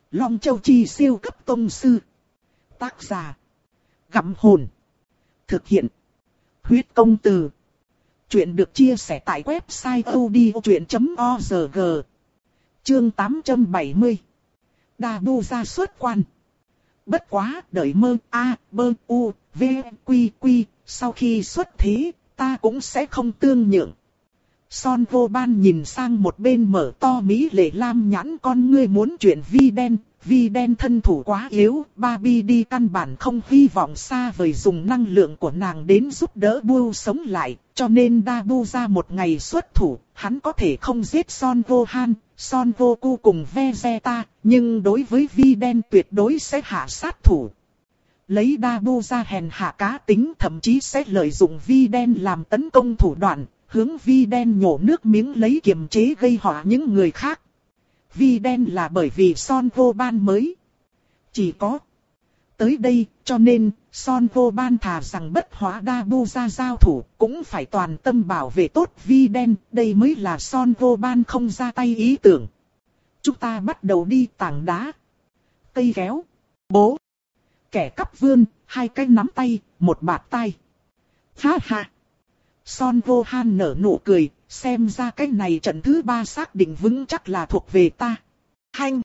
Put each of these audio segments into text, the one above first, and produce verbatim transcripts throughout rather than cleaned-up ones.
Long Châu Chi siêu cấp tông sư. Tác giả. Gặm hồn. Thực hiện. Huyết công từ. Chuyện được chia sẻ tại website audiochuyện chấm org. Chương tám trăm bảy mươi. Dabu ra xuất quan. Bất quá, đợi mơ A, bơ, U, V, Quy, Quy, sau khi xuất thế, ta cũng sẽ không tương nhượng. Son vô ban nhìn sang một bên mở to mỹ lệ lam nhãn con ngươi muốn chuyện vi đen. Vi đen thân thủ quá yếu, Barbie đi căn bản không hy vọng xa vời dùng năng lượng của nàng đến giúp đỡ Bưu sống lại, cho nên Dabu ra một ngày xuất thủ, hắn có thể không giết Son Gohan, Son Goku cùng Vegeta, nhưng đối với Vi đen tuyệt đối sẽ hạ sát thủ. Lấy Dabu ra hèn hạ cá tính, thậm chí sẽ lợi dụng Vi đen làm tấn công thủ đoạn, hướng Vi đen nhổ nước miếng lấy kiềm chế gây họa những người khác. Vi đen là bởi vì Son vô ban mới. Chỉ có tới đây, cho nên Son vô ban thà rằng bất hóa Dabu ra giao thủ, cũng phải toàn tâm bảo vệ tốt Vi đen. Đây mới là Son vô ban không ra tay ý tưởng. Chúng ta bắt đầu đi tảng đá. Cây kéo. Bố. Kẻ cắp vươn, hai cái nắm tay, một bạt tay. Ha ha. Son Gohan nở nụ cười. Xem ra cái này trận thứ ba xác định vững chắc là thuộc về ta. Hanh.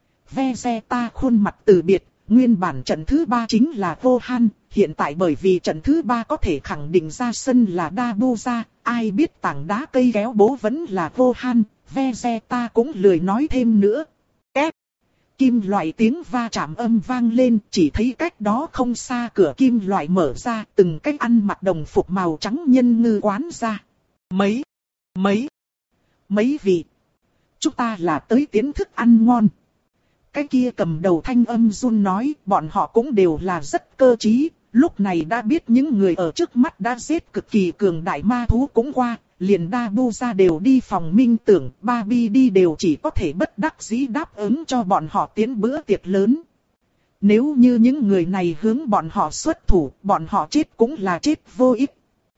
Vegeta khuôn mặt từ biệt, nguyên bản trận thứ ba chính là Gohan, hiện tại bởi vì trận thứ ba có thể khẳng định ra sân là Dabu ra, ai biết tảng đá cây kéo bố vẫn là Gohan, Vegeta cũng lười nói thêm nữa. Két. Kim loại tiếng va chạm âm vang lên, chỉ thấy cách đó không xa cửa kim loại mở ra, từng cách ăn mặc đồng phục màu trắng nhân ngư quán ra. Mấy. Mấy, mấy vị, chúng ta là tới tiến thức ăn ngon. Cái kia cầm đầu thanh âm run nói, bọn họ cũng đều là rất cơ trí, lúc này đã biết những người ở trước mắt đã giết cực kỳ cường đại ma thú cũng qua, liền Dabu ra đều đi phòng minh tưởng, Barbie đi đều chỉ có thể bất đắc dĩ đáp ứng cho bọn họ tiến bữa tiệc lớn. Nếu như những người này hướng bọn họ xuất thủ, bọn họ chết cũng là chết vô ích.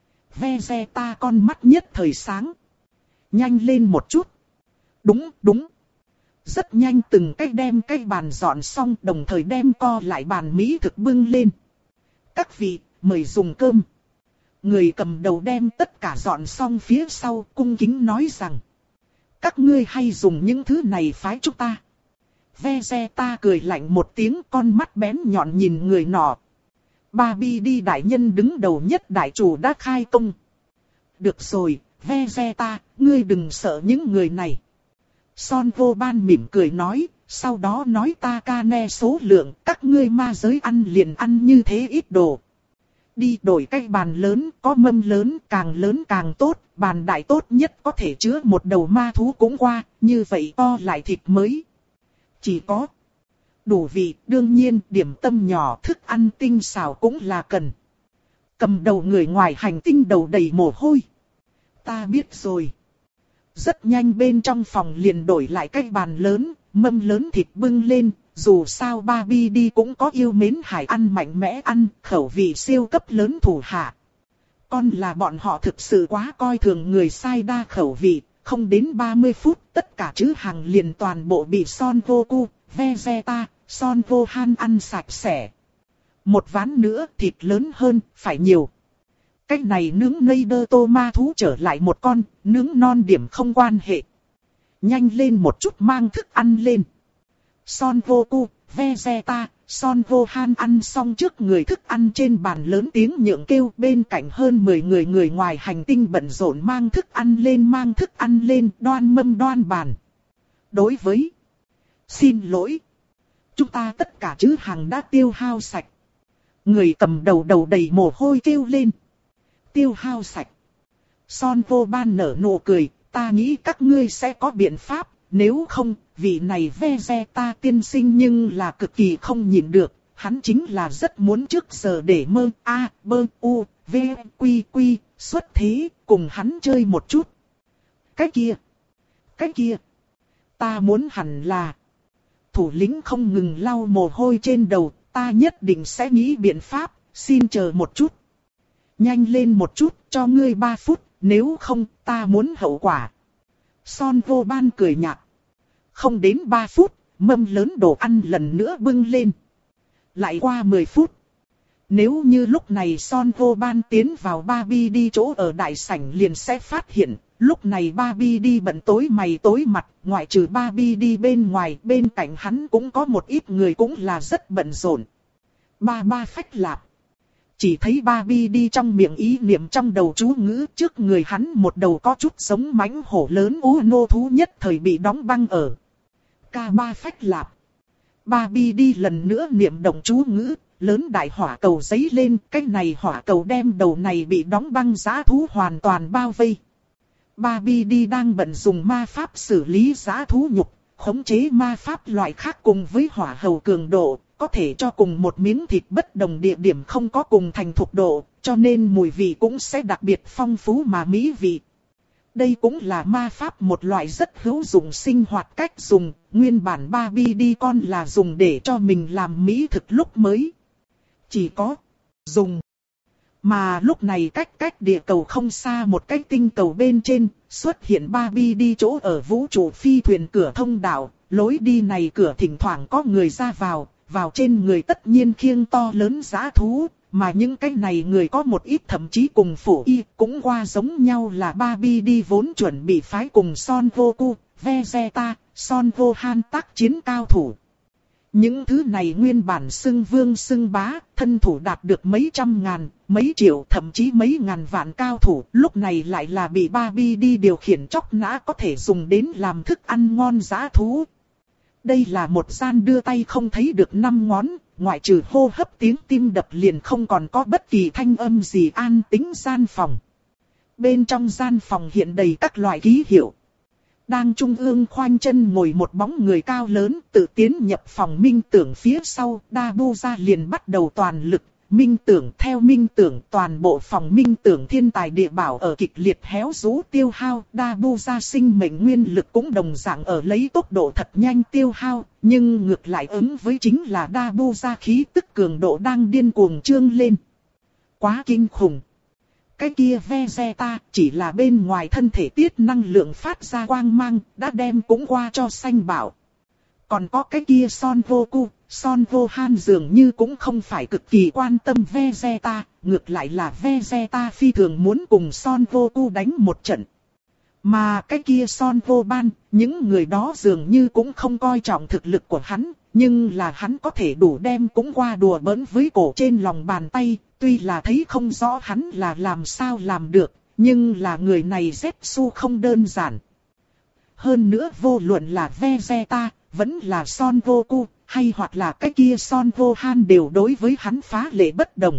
Vegeta con mắt nhất thời sáng. Nhanh lên một chút. Đúng, đúng. Rất nhanh từng cái đem cái bàn dọn xong, đồng thời đem co lại bàn mỹ thực bưng lên. Các vị, mời dùng cơm. Người cầm đầu đem tất cả dọn xong phía sau, cung kính nói rằng. Các ngươi hay dùng những thứ này phái chúng ta. Vegeta cười lạnh một tiếng, con mắt bén nhọn nhìn người nọ. Barbie đi đại nhân đứng đầu nhất đại chủ đã khai công. Được rồi, Vegeta, ngươi đừng sợ những người này. Son vô ban mỉm cười nói, sau đó nói ta ca ne số lượng, các ngươi ma giới ăn liền ăn như thế ít đồ. Đi đổi cái bàn lớn, có mâm lớn, càng lớn càng tốt, bàn đại tốt nhất có thể chứa một đầu ma thú cũng qua, như vậy to lại thịt mới. Chỉ có đủ vị, đương nhiên điểm tâm nhỏ thức ăn tinh xảo cũng là cần. Cầm đầu người ngoài hành tinh đầu đầy mồ hôi. Ta biết rồi. Rất nhanh bên trong phòng liền đổi lại cái bàn lớn, mâm lớn thịt bưng lên, dù sao Barbie đi cũng có yêu mến hải ăn mạnh mẽ ăn, khẩu vị siêu cấp lớn thủ hạ. Con là bọn họ thực sự quá coi thường người sai đa khẩu vị, không đến ba mươi phút tất cả chữ hàng liền toàn bộ bị Son Goku, Vegeta, Son Gohan ăn sạch sẽ. Một ván nữa thịt lớn hơn, phải nhiều. Cái này nướng ngây đơ tô ma thú trở lại một con, nướng non điểm không quan hệ. Nhanh lên một chút mang thức ăn lên. Son Goku, Vegeta, Son Gohan ăn xong trước người thức ăn trên bàn lớn tiếng nhượng kêu, bên cạnh hơn mười người người ngoài hành tinh bận rộn mang thức ăn lên mang thức ăn lên, đoan mâm đoan bàn. Đối với xin lỗi, chúng ta tất cả chữ hàng đã tiêu hao sạch. Người cầm đầu đầu đầy mồ hôi kêu lên. Tiêu hao sạch. Son vô ban nở nụ cười, ta nghĩ các ngươi sẽ có biện pháp, nếu không, vị này Vegeta tiên sinh nhưng là cực kỳ không nhịn được, hắn chính là rất muốn trước giờ để mơ A, bơ, U, V, Quy, Quy, xuất thế, cùng hắn chơi một chút. Cái kia, cái kia, ta muốn hẳn là, thủ lĩnh không ngừng lau mồ hôi trên đầu, ta nhất định sẽ nghĩ biện pháp, xin chờ một chút. Nhanh lên một chút, cho ngươi ba phút, nếu không, ta muốn hậu quả. Son vô ban cười nhạt. Không đến ba phút, mâm lớn đồ ăn lần nữa bưng lên. Lại qua mười phút. Nếu như lúc này Son Vô Ban tiến vào Barbie đi chỗ ở đại sảnh liền sẽ phát hiện, lúc này Barbie đi bận tối mày tối mặt, ngoại trừ Barbie đi bên ngoài, bên cạnh hắn cũng có một ít người cũng là rất bận rộn. Ba ba phách lạp. Chỉ thấy Barbie đi trong miệng ý niệm trong đầu chú ngữ, trước người hắn một đầu có chút giống mãnh hổ lớn ú nô thú nhất thời bị đóng băng ở. Ca ba phách lạp. Barbie đi lần nữa niệm động chú ngữ, lớn đại hỏa cầu giấy lên, cái này hỏa cầu đem đầu này bị đóng băng dã thú hoàn toàn bao vây. Barbie đi đang bận dùng ma pháp xử lý dã thú nhục, khống chế ma pháp loại khác cùng với hỏa hầu cường độ, có thể cho cùng một miếng thịt bất đồng địa điểm không có cùng thành thục độ, cho nên mùi vị cũng sẽ đặc biệt phong phú mà mỹ vị. Đây cũng là ma pháp một loại rất hữu dụng sinh hoạt cách dùng, nguyên bản Barbie đi con là dùng để cho mình làm mỹ thực lúc mới. Chỉ có dùng. Mà lúc này cách cách địa cầu không xa một cái tinh cầu bên trên, xuất hiện Barbie đi chỗ ở vũ trụ phi thuyền cửa thông đạo, lối đi này cửa thỉnh thoảng có người ra vào, vào trên người tất nhiên khiêng to lớn dã thú, mà những cái này người có một ít thậm chí cùng phổ y cũng qua giống nhau là Barbie đi vốn chuẩn bị phái cùng Son Goku, Vegeta, Son Gohan tác chiến cao thủ. Những thứ này nguyên bản xưng vương xưng bá, thân thủ đạt được mấy trăm ngàn, mấy triệu thậm chí mấy ngàn vạn cao thủ, lúc này lại là bị Barbie đi điều khiển chóc nã có thể dùng đến làm thức ăn ngon dã thú. Đây là một gian đưa tay không thấy được năm ngón, ngoại trừ hô hấp tiếng tim đập liền không còn có bất kỳ thanh âm gì an tĩnh gian phòng. Bên trong gian phòng hiện đầy các loại ký hiệu. Đang trung ương khoanh chân ngồi một bóng người cao lớn tự tiến nhập phòng minh tưởng phía sau, Dabuza liền bắt đầu toàn lực, minh tưởng theo minh tưởng toàn bộ phòng minh tưởng thiên tài địa bảo ở kịch liệt héo rũ tiêu hao, Dabuza sinh mệnh nguyên lực cũng đồng dạng ở lấy tốc độ thật nhanh tiêu hao, nhưng ngược lại ứng với chính là Dabuza khí tức cường độ đang điên cuồng trương lên. Quá kinh khủng. Cái kia Vegeta chỉ là bên ngoài thân thể tiết năng lượng phát ra quang mang, đã đem cũng qua cho Xanh Bảo. Còn có cái kia Son Goku, Son Gohan dường như cũng không phải cực kỳ quan tâm Vegeta, ngược lại là Vegeta phi thường muốn cùng Son Goku đánh một trận. Mà cái kia Son Goban, những người đó dường như cũng không coi trọng thực lực của hắn, nhưng là hắn có thể đủ đem cũng qua đùa bỡn với cổ trên lòng bàn tay. Tuy là thấy không rõ hắn là làm sao làm được, nhưng là người này Zetsu không đơn giản. Hơn nữa vô luận là Vegeta, vẫn là Son Goku, hay hoặc là cái kia Son Gohan đều đối với hắn phá lệ bất đồng.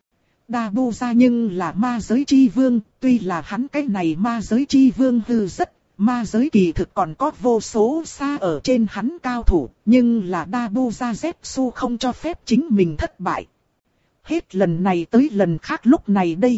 Dabuza nhưng là ma giới chi vương, tuy là hắn cái này ma giới chi vương hư rất, ma giới kỳ thực còn có vô số xa ở trên hắn cao thủ, nhưng là Dabuza Zetsu không cho phép chính mình thất bại. Hết lần này tới lần khác lúc này đây.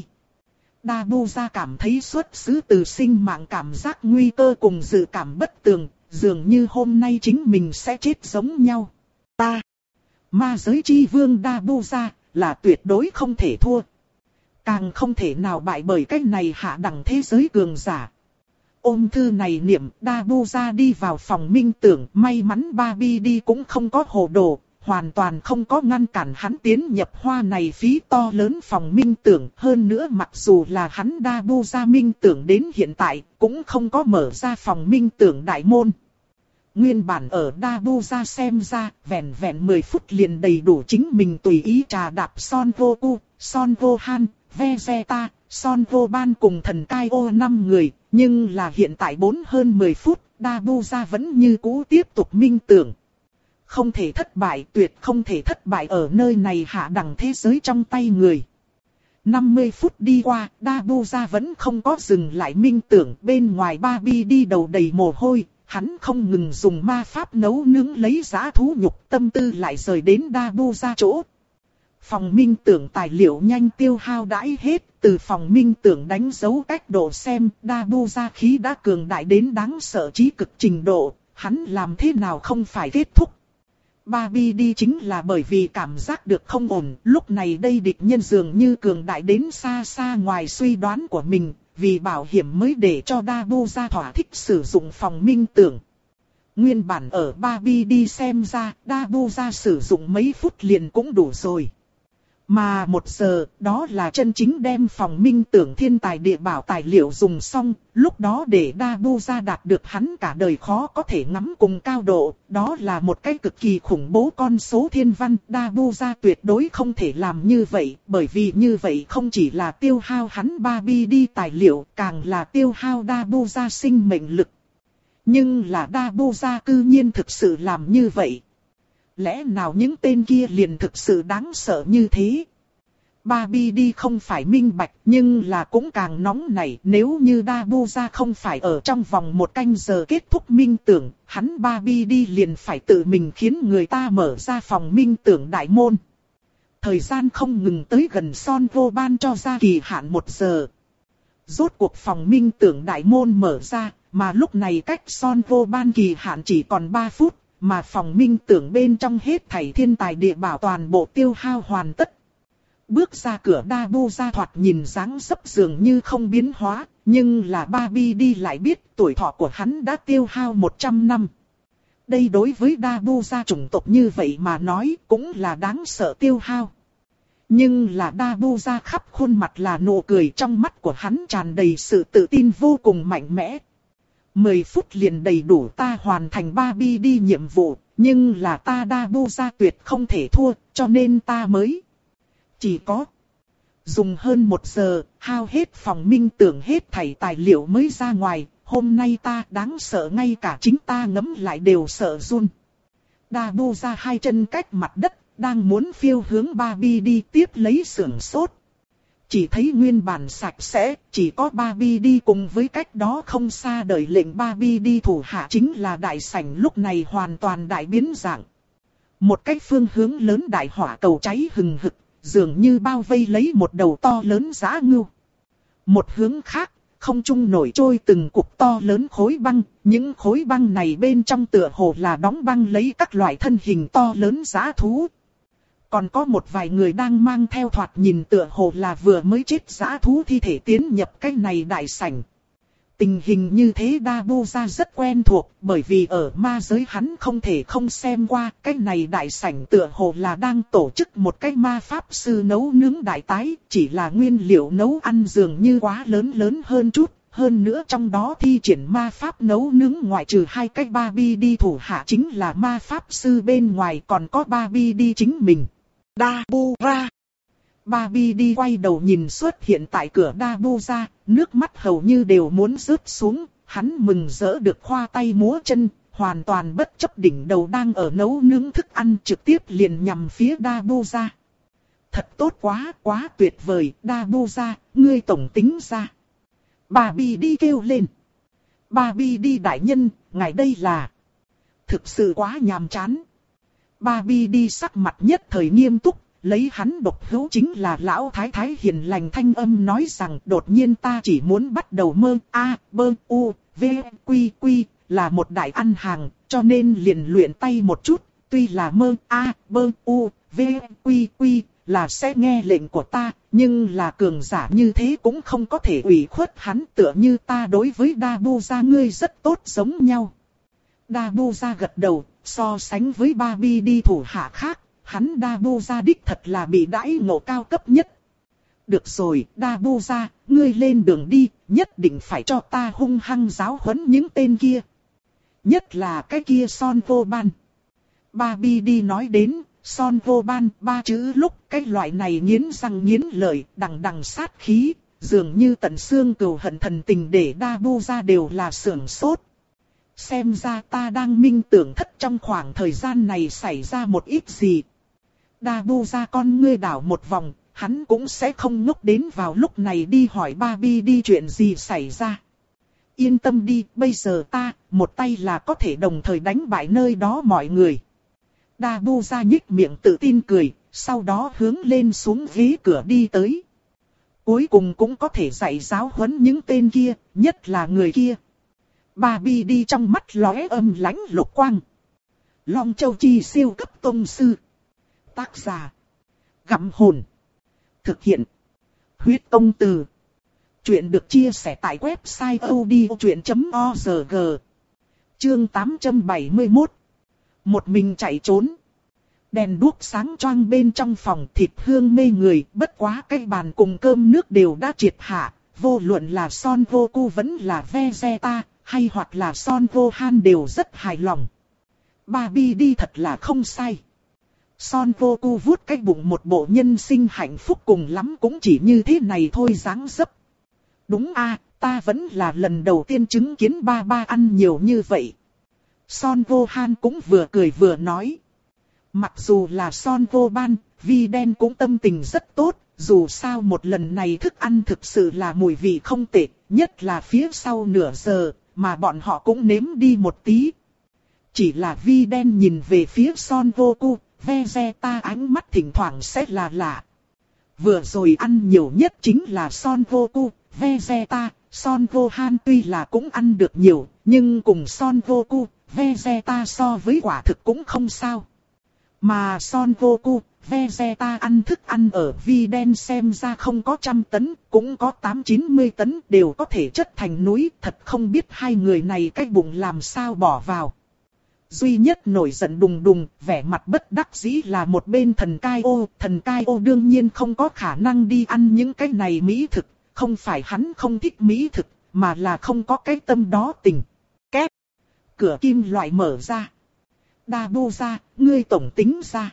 Dabuza cảm thấy xuất xứ từ sinh mạng cảm giác nguy cơ cùng dự cảm bất tường, dường như hôm nay chính mình sẽ chết giống nhau. Ta, ma giới chi vương Dabuza, là tuyệt đối không thể thua. Càng không thể nào bại bởi cái này hạ đẳng thế giới cường giả. Ôm thư này niệm, Dabuza đi vào phòng minh tưởng, may mắn Barbie đi cũng không có hồ đồ. Hoàn toàn không có ngăn cản hắn tiến nhập hoa này phí to lớn phòng minh tưởng. Hơn nữa mặc dù là hắn Dabuza minh tưởng đến hiện tại, cũng không có mở ra phòng minh tưởng đại môn. Nguyên bản ở Dabuza xem ra, vẹn vẹn mười phút liền đầy đủ chính mình tùy ý trà đạp Son Goku, Son Gohan, Vegeta, Son Goban cùng thần Kaio năm người. Nhưng là hiện tại bốn hơn mười phút, Dabuza vẫn như cũ tiếp tục minh tưởng. Không thể thất bại, tuyệt không thể thất bại ở nơi này hạ đẳng thế giới trong tay người. năm mươi phút đi qua, Dabuza vẫn không có dừng lại minh tưởng, bên ngoài Barbie đi đầu đầy mồ hôi, hắn không ngừng dùng ma pháp nấu nướng lấy dã thú nhục, tâm tư lại rời đến Dabuza chỗ. Phòng minh tưởng tài liệu nhanh tiêu hao đãi hết, từ phòng minh tưởng đánh dấu cách độ xem, Dabuza khí đã cường đại đến đáng sợ chí cực trình độ, hắn làm thế nào không phải kết thúc. Barbie đi chính là bởi vì cảm giác được không ổn, lúc này đây địch nhân dường như cường đại đến xa xa ngoài suy đoán của mình, vì bảo hiểm mới để cho Dabuza thỏa thích sử dụng phòng minh tưởng. Nguyên bản ở Barbie đi xem ra, Dabuza sử dụng mấy phút liền cũng đủ rồi. Mà một giờ, đó là chân chính đem phòng minh tưởng thiên tài địa bảo tài liệu dùng xong, lúc đó để Dabuza đạt được hắn cả đời khó có thể ngắm cùng cao độ, đó là một cái cực kỳ khủng bố con số thiên văn. Dabuza tuyệt đối không thể làm như vậy, bởi vì như vậy không chỉ là tiêu hao hắn Barbie đi tài liệu, càng là tiêu hao Dabuza sinh mệnh lực. Nhưng là Dabuza cư nhiên thực sự làm như vậy. Lẽ nào những tên kia liền thực sự đáng sợ như thế? Barbie đi không phải minh bạch nhưng là cũng càng nóng nảy. Nếu như Dabuza không phải ở trong vòng một canh giờ kết thúc minh tưởng, hắn Barbie đi liền phải tự mình khiến người ta mở ra phòng minh tưởng đại môn. Thời gian không ngừng tới gần, Son vô ban cho ra kỳ hạn một giờ. Rốt cuộc phòng minh tưởng đại môn mở ra, mà lúc này cách Son vô ban kỳ hạn chỉ còn ba phút. Mà phòng minh tưởng bên trong hết thảy thiên tài địa bảo toàn bộ tiêu hao hoàn tất. Bước ra cửa Dabuza thoạt nhìn dáng dấp dường như không biến hóa, nhưng là Barbie đi lại biết tuổi thọ của hắn đã tiêu hao một trăm năm. Đây đối với Dabuza chủng tộc như vậy mà nói cũng là đáng sợ tiêu hao. Nhưng là Dabuza khắp khuôn mặt là nụ cười, trong mắt của hắn tràn đầy sự tự tin vô cùng mạnh mẽ. Mười phút liền đầy đủ ta hoàn thành Barbie đi nhiệm vụ, nhưng là ta Dabuza tuyệt không thể thua, cho nên ta mới chỉ có dùng hơn một giờ, hao hết phòng minh tưởng hết thảy tài liệu mới ra ngoài. Hôm nay ta đáng sợ ngay cả chính ta ngẫm lại đều sợ run. Dabuza hai chân cách mặt đất, đang muốn phiêu hướng Barbie đi, tiếp lấy sưởng sốt. Chỉ thấy nguyên bản sạch sẽ, chỉ có Barbie đi cùng với cách đó không xa đợi lệnh Barbie đi thủ hạ chính là đại sảnh lúc này hoàn toàn đại biến dạng. Một cách phương hướng lớn đại hỏa cầu cháy hừng hực, dường như bao vây lấy một đầu to lớn dã ngưu. Một hướng khác, không trung nổi trôi từng cục to lớn khối băng, những khối băng này bên trong tựa hồ là đóng băng lấy các loại thân hình to lớn dã thú. Còn có một vài người đang mang theo thoạt nhìn tựa hồ là vừa mới chết dã thú thi thể tiến nhập cái này đại sảnh. Tình hình như thế Dabuza rất quen thuộc, bởi vì ở ma giới hắn không thể không xem qua. Cái này đại sảnh tựa hồ là đang tổ chức một cái ma pháp sư nấu nướng đại tái, chỉ là nguyên liệu nấu ăn dường như quá lớn lớn hơn chút. Hơn nữa trong đó thi triển ma pháp nấu nướng ngoại trừ hai cái Barbie đi thủ hạ chính là ma pháp sư bên ngoài, còn có Barbie đi chính mình. Dabuza. Barbie đi quay đầu nhìn xuất hiện tại cửa Dabuza, nước mắt hầu như đều muốn rớt xuống, hắn mừng rỡ được khoa tay múa chân, hoàn toàn bất chấp đỉnh đầu đang ở nấu nướng thức ăn, trực tiếp liền nhằm phía Dabuza. Thật tốt quá, quá tuyệt vời, Dabuza, ngươi tổng tính ra. Barbie đi kêu lên. Barbie đi đại nhân, ngài đây là... Thực sự quá nhàm chán. Barbie đi sắc mặt nhất thời nghiêm túc, lấy hắn độc hữu chính là lão thái thái hiền lành thanh âm nói rằng đột nhiên ta chỉ muốn bắt đầu mơ a bơ u v quy quy là một đại ăn hàng, cho nên liền luyện tay một chút, tuy là mơ a bơ u v quy quy là sẽ nghe lệnh của ta, nhưng là cường giả như thế cũng không có thể ủy khuất hắn, tựa như ta đối với Dabuza ngươi rất tốt giống nhau. Dabuza gật đầu, so sánh với Barbie đi thủ hạ khác, hắn Dabuza đích thật là bị đãi ngộ cao cấp nhất. Được rồi, Dabuza, ngươi lên đường đi, nhất định phải cho ta hung hăng giáo huấn những tên kia. Nhất là cái kia Son vô ban. Barbie đi nói đến, Son vô ban, ba chữ lúc cái loại này nghiến răng nghiến lợi, đằng đằng sát khí, dường như tận xương cừu hận thần tình để Dabuza đều là sưởng sốt. Xem ra ta đang minh tưởng thất trong khoảng thời gian này xảy ra một ít gì. Dabuza con ngươi đảo một vòng, hắn cũng sẽ không ngốc đến vào lúc này đi hỏi Barbie đi chuyện gì xảy ra. Yên tâm đi, bây giờ ta, một tay là có thể đồng thời đánh bại nơi đó mọi người. Dabuza nhích miệng tự tin cười, sau đó hướng lên xuống ghế cửa đi tới. Cuối cùng cũng có thể dạy giáo huấn những tên kia, nhất là người kia. Barbie đi trong mắt lóe âm lãnh lục quang. Long Châu Chi siêu cấp tông sư. Tác giả. Gặm hồn. Thực hiện. Huyết công từ. Chuyện được chia sẻ tại website odchuyện chấm org. Chương tám trăm bảy mươi mốt. Một mình chạy trốn. Đèn đuốc sáng choang bên trong phòng, thịt hương mê người, bất quá cái bàn cùng cơm nước đều đã triệt hạ. Vô luận là Son Goku vẫn là Vegeta, hay hoặc là Son Gohan đều rất hài lòng. Barbie đi thật là không sai. Son Goku vuốt cái bụng một bộ nhân sinh hạnh phúc, cùng lắm cũng chỉ như thế này thôi dáng dấp. Đúng a, ta vẫn là lần đầu tiên chứng kiến ba ba ăn nhiều như vậy. Son Gohan cũng vừa cười vừa nói. Mặc dù là Son Goban, Vi Đen cũng tâm tình rất tốt, dù sao một lần này thức ăn thực sự là mùi vị không tệ, nhất là phía sau nửa giờ, mà bọn họ cũng nếm đi một tí. Chỉ là Vi Đen nhìn về phía Son Goku, Vegeta ánh mắt thỉnh thoảng sẽ là lạ. Vừa rồi ăn nhiều nhất chính là Son Goku, Vegeta, Son Gohan tuy là cũng ăn được nhiều, nhưng cùng Son Goku, Vegeta so với quả thực cũng không sao. Mà Son Goku, Vegeta ăn thức ăn ở Vi Đen xem ra không có trăm tấn, cũng có tám chín mươi tấn, đều có thể chất thành núi, thật không biết hai người này cái bụng làm sao bỏ vào. Duy nhất nổi giận đùng đùng, vẻ mặt bất đắc dĩ là một bên thần Cai Ô, thần Cai Ô đương nhiên không có khả năng đi ăn những cái này mỹ thực, không phải hắn không thích mỹ thực, mà là không có cái tâm đó tình. Két, cửa kim loại mở ra. Dabu ra, ngươi tổng tính ra.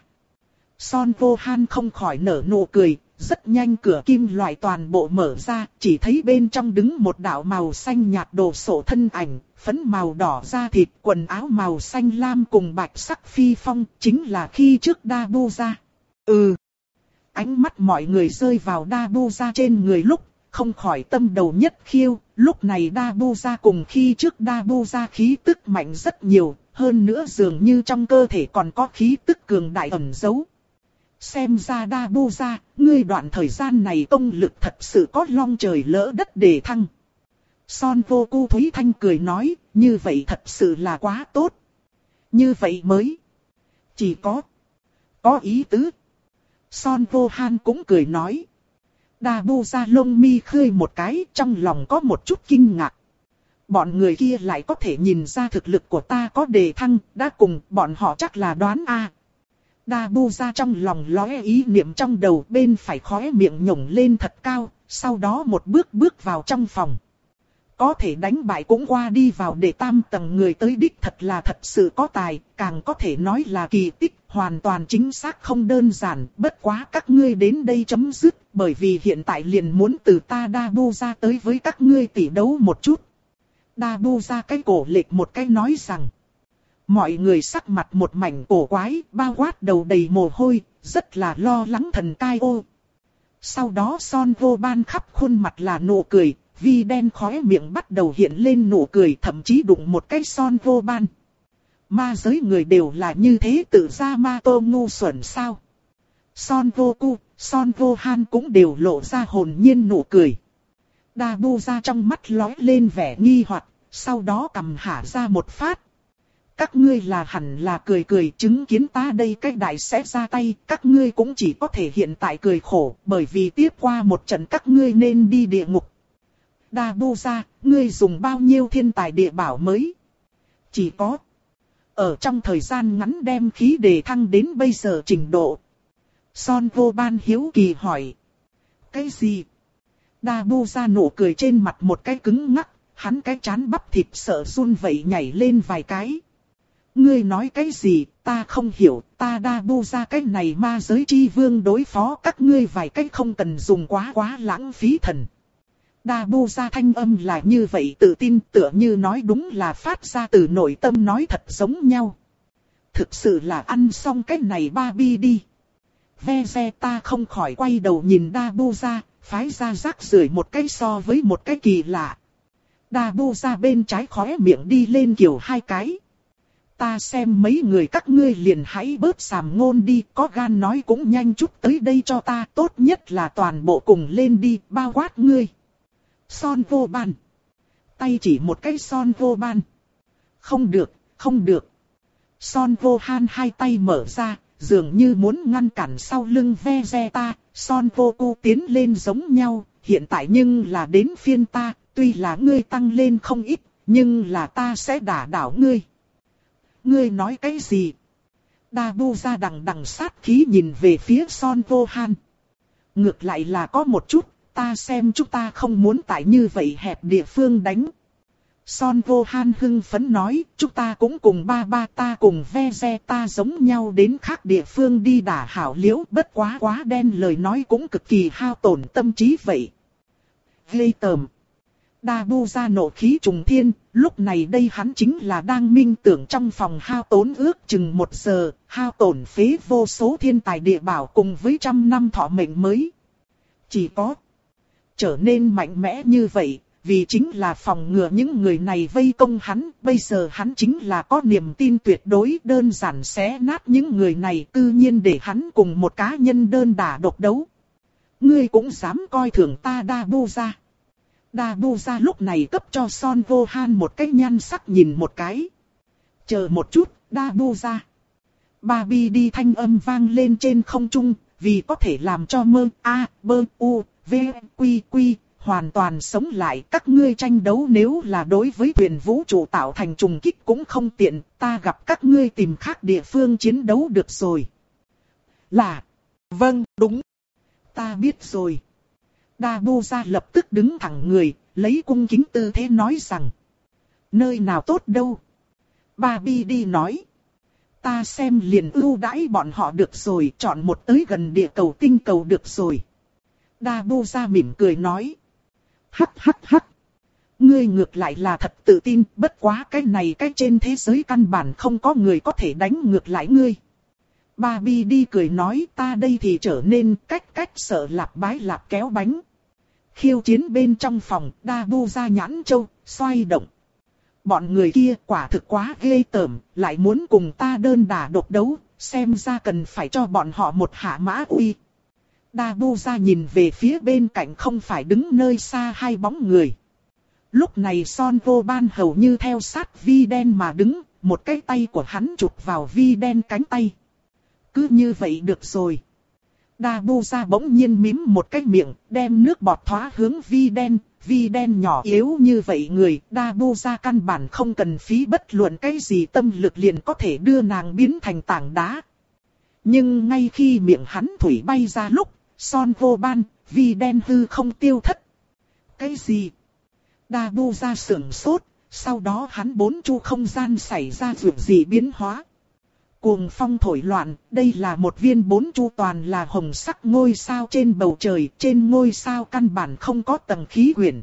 Son Gohan không khỏi nở nụ cười, rất nhanh cửa kim loại toàn bộ mở ra, chỉ thấy bên trong đứng một đạo màu xanh nhạt đồ sộ thân ảnh, phấn màu đỏ da thịt, quần áo màu xanh lam cùng bạch sắc phi phong, chính là khi trước Dabu ra. Ừ. Ánh mắt mọi người rơi vào Dabu ra trên người lúc, không khỏi tâm đầu nhất khiêu, lúc này Dabu ra cùng khi trước Dabu ra khí tức mạnh rất nhiều, hơn nữa dường như trong cơ thể còn có khí tức cường đại ẩn giấu. Xem ra Dabu ra, ngươi đoạn thời gian này công lực thật sự có long trời lỡ đất để thăng. Son Goku Thúy Thanh cười nói, như vậy thật sự là quá tốt. Như vậy mới. Chỉ có. Có ý tứ. Son Gohan cũng cười nói. Dabu ra lông mi khơi một cái, trong lòng có một chút kinh ngạc. Bọn người kia lại có thể nhìn ra thực lực của ta có đề thăng, đã cùng bọn họ chắc là đoán a. Dabu ra trong lòng lóe ý niệm trong đầu, bên phải khóe miệng nhổng lên thật cao, sau đó một bước bước vào trong phòng. Có thể đánh bại cũng qua đi vào để tam tầng người tới đích thật là thật sự có tài, càng có thể nói là kỳ tích, hoàn toàn chính xác không đơn giản, bất quá các ngươi đến đây chấm dứt, bởi vì hiện tại liền muốn từ ta Dabu ra tới với các ngươi tỉ đấu một chút. Dabu ra cái cổ lệch một cái nói rằng. Mọi người sắc mặt một mảnh cổ quái, bao quát đầu đầy mồ hôi, rất là lo lắng thần Cai Ô. Sau đó Son Goban khắp khuôn mặt là nụ cười, Vi Đen khóe miệng bắt đầu hiện lên nụ cười, thậm chí đụng một cái Son Goban. Ma giới người đều là như thế, tự ra ma tô ngu xuẩn sao? Son Goku, Son Gohan cũng đều lộ ra hồn nhiên nụ cười. Dabu ra trong mắt lóe lên vẻ nghi hoặc, sau đó cầm hả ra một phát. Các ngươi là hẳn là cười cười chứng kiến ta đây cách đại sẽ ra tay, các ngươi cũng chỉ có thể hiện tại cười khổ, bởi vì tiếp qua một trận các ngươi nên đi địa ngục. Dabu ra, ngươi dùng bao nhiêu thiên tài địa bảo mới? Chỉ có. Ở trong thời gian ngắn đem khí đề thăng đến bây giờ trình độ. Son Goban hiếu kỳ hỏi. Cái gì? Dabu ra nụ cười trên mặt một cái cứng ngắc, hắn cái trán bắp thịt sợ run vậy nhảy lên vài cái. Ngươi nói cái gì, ta không hiểu, ta Dabu ra cái này ma giới chi vương đối phó các ngươi vài cách không cần dùng quá quá lãng phí thần. Dabu ra thanh âm là như vậy tự tin, tựa như nói đúng là phát ra từ nội tâm nói thật giống nhau. Thực sự là ăn xong cái này Barbie đi. Vegeta không khỏi quay đầu nhìn Dabu ra, phái ra rác rưởi một cái so với một cái kỳ lạ. Dabu ra bên trái khóe miệng đi lên kiểu hai cái. Ta xem mấy người các ngươi liền hãy bớt sàm ngôn đi, có gan nói cũng nhanh chút tới đây cho ta, tốt nhất là toàn bộ cùng lên đi, bao quát ngươi. Son Goban. Tay chỉ một cái Son Goban. Không được, không được. Son Gohan hai tay mở ra, dường như muốn ngăn cản sau lưng Vegeta, Son Goku tiến lên giống nhau, hiện tại nhưng là đến phiên ta, tuy là ngươi tăng lên không ít, Nhưng là ta sẽ đả đảo ngươi. Ngươi nói cái gì? Dabu ra đằng đằng sát khí nhìn về phía Son Gohan. Ngược lại là có một chút, ta xem chúng ta không muốn tại như vậy hẹp địa phương đánh. Son Gohan hưng phấn nói, chúng ta cũng cùng ba ba ta cùng Vegeta giống nhau đến khác địa phương đi đả hảo liễu, bất quá quá đen lời nói cũng cực kỳ hao tổn tâm trí vậy. Ghê tởm. Dabu ra nộ khí trùng thiên, lúc này đây hắn chính là đang minh tưởng trong phòng hao tốn ước chừng một giờ, hao tổn phế vô số thiên tài địa bảo cùng với trăm năm thọ mệnh mới. Chỉ có trở nên mạnh mẽ như vậy, vì chính là phòng ngừa những người này vây công hắn, bây giờ hắn chính là có niềm tin tuyệt đối đơn giản xé nát những người này, tự nhiên để hắn cùng một cá nhân đơn đả độc đấu. Ngươi cũng dám coi thường ta Dabu ra. Dabu ra lúc này cấp cho Son Gohan một cái nhan sắc nhìn một cái. Chờ một chút, Dabu ra. Ba bi đi thanh âm vang lên trên không trung, vì có thể làm cho mơ a bơ u v quy quy hoàn toàn sống lại. Các ngươi tranh đấu nếu là đối với thuyền vũ trụ tạo thành trùng kích cũng không tiện, ta gặp các ngươi tìm khác địa phương chiến đấu được rồi. Là, vâng, đúng, ta biết rồi. Dabu ra lập tức đứng thẳng người, lấy cung kính tư thế nói rằng. Nơi nào tốt đâu? Ba bi đi nói. Ta xem liền ưu đãi bọn họ được rồi, chọn một tới gần địa cầu tinh cầu được rồi. Dabu ra mỉm cười nói. Hắc hắc hắc. Ngươi ngược lại là thật tự tin, bất quá cái này cái trên thế giới căn bản không có người có thể đánh ngược lại ngươi. Ba bi đi cười nói ta đây thì trở nên cách cách sợ lạp bái lạp kéo bánh. Khiêu chiến bên trong phòng, Dabu ra nhãn châu, xoay động. Bọn người kia quả thực quá ghê tởm, lại muốn cùng ta đơn đả độc đấu, xem ra cần phải cho bọn họ một hạ mã uy. Dabu ra nhìn về phía bên cạnh không phải đứng nơi xa hai bóng người. Lúc này Son Gohan hầu như theo sát Vi Đen mà đứng, một cái tay của hắn chụp vào Vi Đen cánh tay. Cứ như vậy được rồi. Dabu ra bỗng nhiên mím một cái miệng, đem nước bọt thoá hướng Vi Đen. Vi Đen nhỏ yếu như vậy người, Dabu ra căn bản không cần phí bất luận cái gì tâm lực liền có thể đưa nàng biến thành tảng đá. Nhưng ngay khi miệng hắn thủy bay ra lúc, Son Gohan, Vi Đen hư không tiêu thất. Cái gì? Dabu ra sửng sốt, sau đó hắn bốn chu không gian xảy ra chuyện gì biến hóa. Cuồng phong thổi loạn, đây là một viên bốn chu toàn là hồng sắc ngôi sao trên bầu trời, trên ngôi sao căn bản không có tầng khí quyển.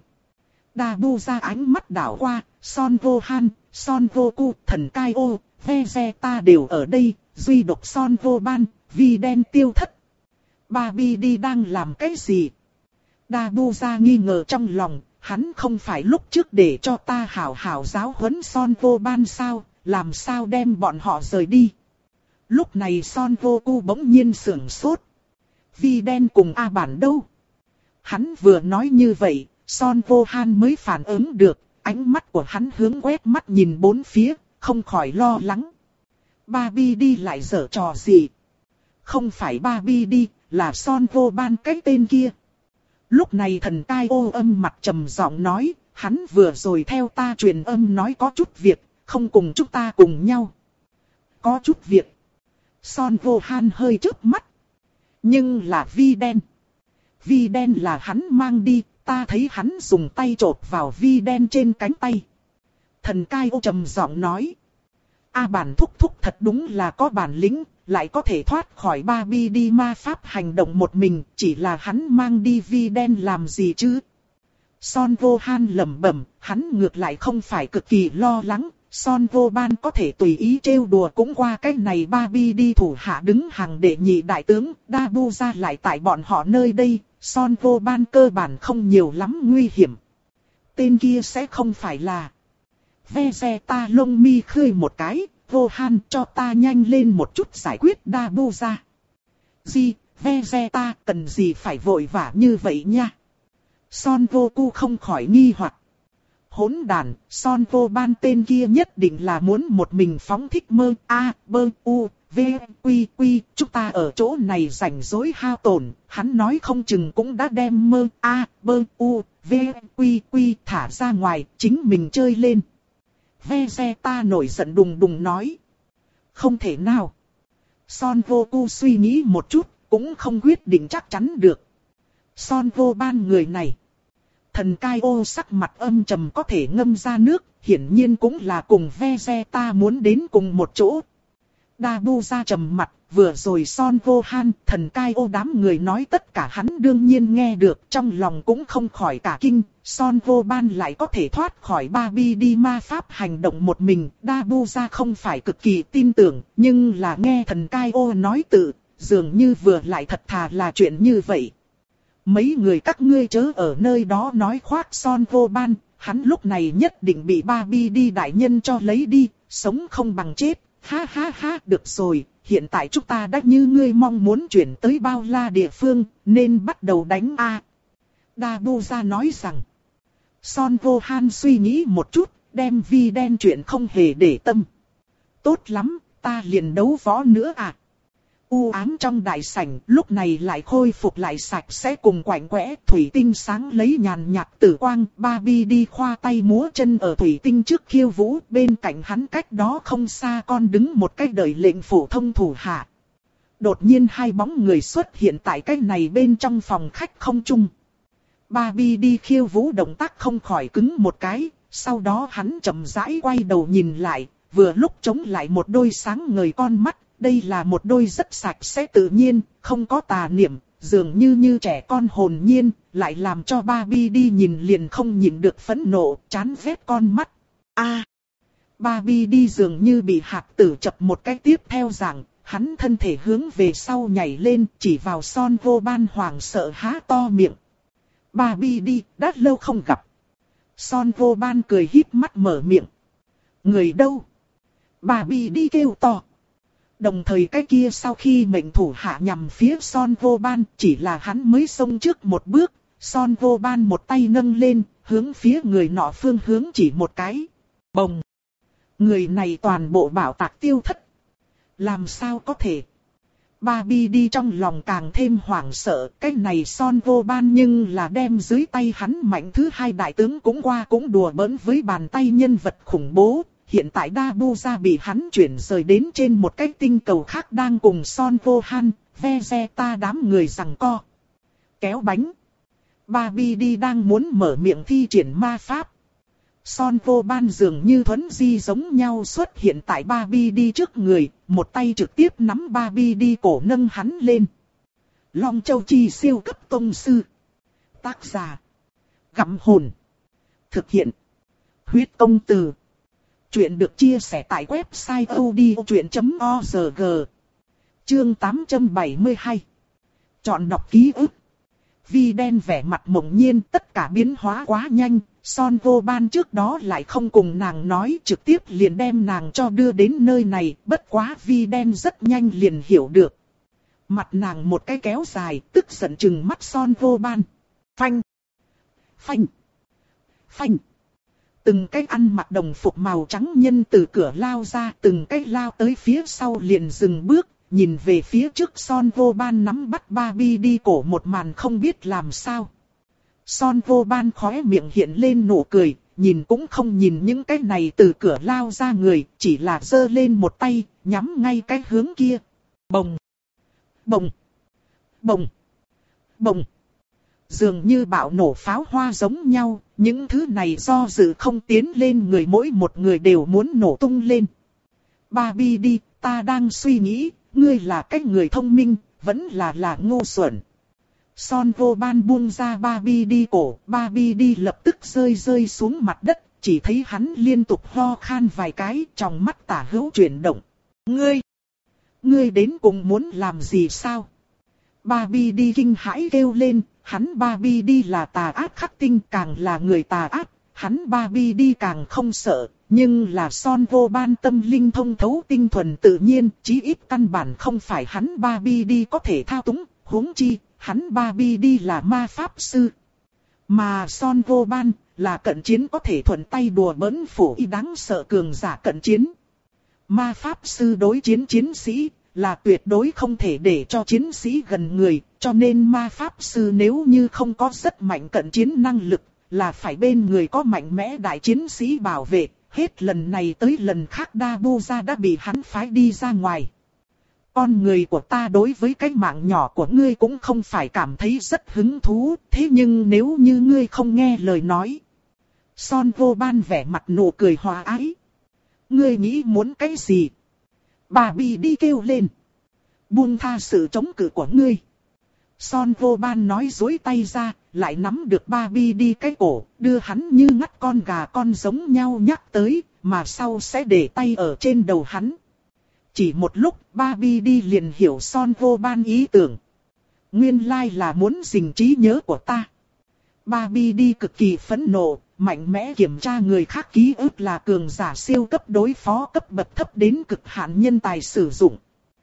Dabu ra ánh mắt đảo qua, Son Gohan, Son Goku, Thần Kai O, Vegeta đều ở đây, duy độc Son Gohan, Vi Đen tiêu thất. Ba bi đi đang làm cái gì? Dabu ra nghi ngờ trong lòng, hắn không phải lúc trước để cho ta hảo hảo giáo huấn Son Gohan sao, làm sao đem bọn họ rời đi? Lúc này Son Goku bỗng nhiên sửng sốt. Vi Đen cùng A Bản đâu? Hắn vừa nói như vậy, Son Gohan mới phản ứng được, ánh mắt của hắn hướng quét mắt nhìn bốn phía, không khỏi lo lắng. Ba bi đi lại giở trò gì? Không phải Ba bi đi, là Son Gohan cái tên kia. Lúc này Thần Kai ô âm mặt trầm giọng nói, hắn vừa rồi theo ta truyền âm nói có chút việc, không cùng chúng ta cùng nhau. Có chút việc. Son Gohan hơi chớp mắt. Nhưng là Vi Đen. Vi Đen là hắn mang đi, ta thấy hắn dùng tay chộp vào Vi Đen trên cánh tay. Thần Kai ô trầm giọng nói. A Bản thúc thúc thật đúng là có bản lĩnh, lại có thể thoát khỏi Ba bi đi ma pháp hành động một mình, chỉ là hắn mang đi Vi Đen làm gì chứ? Son Gohan lẩm bẩm, hắn ngược lại không phải cực kỳ lo lắng. Son Gohan có thể tùy ý trêu đùa cũng qua cái này Ba bi đi thủ hạ đứng hàng đệ nhị đại tướng, Dabu ra lại tại bọn họ nơi đây, Son Gohan cơ bản không nhiều lắm nguy hiểm. Tên kia sẽ không phải là... Vegeta lông mi khơi một cái, Gohan cho ta nhanh lên một chút giải quyết Dabu ra. Gì, Vegeta cần gì phải vội vã như vậy nha? Son Goku không khỏi nghi hoặc. Hỗn đàn, Son Gohan tên kia nhất định là muốn một mình phóng thích mơ a bơ u v quy quy, chúng ta ở chỗ này rảnh rỗi hao tổn, hắn nói không chừng cũng đã đem mơ a bơ u v quy quy thả ra ngoài, chính mình chơi lên. Vegeta nổi giận đùng đùng nói. Không thể nào. Son Goku suy nghĩ một chút, cũng không quyết định chắc chắn được. Son Goban người này. Thần Cai Ô sắc mặt âm trầm có thể ngâm ra nước, hiển nhiên cũng là cùng Vegeta muốn đến cùng một chỗ. Dabu ra trầm mặt, vừa rồi Son Gohan, thần Cai Ô đám người nói tất cả hắn đương nhiên nghe được, trong lòng cũng không khỏi cả kinh. Son Goban lại có thể thoát khỏi ba bi đi ma pháp hành động một mình, Dabu ra không phải cực kỳ tin tưởng, nhưng là nghe thần Cai Ô nói tự, dường như vừa lại thật thà là chuyện như vậy. Mấy người các ngươi chớ ở nơi đó nói khoác Son Goban, hắn lúc này nhất định bị ba bi đi đại nhân cho lấy đi, sống không bằng chết. Ha ha ha, được rồi, hiện tại chúng ta đã như ngươi mong muốn chuyển tới bao la địa phương, nên bắt đầu đánh a. À. Dabu ra nói rằng, Son Gohan suy nghĩ một chút, đem vi đen chuyện không hề để tâm. Tốt lắm, ta liền đấu võ nữa à. U ám trong đại sảnh, lúc này lại khôi phục lại sạch sẽ cùng quạnh quẽ, thủy tinh sáng lấy nhàn nhạt tử quang, ba bi đi khoa tay múa chân ở thủy tinh trước khiêu vũ, bên cạnh hắn cách đó không xa con đứng một cái đợi lệnh phổ thông thủ hạ. Đột nhiên hai bóng người xuất hiện tại cái này bên trong phòng khách không chung. Ba bi đi khiêu vũ động tác không khỏi cứng một cái, sau đó hắn chậm rãi quay đầu nhìn lại, vừa lúc chống lại một đôi sáng ngời con mắt. Đây là một đôi rất sạch sẽ tự nhiên, không có tà niệm, dường như như trẻ con hồn nhiên, lại làm cho ba bi đi nhìn liền không nhìn được phẫn nộ, chán ghét con mắt. A, à, ba bi đi dường như bị hạt tử chập một cái tiếp theo rằng, hắn thân thể hướng về sau nhảy lên, chỉ vào Son Goban hoảng sợ há to miệng. Ba bi đi, đã lâu không gặp. Son Goban cười híp mắt mở miệng. Người đâu? Ba bi đi kêu to. Đồng thời cái kia sau khi mệnh thủ hạ nhằm phía Son Goban, chỉ là hắn mới xông trước một bước, Son Goban một tay nâng lên, hướng phía người nọ phương hướng chỉ một cái. Bồng! Người này toàn bộ bảo tạc tiêu thất. Làm sao có thể? Ba bi đi trong lòng càng thêm hoảng sợ, cái này Son Goban nhưng là đem dưới tay hắn mạnh thứ hai đại tướng cũng qua cũng đùa bỡn với bàn tay nhân vật khủng bố. Hiện tại Dabu ra bị hắn chuyển rời đến trên một cái tinh cầu khác đang cùng Son Gohan, Vegeta đám người giằng co. Kéo bánh. Ba bi đi đang muốn mở miệng thi triển ma pháp. Son Goban dường như thuấn di giống nhau xuất hiện tại ba bi đi trước người, một tay trực tiếp nắm ba bi đi cổ nâng hắn lên. Long Châu Chi siêu cấp tông sư. Tác giả. Gặm hồn. Thực hiện. Huyết công từ. Chuyện được chia sẻ tại website odchuyện chấm org. Chương tám trăm bảy mươi hai. Chọn đọc ký ức. Vi đen vẻ mặt mộng nhiên, tất cả biến hóa quá nhanh. Son Goban trước đó lại không cùng nàng nói, trực tiếp liền đem nàng cho đưa đến nơi này. Bất quá Vi đen rất nhanh liền hiểu được. Mặt nàng một cái kéo dài, tức giận chừng mắt Son Goban. Phanh. Phanh. Phanh. Từng cái ăn mặc đồng phục màu trắng nhân từ cửa lao ra, từng cái lao tới phía sau liền dừng bước, nhìn về phía trước Son Goban nắm bắt ba bi đi cổ một màn không biết làm sao. Son Goban khóe miệng hiện lên nụ cười, nhìn cũng không nhìn những cái này từ cửa lao ra người, chỉ là giơ lên một tay, nhắm ngay cái hướng kia. Bồng! Bồng! Bồng! Bồng! Dường như bạo nổ pháo hoa giống nhau, những thứ này do dự không tiến lên người mỗi một người đều muốn nổ tung lên. Ba bi đi, ta đang suy nghĩ, ngươi là cái người thông minh, vẫn là là ngu xuẩn. Son Goban buông ra ba bi đi cổ, ba bi đi lập tức rơi rơi xuống mặt đất, chỉ thấy hắn liên tục ho khan vài cái, trong mắt tả hữu chuyển động. Ngươi! Ngươi đến cùng muốn làm gì sao? Ba bi đi kinh hãi kêu lên, hắn ba bi đi là tà ác khắc tinh, càng là người tà ác, hắn ba bi đi càng không sợ, nhưng là Son Goban tâm linh thông thấu tinh thuần tự nhiên, chí ít căn bản không phải hắn ba bi đi có thể thao túng, huống chi, hắn ba bi đi là ma pháp sư. Mà Son Goban là cận chiến có thể thuận tay đùa bỡn phủ y đáng sợ cường giả cận chiến. Ma pháp sư đối chiến chiến sĩ là tuyệt đối không thể để cho chiến sĩ gần người, cho nên ma pháp sư nếu như không có rất mạnh cận chiến năng lực, là phải bên người có mạnh mẽ đại chiến sĩ bảo vệ, hết lần này tới lần khác Dabuza đã bị hắn phái đi ra ngoài. Con người của ta đối với cái mạng nhỏ của ngươi cũng không phải cảm thấy rất hứng thú, thế nhưng nếu như ngươi không nghe lời nói. Son vô ban vẻ mặt nụ cười hòa ái. Ngươi nghĩ muốn cái gì? Barbie đi kêu lên. Buông tha sự chống cự của ngươi. Son vô ban nói duỗi tay ra, lại nắm được Barbie đi cái cổ, đưa hắn như ngắt con gà con giống nhau nhắc tới, mà sau sẽ để tay ở trên đầu hắn. Chỉ một lúc, Barbie đi liền hiểu Son vô ban ý tưởng. Nguyên lai là muốn giành trí nhớ của ta. Barbie đi cực kỳ phẫn nộ, mạnh mẽ kiểm tra người khác ký ức là cường giả siêu cấp đối phó cấp bậc thấp đến cực hạn nhân tài sử dụng.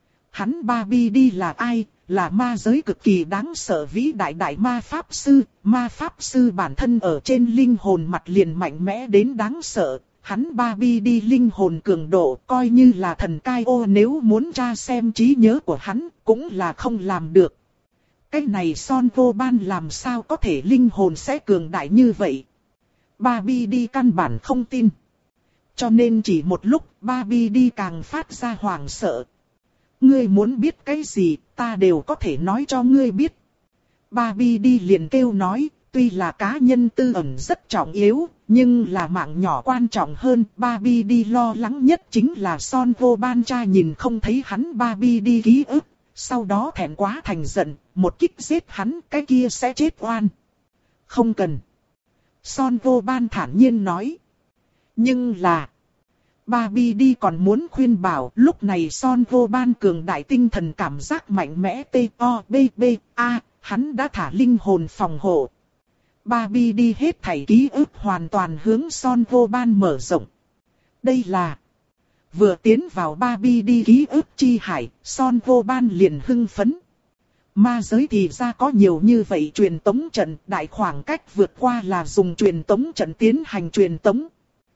Hắn Barbie đi là ai? Là ma giới cực kỳ đáng sợ vĩ đại đại ma pháp sư. Ma pháp sư bản thân ở trên linh hồn mặt liền mạnh mẽ đến đáng sợ. Hắn Barbie đi linh hồn cường độ coi như là thần cai ô, nếu muốn tra xem trí nhớ của hắn cũng là không làm được. Cái này Son vô ban làm sao có thể linh hồn sẽ cường đại như vậy? Barbie đi căn bản không tin. Cho nên chỉ một lúc Barbie đi càng phát ra hoảng sợ. Ngươi muốn biết cái gì, ta đều có thể nói cho ngươi biết. Barbie đi liền kêu nói, tuy là cá nhân tư ẩn rất trọng yếu, nhưng là mạng nhỏ quan trọng hơn. Barbie đi lo lắng nhất chính là Son vô ban cha nhìn không thấy hắn Barbie đi ký ức, sau đó thẹn quá thành giận, một kích giết hắn, cái kia sẽ chết oan. Không cần. Son vô ban thản nhiên nói. Nhưng là... Barbie đi còn muốn khuyên bảo, lúc này Son vô ban cường đại tinh thần cảm giác mạnh mẽ T O B B A, hắn đã thả linh hồn phòng hộ. Barbie đi hết thảy ký ức hoàn toàn hướng Son vô ban mở rộng. Đây là... Vừa tiến vào Barbie đi ký ức chi hải, Son vô ban liền hưng phấn. Ma giới thì ra có nhiều như vậy truyền tống trận, đại khoảng cách vượt qua là dùng truyền tống trận tiến hành truyền tống.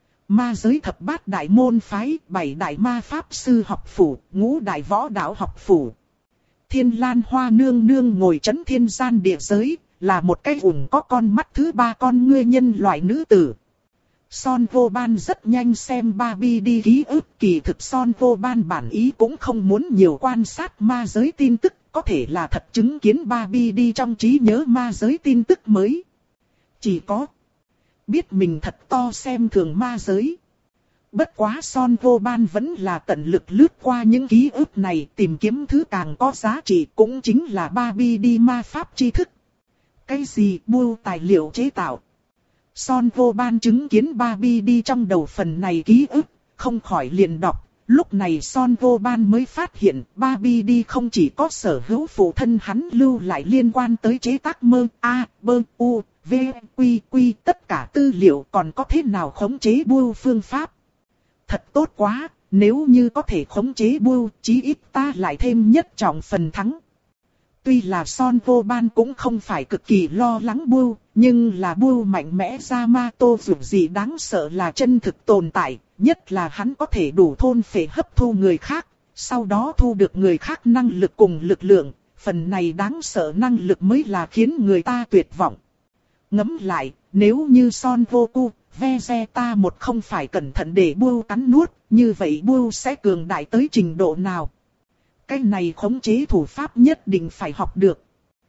Ma giới thập bát đại môn phái, bảy đại ma pháp sư học phủ, ngũ đại võ đạo học phủ. Thiên Lan Hoa nương nương ngồi chấn thiên gian địa giới, là một cái ủng có con mắt thứ ba con ngươi nhân loại nữ tử. Son vô ban rất nhanh xem Barbie đi ký ức, kỳ thực Son vô ban bản ý cũng không muốn nhiều quan sát ma giới tin tức, có thể là thật chứng kiến Barbie đi trong trí nhớ ma giới tin tức mới. Chỉ có biết mình thật to xem thường ma giới. Bất quá Son vô ban vẫn là tận lực lướt qua những ký ức này, tìm kiếm thứ càng có giá trị, cũng chính là Barbie đi ma pháp tri thức. Cái gì mua tài liệu chế tạo? Son vô ban chứng kiến Barbie đi trong đầu phần này ký ức, không khỏi liền đọc. Lúc này Son vô ban mới phát hiện Barbie đi không chỉ có sở hữu phụ thân hắn lưu lại liên quan tới chế tác mơ A, B, U, V, Quy, Quy, tất cả tư liệu, còn có thế nào khống chế bưu phương pháp. Thật tốt quá, nếu như có thể khống chế bưu, chí ít ta lại thêm nhất trọng phần thắng. Tuy là Son vô ban cũng không phải cực kỳ lo lắng bưu, nhưng là bưu mạnh mẽ Yamato dù gì đáng sợ là chân thực tồn tại, nhất là hắn có thể đủ thôn phệ hấp thu người khác, sau đó thu được người khác năng lực cùng lực lượng, phần này đáng sợ năng lực mới là khiến người ta tuyệt vọng. Ngẫm lại, nếu như Son vô cu, Vegeta một không phải cẩn thận để bưu cắn nuốt, như vậy bưu sẽ cường đại tới trình độ nào? Cái này khống chế thủ pháp nhất định phải học được.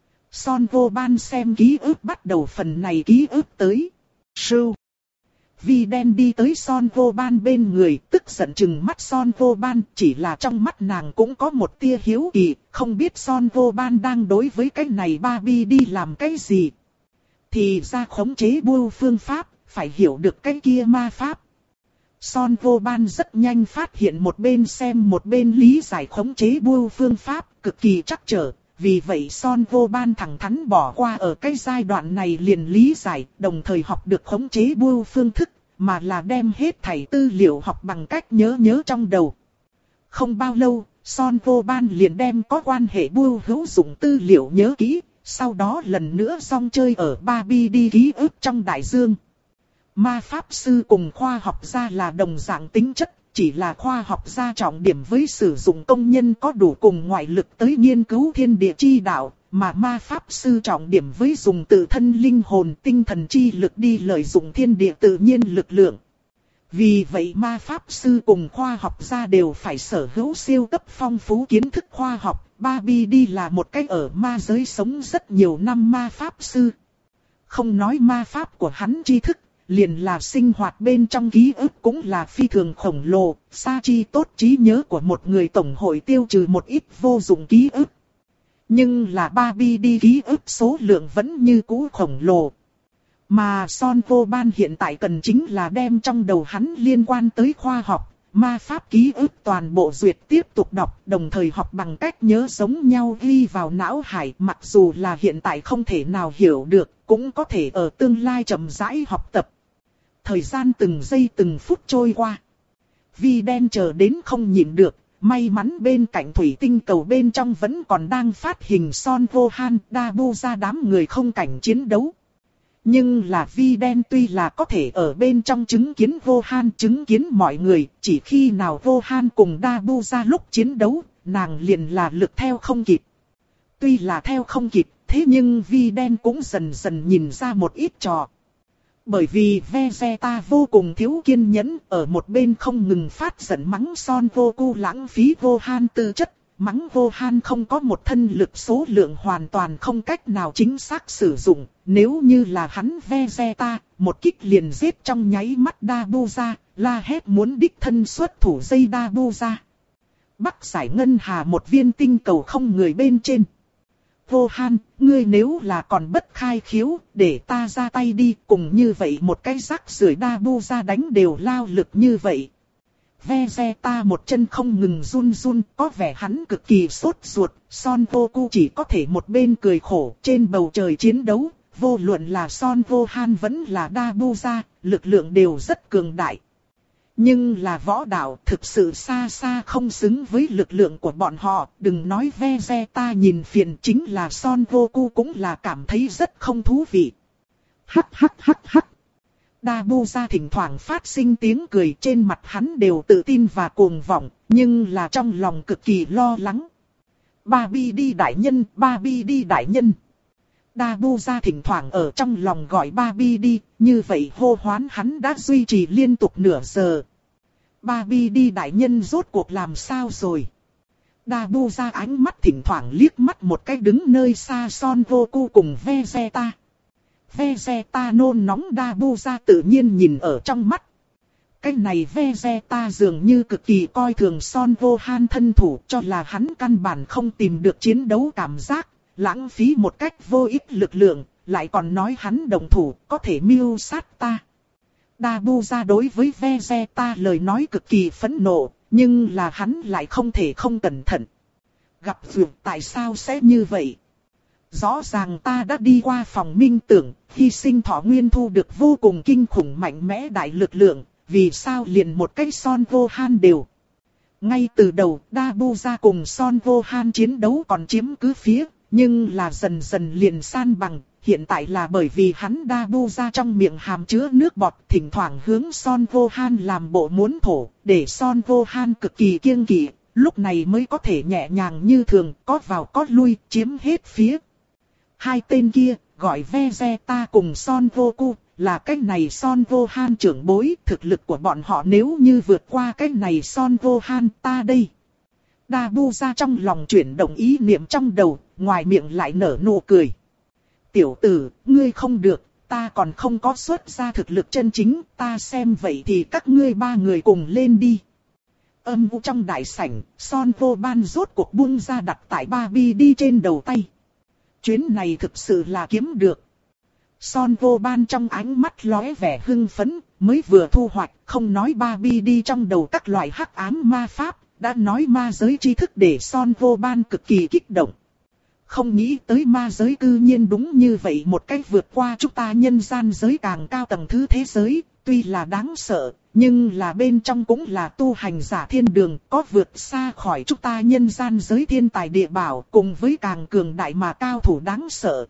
Son vô ban xem ký ức bắt đầu phần này ký ức tới. Sưu. Vi đen đi tới Son vô ban bên người, tức giận chừng mắt Son vô ban, chỉ là trong mắt nàng cũng có một tia hiếu kỳ, không biết Son vô ban đang đối với cái này Barbie đi làm cái gì. Thì ra khống chế bưu phương pháp, phải hiểu được cái kia ma pháp. Son vô ban rất nhanh phát hiện một bên xem một bên lý giải khống chế bưu phương pháp, cực kỳ trắc trở. Vì vậy Son vô ban thẳng thắn bỏ qua ở cái giai đoạn này liền lý giải, đồng thời học được khống chế bưu phương thức, mà là đem hết thảy tư liệu học bằng cách nhớ nhớ trong đầu. Không bao lâu, Son vô ban liền đem có quan hệ bưu hữu dụng tư liệu nhớ kỹ, sau đó lần nữa song chơi ở Barbie đi ký ức trong đại dương. Ma pháp sư cùng khoa học gia là đồng dạng tính chất, chỉ là khoa học gia trọng điểm với sử dụng công nhân có đủ cùng ngoại lực tới nghiên cứu thiên địa chi đạo, mà ma pháp sư trọng điểm với dùng tự thân linh hồn tinh thần chi lực đi lợi dụng thiên địa tự nhiên lực lượng. Vì vậy ma pháp sư cùng khoa học gia đều phải sở hữu siêu cấp phong phú kiến thức khoa học. Barbie đi là một cái ở ma giới sống rất nhiều năm ma pháp sư. Không nói ma pháp của hắn tri thức, liền là sinh hoạt bên trong ký ức cũng là phi thường khổng lồ. Sa chi tốt trí nhớ của một người tổng hội tiêu trừ một ít vô dụng ký ức. Nhưng là Barbie đi ký ức số lượng vẫn như cũ khổng lồ. Mà Son Vô Ban hiện tại cần chính là đem trong đầu hắn liên quan tới khoa học, ma pháp ký ức toàn bộ duyệt tiếp tục đọc, đồng thời học bằng cách nhớ giống nhau ghi vào não hải, mặc dù là hiện tại không thể nào hiểu được, cũng có thể ở tương lai chậm rãi học tập. Thời gian từng giây từng phút trôi qua. Vi đen chờ đến không nhịn được, may mắn bên cạnh thủy tinh cầu bên trong vẫn còn đang phát hình Son Vô Han, Dabu ra đám người không cảnh chiến đấu. Nhưng là Vi đen tuy là có thể ở bên trong chứng kiến Vô Han, chứng kiến mọi người, chỉ khi nào Vô Han cùng Dabu ra lúc chiến đấu, nàng liền là lực theo không kịp. Tuy là theo không kịp, thế nhưng Vi đen cũng dần dần nhìn ra một ít trò. Bởi vì Vegeta vô cùng thiếu kiên nhẫn, ở một bên không ngừng phát giận mắng Son Goku lãng phí Vô Han tư chất, mắng Vô Han không có một thân lực số lượng hoàn toàn không cách nào chính xác sử dụng. Nếu như là hắn Vegeta, một kích liền giết trong nháy mắt Dabu ra, la hét muốn đích thân xuất thủ dây Dabu ra. Bắc giải ngân hà một viên tinh cầu không người bên trên. Vô Han, ngươi nếu là còn bất khai khiếu, để ta ra tay đi, cùng như vậy một cái rắc rưởi Dabu ra đánh đều lao lực như vậy. Vegeta một chân không ngừng run run, có vẻ hắn cực kỳ sốt ruột, Son Goku chỉ có thể một bên cười khổ. Trên bầu trời chiến đấu, vô luận là Son Vô Han vẫn là Dabu ra, lực lượng đều rất cường đại. Nhưng là võ đạo thực sự xa xa không xứng với lực lượng của bọn họ, đừng nói Vegeta nhìn phiền, chính là Son Goku cũng là cảm thấy rất không thú vị. Hắc hắc hắc hắc. Dabu ra thỉnh thoảng phát sinh tiếng cười, trên mặt hắn đều tự tin và cuồng vọng, nhưng là trong lòng cực kỳ lo lắng. Barbie đi đại nhân, Barbie đi đại nhân. Dabu ra thỉnh thoảng ở trong lòng gọi Barbie đi, như vậy hô hoán hắn đã duy trì liên tục nửa giờ. Barbie đi đại nhân rốt cuộc làm sao rồi? Dabu ra ánh mắt thỉnh thoảng liếc mắt một cái đứng nơi xa Son Goku cùng Vegeta. Vegeta nôn nóng Dabu ra tự nhiên nhìn ở trong mắt. Cái này Vegeta dường như cực kỳ coi thường Son Vô Han thân thủ, cho là hắn căn bản không tìm được chiến đấu cảm giác, lãng phí một cách vô ích lực lượng, lại còn nói hắn đồng thủ có thể mưu sát ta. Dabu ra đối với Vegeta lời nói cực kỳ phẫn nộ, nhưng là hắn lại không thể không cẩn thận. Gặp việc tại sao sẽ như vậy? Rõ ràng ta đã đi qua phòng minh tưởng, hy sinh thọ nguyên thu được vô cùng kinh khủng mạnh mẽ đại lực lượng, vì sao liền một cái Son Vô Han đều. Ngay từ đầu, Dabu ra cùng Son Vô Han chiến đấu còn chiếm cứ phía, nhưng là dần dần liền san bằng. Hiện tại là bởi vì hắn Dabu ra trong miệng hàm chứa nước bọt, thỉnh thoảng hướng Son Vô Han làm bộ muốn thổ, để Son Vô Han cực kỳ kiêng kỵ, lúc này mới có thể nhẹ nhàng như thường, có vào có lui, chiếm hết phía. Hai tên kia, gọi Vegeta cùng Son Goku, là cái này Son Vô Han trưởng bối, thực lực của bọn họ nếu như vượt qua cái này Son Vô Han ta đây. Dabu ra trong lòng chuyển động ý niệm trong đầu, ngoài miệng lại nở nụ cười. Tiểu tử, ngươi không được, ta còn không có xuất ra thực lực chân chính, ta xem vậy thì các ngươi ba người cùng lên đi. Âm u trong đại sảnh, Son Vô Ban rốt cuộc buông ra đặt tại Barbie đi trên đầu tay. Chuyến này thực sự là kiếm được. Son Vô Ban trong ánh mắt lóe vẻ hưng phấn, mới vừa thu hoạch, không nói Barbie đi trong đầu các loại hắc ám ma pháp, đã nói ma giới tri thức để Son Vô Ban cực kỳ kích động. Không nghĩ tới ma giới cư nhiên đúng như vậy một cách vượt qua chúng ta nhân gian giới càng cao tầng thứ thế giới, tuy là đáng sợ, nhưng là bên trong cũng là tu hành giả thiên đường, có vượt xa khỏi chúng ta nhân gian giới thiên tài địa bảo, cùng với càng cường đại mà cao thủ đáng sợ.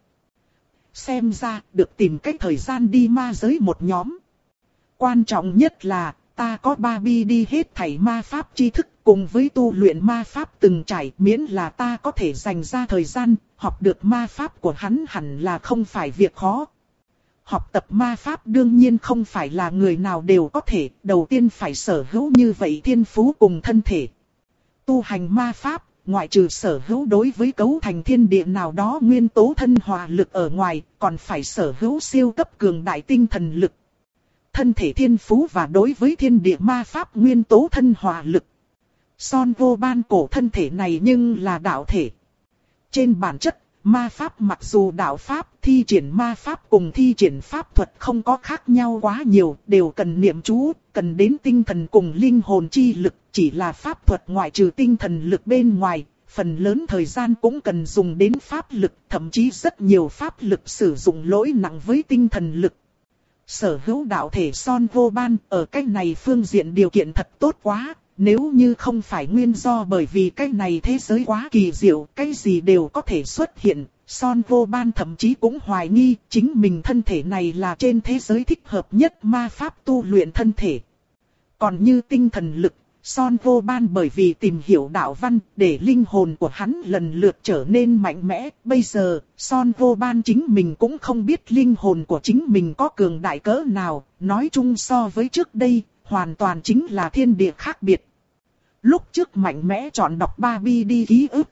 Xem ra, được tìm cách thời gian đi ma giới một nhóm. Quan trọng nhất là, ta có Barbie đi hết thảy ma pháp tri thức, cùng với tu luyện ma pháp từng trải, miễn là ta có thể dành ra thời gian, học được ma pháp của hắn hẳn là không phải việc khó. học tập ma pháp đương nhiên không phải là người nào đều có thể, đầu tiên phải sở hữu như vậy thiên phú cùng thân thể. Tu hành ma pháp, ngoại trừ sở hữu đối với cấu thành thiên địa nào đó nguyên tố thân hòa lực ở ngoài, còn phải sở hữu siêu cấp cường đại tinh thần lực. Thân thể thiên phú và đối với thiên địa ma pháp nguyên tố thân hòa lực. Son vô ban cổ thân thể này nhưng là đạo thể. Trên bản chất, ma pháp mặc dù đạo pháp, thi triển ma pháp cùng thi triển pháp thuật không có khác nhau quá nhiều, đều cần niệm chú, cần đến tinh thần cùng linh hồn chi lực, chỉ là pháp thuật ngoại trừ tinh thần lực bên ngoài, phần lớn thời gian cũng cần dùng đến pháp lực, thậm chí rất nhiều pháp lực sử dụng lỗi nặng với tinh thần lực. Sở hữu đạo thể Son vô ban ở cách này phương diện điều kiện thật tốt quá. Nếu như không phải nguyên do bởi vì cái này thế giới quá kỳ diệu, cái gì đều có thể xuất hiện, Son vô ban thậm chí cũng hoài nghi chính mình thân thể này là trên thế giới thích hợp nhất ma pháp tu luyện thân thể. Còn như tinh thần lực, Son vô ban bởi vì tìm hiểu đạo văn để linh hồn của hắn lần lượt trở nên mạnh mẽ. Bây giờ, Son vô ban chính mình cũng không biết linh hồn của chính mình có cường đại cỡ nào, nói chung so với trước đây. Hoàn toàn chính là thiên địa khác biệt. Lúc trước mạnh mẽ chọn đọc Barbie đi ký ức.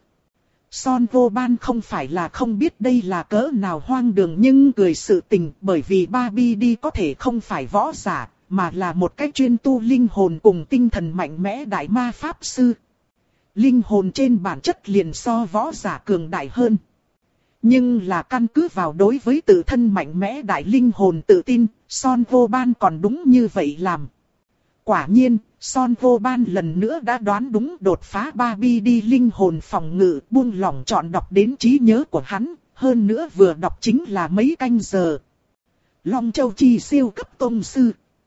Son vô ban không phải là không biết đây là cỡ nào hoang đường nhưng cười sự tình bởi vì Barbie đi có thể không phải võ giả, mà là một cách chuyên tu linh hồn cùng tinh thần mạnh mẽ đại ma pháp sư. Linh hồn trên bản chất liền so võ giả cường đại hơn. Nhưng là căn cứ vào đối với tự thân mạnh mẽ đại linh hồn tự tin, Son vô ban còn đúng như vậy làm. Quả nhiên, Son vô ban lần nữa đã đoán đúng đột phá Barbie đi linh hồn phòng ngự buông lỏng chọn đọc đến trí nhớ của hắn, hơn nữa vừa đọc chính là mấy canh giờ. Long Châu Chi siêu cấp tông sư.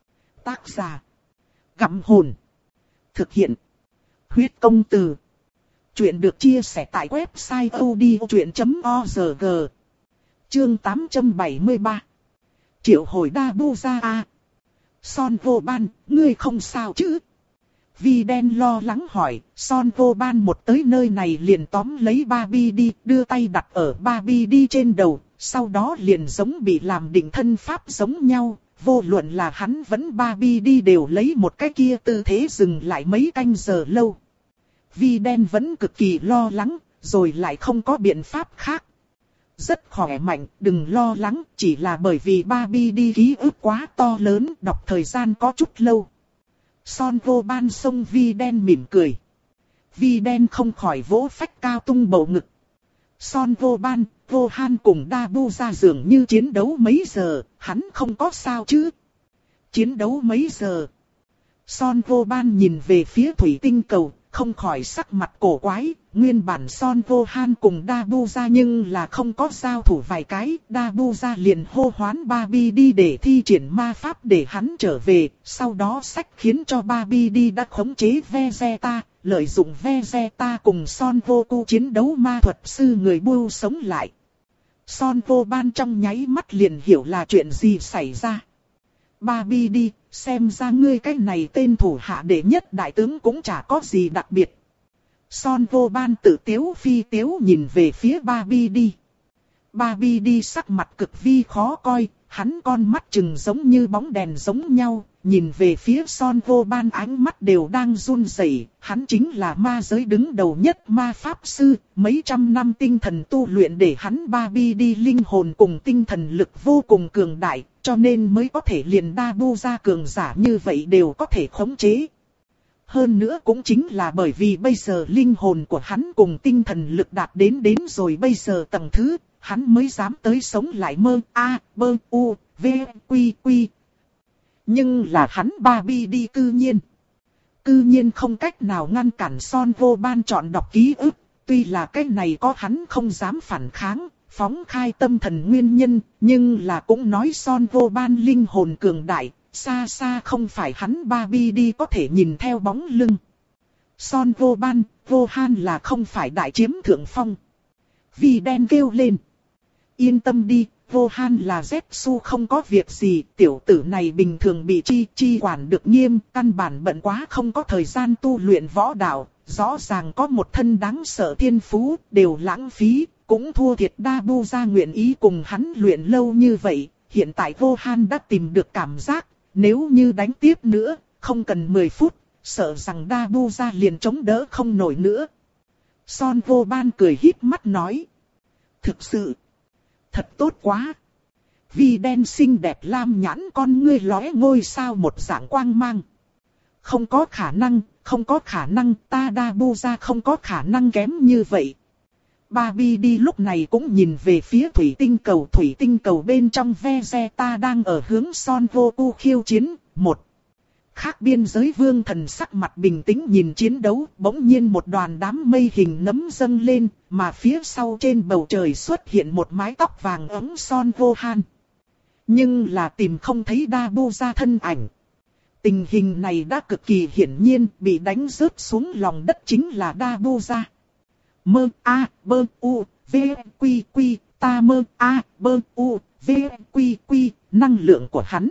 Tác giả. Gặm hồn. Thực hiện. Huyết công từ. Chuyện được chia sẻ tại website odchuyện chấm org. Chương tám trăm bảy mươi ba. Triệu hồi đa bu ra a. Son vô ban, ngươi không sao chứ? Vi đen lo lắng hỏi, Son vô ban một tới nơi này liền tóm lấy Barbie đi, đưa tay đặt ở Barbie đi trên đầu, sau đó liền giống bị làm định thân pháp giống nhau, vô luận là hắn vẫn Barbie đi đều lấy một cái kia tư thế dừng lại mấy canh giờ lâu. Vi đen vẫn cực kỳ lo lắng, rồi lại không có biện pháp khác. Rất khỏe mạnh, đừng lo lắng, chỉ là bởi vì Barbie đi ký ức quá to lớn, đọc thời gian có chút lâu. Son vô ban xông Vi đen mỉm cười. Vi đen không khỏi vỗ phách cao tung bầu ngực. Son vô ban, vô han cùng đa bu ra dường như chiến đấu mấy giờ, hắn không có sao chứ? Chiến đấu mấy giờ? Son vô ban nhìn về phía thủy tinh cầu, không khỏi sắc mặt cổ quái, nguyên bản Son vô han cùng đa bu ra nhưng là không có giao thủ vài cái, đa bu ra liền hô hoán Barbie đi để thi triển ma pháp để hắn trở về, sau đó sách khiến cho Barbie đi đã khống chế Vegeta, lợi dụng Vegeta cùng Son vô cu chiến đấu ma thuật sư người bưu sống lại. Son vô ban trong nháy mắt liền hiểu là chuyện gì xảy ra. Barbie đi, xem ra ngươi cái này tên thủ hạ đệ nhất đại tướng cũng chả có gì đặc biệt. Son vô ban tự tiếu phi tiếu nhìn về phía Barbie đi. Barbie đi sắc mặt cực vi khó coi, hắn con mắt trừng giống như bóng đèn giống nhau, nhìn về phía Son vô ban ánh mắt đều đang run rẩy. Hắn chính là ma giới đứng đầu nhất ma pháp sư, mấy trăm năm tinh thần tu luyện để hắn Barbie đi linh hồn cùng tinh thần lực vô cùng cường đại, cho nên mới có thể liền đa bu ra cường giả như vậy đều có thể khống chế. Hơn nữa cũng chính là bởi vì bây giờ linh hồn của hắn cùng tinh thần lực đạt đến đến rồi bây giờ tầng thứ, hắn mới dám tới sống lại mơ a bơ u v quy quy. Nhưng là hắn Barbie đi cư nhiên. Cư nhiên không cách nào ngăn cản Son vô ban chọn đọc ký ức, tuy là cái này có hắn không dám phản kháng, phóng khai tâm thần nguyên nhân, nhưng là cũng nói Son vô ban linh hồn cường đại, xa xa không phải hắn Barbie đi có thể nhìn theo bóng lưng. Son vô ban, vô han là không phải đại chiếm thượng phong. Vi đen kêu lên. Yên tâm đi, vô han là Zetsu không có việc gì, tiểu tử này bình thường bị chi chi quản được nghiêm, căn bản bận quá không có thời gian tu luyện võ đạo, rõ ràng có một thân đáng sợ thiên phú, đều lãng phí, cũng thua thiệt đa bu ra nguyện ý cùng hắn luyện lâu như vậy, hiện tại Vô-Han đã tìm được cảm giác, nếu như đánh tiếp nữa, không cần mười phút, sợ rằng Dabuza liền chống đỡ không nổi nữa. Son Vô-Ban cười híp mắt nói. Thực sự, thật tốt quá. Vì đen xinh đẹp lam nhãn con ngươi lóe ngôi sao một dạng quang mang. Không có khả năng, không có khả năng, ta Dabuza không có khả năng kém như vậy. Barbie đi lúc này cũng nhìn về phía thủy tinh cầu. Thủy tinh cầu bên trong Vegeta đang ở hướng Son Goku khiêu chiến. Một khác biên giới vương thần sắc mặt bình tĩnh nhìn chiến đấu. Bỗng nhiên một đoàn đám mây hình nấm dâng lên. Mà phía sau trên bầu trời xuất hiện một mái tóc vàng ấm Son Gohan. Nhưng là tìm không thấy Dabuza thân ảnh. Tình hình này đã cực kỳ hiển nhiên, bị đánh rớt xuống lòng đất chính là Dabuza. Mơ A, bơ U, V, Quy Quy, ta mơ A, bơ U, V, Quy Quy, năng lượng của hắn.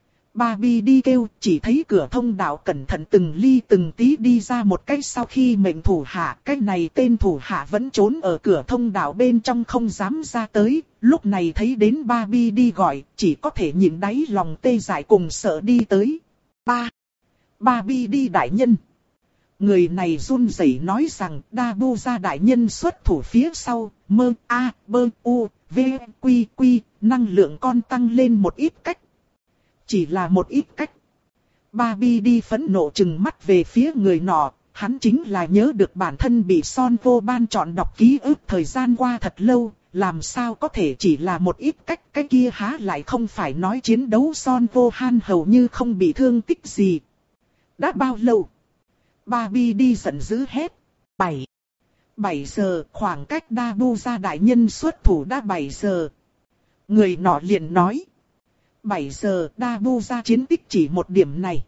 Barbie đi kêu, chỉ thấy cửa thông đạo cẩn thận từng ly từng tí đi ra một cái sau khi mệnh thủ hạ. Cái này tên thủ hạ vẫn trốn ở cửa thông đạo bên trong không dám ra tới. Lúc này thấy đến Barbie đi gọi, chỉ có thể nhìn đáy lòng tê dại cùng sợ đi tới. Ba. Barbie đi đại nhân. Người này run rẩy nói rằng Dabuza đại nhân xuất thủ phía sau, mơ A, bơ U, V, Quy Quy, năng lượng con tăng lên một ít cách. Chỉ là một ít cách. Barbie đi phẫn nộ trừng mắt về phía người nọ, hắn chính là nhớ được bản thân bị Son Vô-Ban chọn đọc ký ức thời gian qua thật lâu, làm sao có thể chỉ là một ít cách, cái kia há lại không phải nói chiến đấu Son Vô-Han hầu như không bị thương tích gì. Đã bao lâu? Barbie đi giận dữ hét. Bảy. Bảy giờ, khoảng cách Dabuza đại nhân xuất thủ đã bảy giờ. Người nọ liền nói. Bảy giờ, Dabuza chiến tích chỉ một điểm này.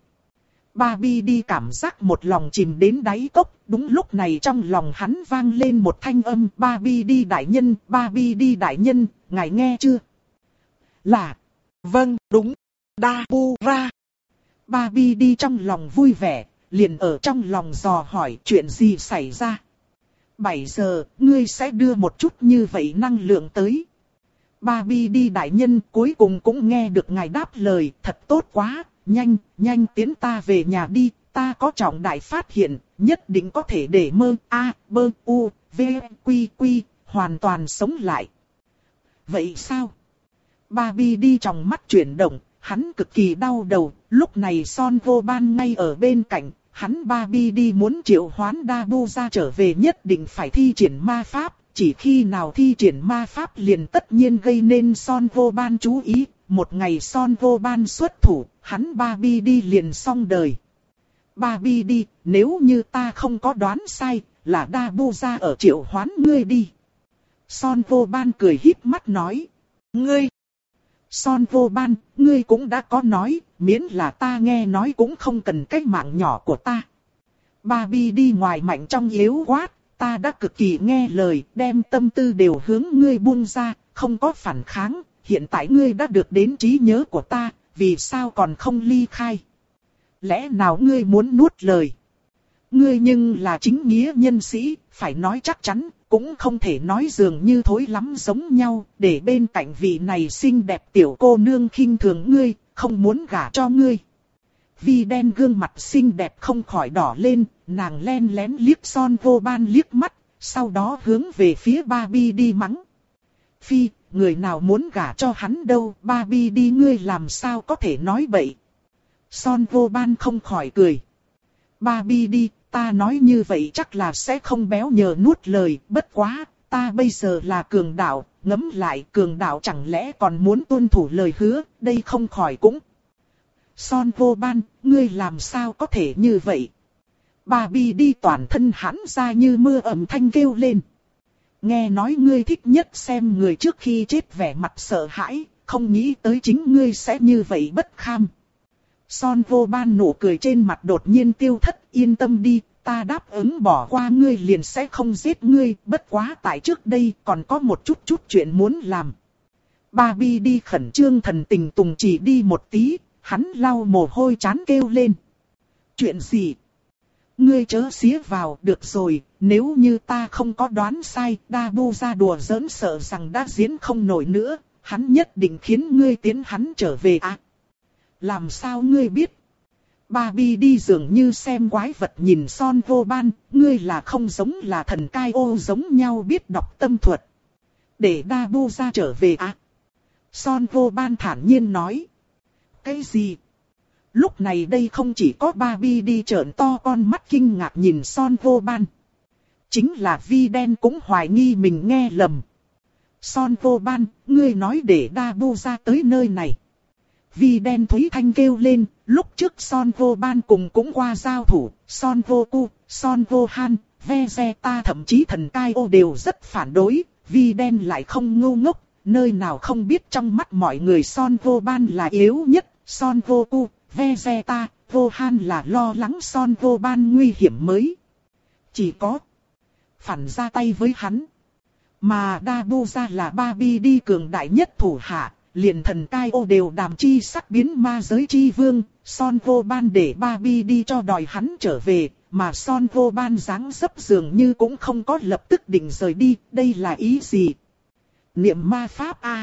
Barbie đi cảm giác một lòng chìm đến đáy cốc. Đúng lúc này trong lòng hắn vang lên một thanh âm. Barbie đi đại nhân, Barbie đi đại nhân, ngài nghe chưa? Là. Vâng, đúng. Dabuza. Barbie đi trong lòng vui vẻ. Liền ở trong lòng dò hỏi chuyện gì xảy ra. Bảy giờ, ngươi sẽ đưa một chút như vậy năng lượng tới. Barbie đi đại nhân cuối cùng cũng nghe được ngài đáp lời, thật tốt quá, nhanh, nhanh tiến ta về nhà đi, ta có trọng đại phát hiện, nhất định có thể để mơ A, bơ U, V, Quy Quy, hoàn toàn sống lại. Vậy sao? Barbie đi trong mắt chuyển động, hắn cực kỳ đau đầu, lúc này Son Vô-Ban ngay ở bên cạnh. Hắn Barbie đi muốn triệu hoán Dabuza trở về nhất định phải thi triển ma pháp, chỉ khi nào thi triển ma pháp liền tất nhiên gây nên Son Vô-Ban chú ý, một ngày Son Vô-Ban xuất thủ, hắn Barbie đi liền xong đời. Barbie đi, nếu như ta không có đoán sai, là Dabuza ở triệu hoán ngươi đi. Son Vô-Ban cười híp mắt nói, ngươi. Son Vô-Ban, ngươi cũng đã có nói, miễn là ta nghe nói cũng không cần cái mạng nhỏ của ta. Barbie đi ngoài mạnh trong yếu quát, ta đã cực kỳ nghe lời, đem tâm tư đều hướng ngươi buông ra, không có phản kháng, hiện tại ngươi đã được đến trí nhớ của ta, vì sao còn không ly khai? Lẽ nào ngươi muốn nuốt lời? Ngươi nhưng là chính nghĩa nhân sĩ, phải nói chắc chắn, cũng không thể nói dường như thối lắm giống nhau, để bên cạnh vị này xinh đẹp tiểu cô nương khinh thường ngươi, không muốn gả cho ngươi. Vi đen gương mặt xinh đẹp không khỏi đỏ lên, nàng len lén liếc Son Vô-Ban liếc mắt, sau đó hướng về phía Barbie đi mắng. Phi, người nào muốn gả cho hắn đâu, Barbie đi ngươi làm sao có thể nói bậy. Son Vô-Ban không khỏi cười. Barbie đi, ta nói như vậy chắc là sẽ không béo nhờ nuốt lời, bất quá, ta bây giờ là cường đạo, ngẫm lại cường đạo chẳng lẽ còn muốn tuân thủ lời hứa, đây không khỏi cũng. Son Vô-Ban, ngươi làm sao có thể như vậy? Barbie đi toàn thân hãn ra như mưa ẩm thanh kêu lên. Nghe nói ngươi thích nhất xem người trước khi chết vẻ mặt sợ hãi, không nghĩ tới chính ngươi sẽ như vậy bất kham. Son Vô-Ban nụ cười trên mặt đột nhiên tiêu thất, yên tâm đi, ta đáp ứng bỏ qua ngươi liền sẽ không giết ngươi, bất quá tại trước đây còn có một chút chút chuyện muốn làm. Barbie đi khẩn trương thần tình tùng chỉ đi một tí, hắn lau mồ hôi chán kêu lên. Chuyện gì? Ngươi chớ xía vào, được rồi, nếu như ta không có đoán sai, Dabuza đùa giỡn sợ rằng đã diễn không nổi nữa, hắn nhất định khiến ngươi tiến hắn trở về à? Làm sao ngươi biết? Barbie đi dường như xem quái vật nhìn Son Vô Ban, ngươi là không giống là thần cai ô giống nhau biết đọc tâm thuật. Để Dabu ra trở về à? Son Vô Ban thản nhiên nói. Cái gì? Lúc này đây không chỉ có Barbie đi trợn to con mắt kinh ngạc nhìn Son Vô Ban. Chính là Vi Đen cũng hoài nghi mình nghe lầm. Son Vô Ban, ngươi nói để Dabu ra tới nơi này. Vi Đen Thúy Thanh kêu lên, lúc trước Son Vô Ban cùng cũng qua giao thủ, Son Vô Cu, Son Vô Han, Vegeta thậm chí thần cai ô đều rất phản đối, Vi Đen lại không ngu ngốc, nơi nào không biết trong mắt mọi người Son Vô Ban là yếu nhất, Son Vô Cu, Vegeta, Vô Han là lo lắng Son Vô Ban nguy hiểm mới. Chỉ có phản ra tay với hắn. Mà Dabu ra là Barbie đi cường đại nhất thủ hạ, liền thần cai ô đều đàm chi sắc biến ma giới chi vương, Son Vô Ban để Barbie đi cho đòi hắn trở về, mà Son Vô Ban dáng dấp dường như cũng không có lập tức định rời đi, đây là ý gì? Niệm ma pháp a.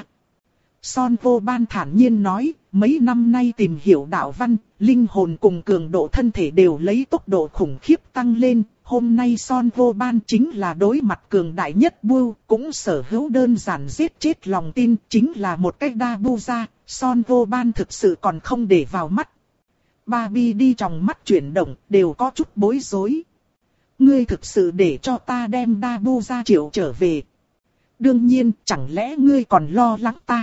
Son Vô Ban thản nhiên nói, mấy năm nay tìm hiểu đạo văn, linh hồn cùng cường độ thân thể đều lấy tốc độ khủng khiếp tăng lên. Hôm nay Son Vô Ban chính là đối mặt cường đại nhất Buu, cũng sở hữu đơn giản giết chết lòng tin, chính là một cách Dabu ra, Son Vô Ban thực sự còn không để vào mắt. Barbie đi trong mắt chuyển động, đều có chút bối rối. Ngươi thực sự để cho ta đem Dabu ra triệu trở về. Đương nhiên, chẳng lẽ ngươi còn lo lắng ta?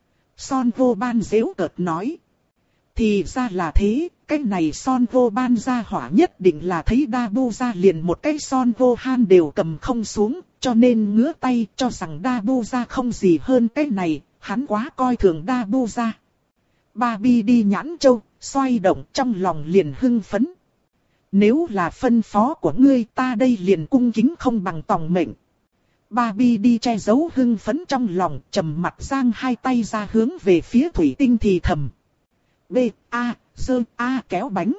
Son Vô Ban giễu cợt nói. Thì ra là thế, cái này Son Vô Ban ra hỏa nhất định là thấy Dabu ra liền một cái Son Vô Han đều cầm không xuống, cho nên ngứa tay cho rằng Dabu ra không gì hơn cái này, hắn quá coi thường Dabu ra. Barbie đi nhãn châu, xoay động trong lòng liền hưng phấn. Nếu là phân phó của ngươi ta đây liền cung kính không bằng tòng mệnh. Barbie đi che giấu hưng phấn trong lòng, trầm mặt giang hai tay ra hướng về phía thủy tinh thì thầm. B, A, dơ, A kéo bánh.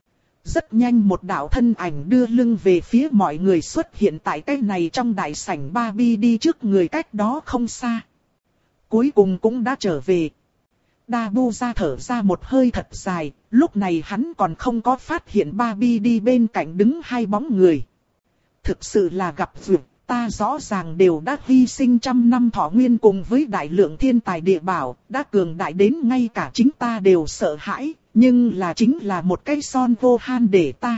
Rất nhanh một đạo thân ảnh đưa lưng về phía mọi người xuất hiện tại cái này trong đại sảnh. Barbie đi trước người cách đó không xa. Cuối cùng cũng đã trở về. Dabu ra thở ra một hơi thật dài, lúc này hắn còn không có phát hiện Barbie đi bên cạnh đứng hai bóng người. Thực sự là gặp duyên. Ta rõ ràng đều đã hy sinh trăm năm thọ nguyên cùng với đại lượng thiên tài địa bảo, đã cường đại đến ngay cả chính ta đều sợ hãi, nhưng là chính là một cái Son Vô Han để ta.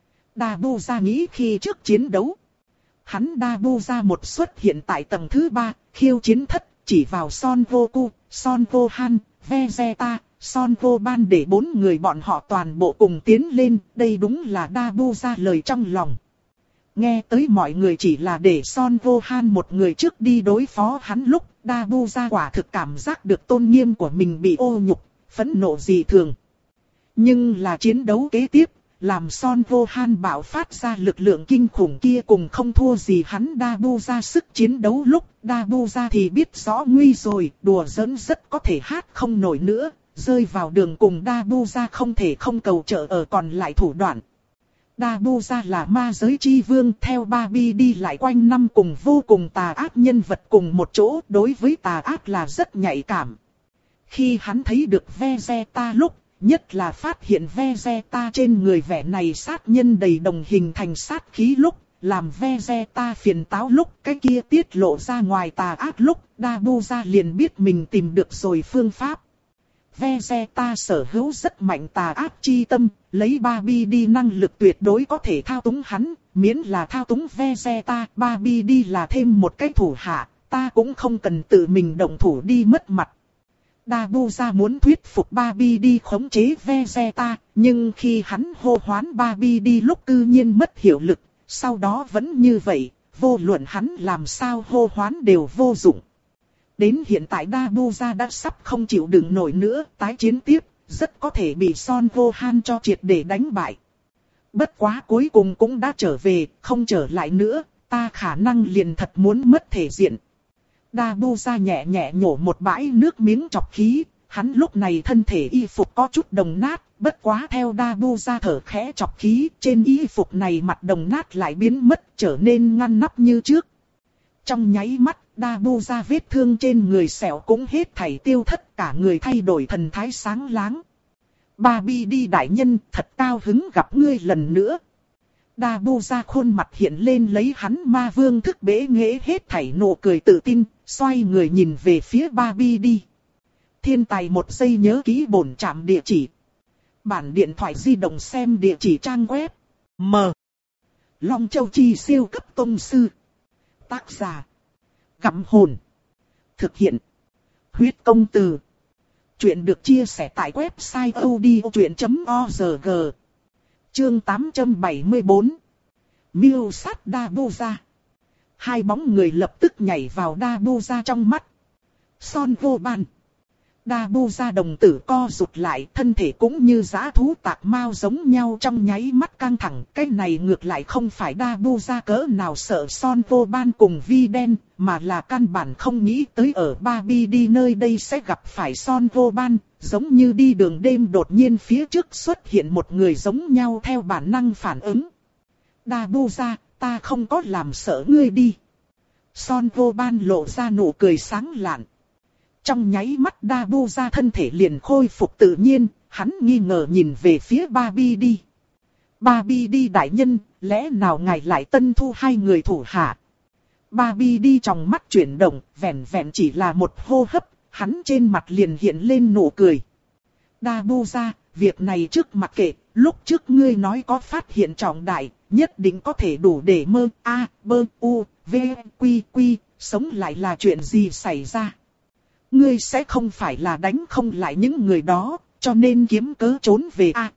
Dabu ra nghĩ khi trước chiến đấu. Hắn Dabu ra một xuất hiện tại tầng thứ ba, khiêu chiến thất, chỉ vào Son Vô Cu, Son Vô Han, Vegeta, Son Vô Ban để bốn người bọn họ toàn bộ cùng tiến lên, đây đúng là Dabu ra lời trong lòng. Nghe tới mọi người chỉ là để Son Vô Han một người trước đi đối phó hắn lúc, Dabu ra quả thực cảm giác được tôn nghiêm của mình bị ô nhục, phẫn nộ dị thường. Nhưng là chiến đấu kế tiếp, làm Son Vô Han bạo phát ra lực lượng kinh khủng kia cùng không thua gì hắn Dabu ra sức chiến đấu lúc, Dabu ra thì biết rõ nguy rồi, đùa giỡn rất có thể hát không nổi nữa, rơi vào đường cùng Dabu ra không thể không cầu trợ ở còn lại thủ đoạn. Dabu ra là ma giới chi vương, theo Barbie đi lại quanh năm cùng vô cùng tà ác nhân vật cùng một chỗ, đối với tà ác là rất nhạy cảm. Khi hắn thấy được Vegeta lúc, nhất là phát hiện Vegeta trên người vẻ này sát nhân đầy đồng hình thành sát khí lúc, làm Vegeta phiền táo lúc, cái kia tiết lộ ra ngoài tà ác lúc, Dabu ra liền biết mình tìm được rồi phương pháp. Vegeta sở hữu rất mạnh tà ác chi tâm, lấy Barbie đi năng lực tuyệt đối có thể thao túng hắn, miễn là thao túng Vegeta, Barbie đi là thêm một cái thủ hạ, ta cũng không cần tự mình động thủ đi mất mặt. Dabu ra muốn thuyết phục Barbie đi khống chế Vegeta, nhưng khi hắn hô hoán Barbie đi lúc cư nhiên mất hiệu lực, sau đó vẫn như vậy, vô luận hắn làm sao hô hoán đều vô dụng. Đến hiện tại Dabu ra đã sắp không chịu đựng nổi nữa, tái chiến tiếp, rất có thể bị Son Vô Han cho triệt để đánh bại. Bất quá cuối cùng cũng đã trở về, không trở lại nữa, ta khả năng liền thật muốn mất thể diện. Dabu ra nhẹ nhẹ nhổ một bãi nước miếng chọc khí, hắn lúc này thân thể y phục có chút đồng nát, bất quá theo Dabu ra thở khẽ chọc khí, trên y phục này mặt đồng nát lại biến mất trở nên ngăn nắp như trước. Trong nháy mắt, Dabu ra vết thương trên người sẹo cũng hết thảy tiêu thất, cả người thay đổi thần thái sáng láng. Barbie đi đại nhân, thật cao hứng gặp ngươi lần nữa. Dabu ra khuôn mặt hiện lên lấy hắn ma vương thức bế nghệ hết thảy nụ cười tự tin, xoay người nhìn về phía Barbie đi. Thiên tài một giây nhớ ký bổn trạm địa chỉ. Bản điện thoại di động xem địa chỉ trang web. M. Long Châu Chi siêu cấp tông sư. Tác giả. Gặm hồn. Thực hiện. Huyết công từ. Chuyện được chia sẻ tại website odchuyện chấm org. Chương tám trăm bảy mươi tư. Miêu sát Dabu ra. Hai bóng người lập tức nhảy vào Dabu ra trong mắt. Son vô ban. Dabu ra đồng tử co rụt lại, thân thể cũng như dã thú tạc mao giống nhau trong nháy mắt căng thẳng. Cái này ngược lại không phải Dabu ra cỡ nào sợ Son vô ban cùng Vi đen, mà là căn bản không nghĩ tới ở Barbie đi nơi đây sẽ gặp phải Son vô ban. Giống như đi đường đêm đột nhiên phía trước xuất hiện một người giống nhau theo bản năng phản ứng. Dabu ra, ta không có làm sợ ngươi đi. Son vô ban lộ ra nụ cười sáng lạn. Trong nháy mắt Dabu ra thân thể liền khôi phục tự nhiên, hắn nghi ngờ nhìn về phía Barbie đi. Barbie đi đại nhân, lẽ nào ngài lại tân thu hai người thủ hạ? Barbie đi trong mắt chuyển động, vẹn vẹn chỉ là một hô hấp, hắn trên mặt liền hiện lên nụ cười. Dabu ra, việc này trước mặt kệ, lúc trước ngươi nói có phát hiện trọng đại, nhất định có thể đủ để mơ, a, bơ, u, v, quy, quy, sống lại là chuyện gì xảy ra? Ngươi sẽ không phải là đánh không lại những người đó, cho nên kiếm cớ trốn về a. À,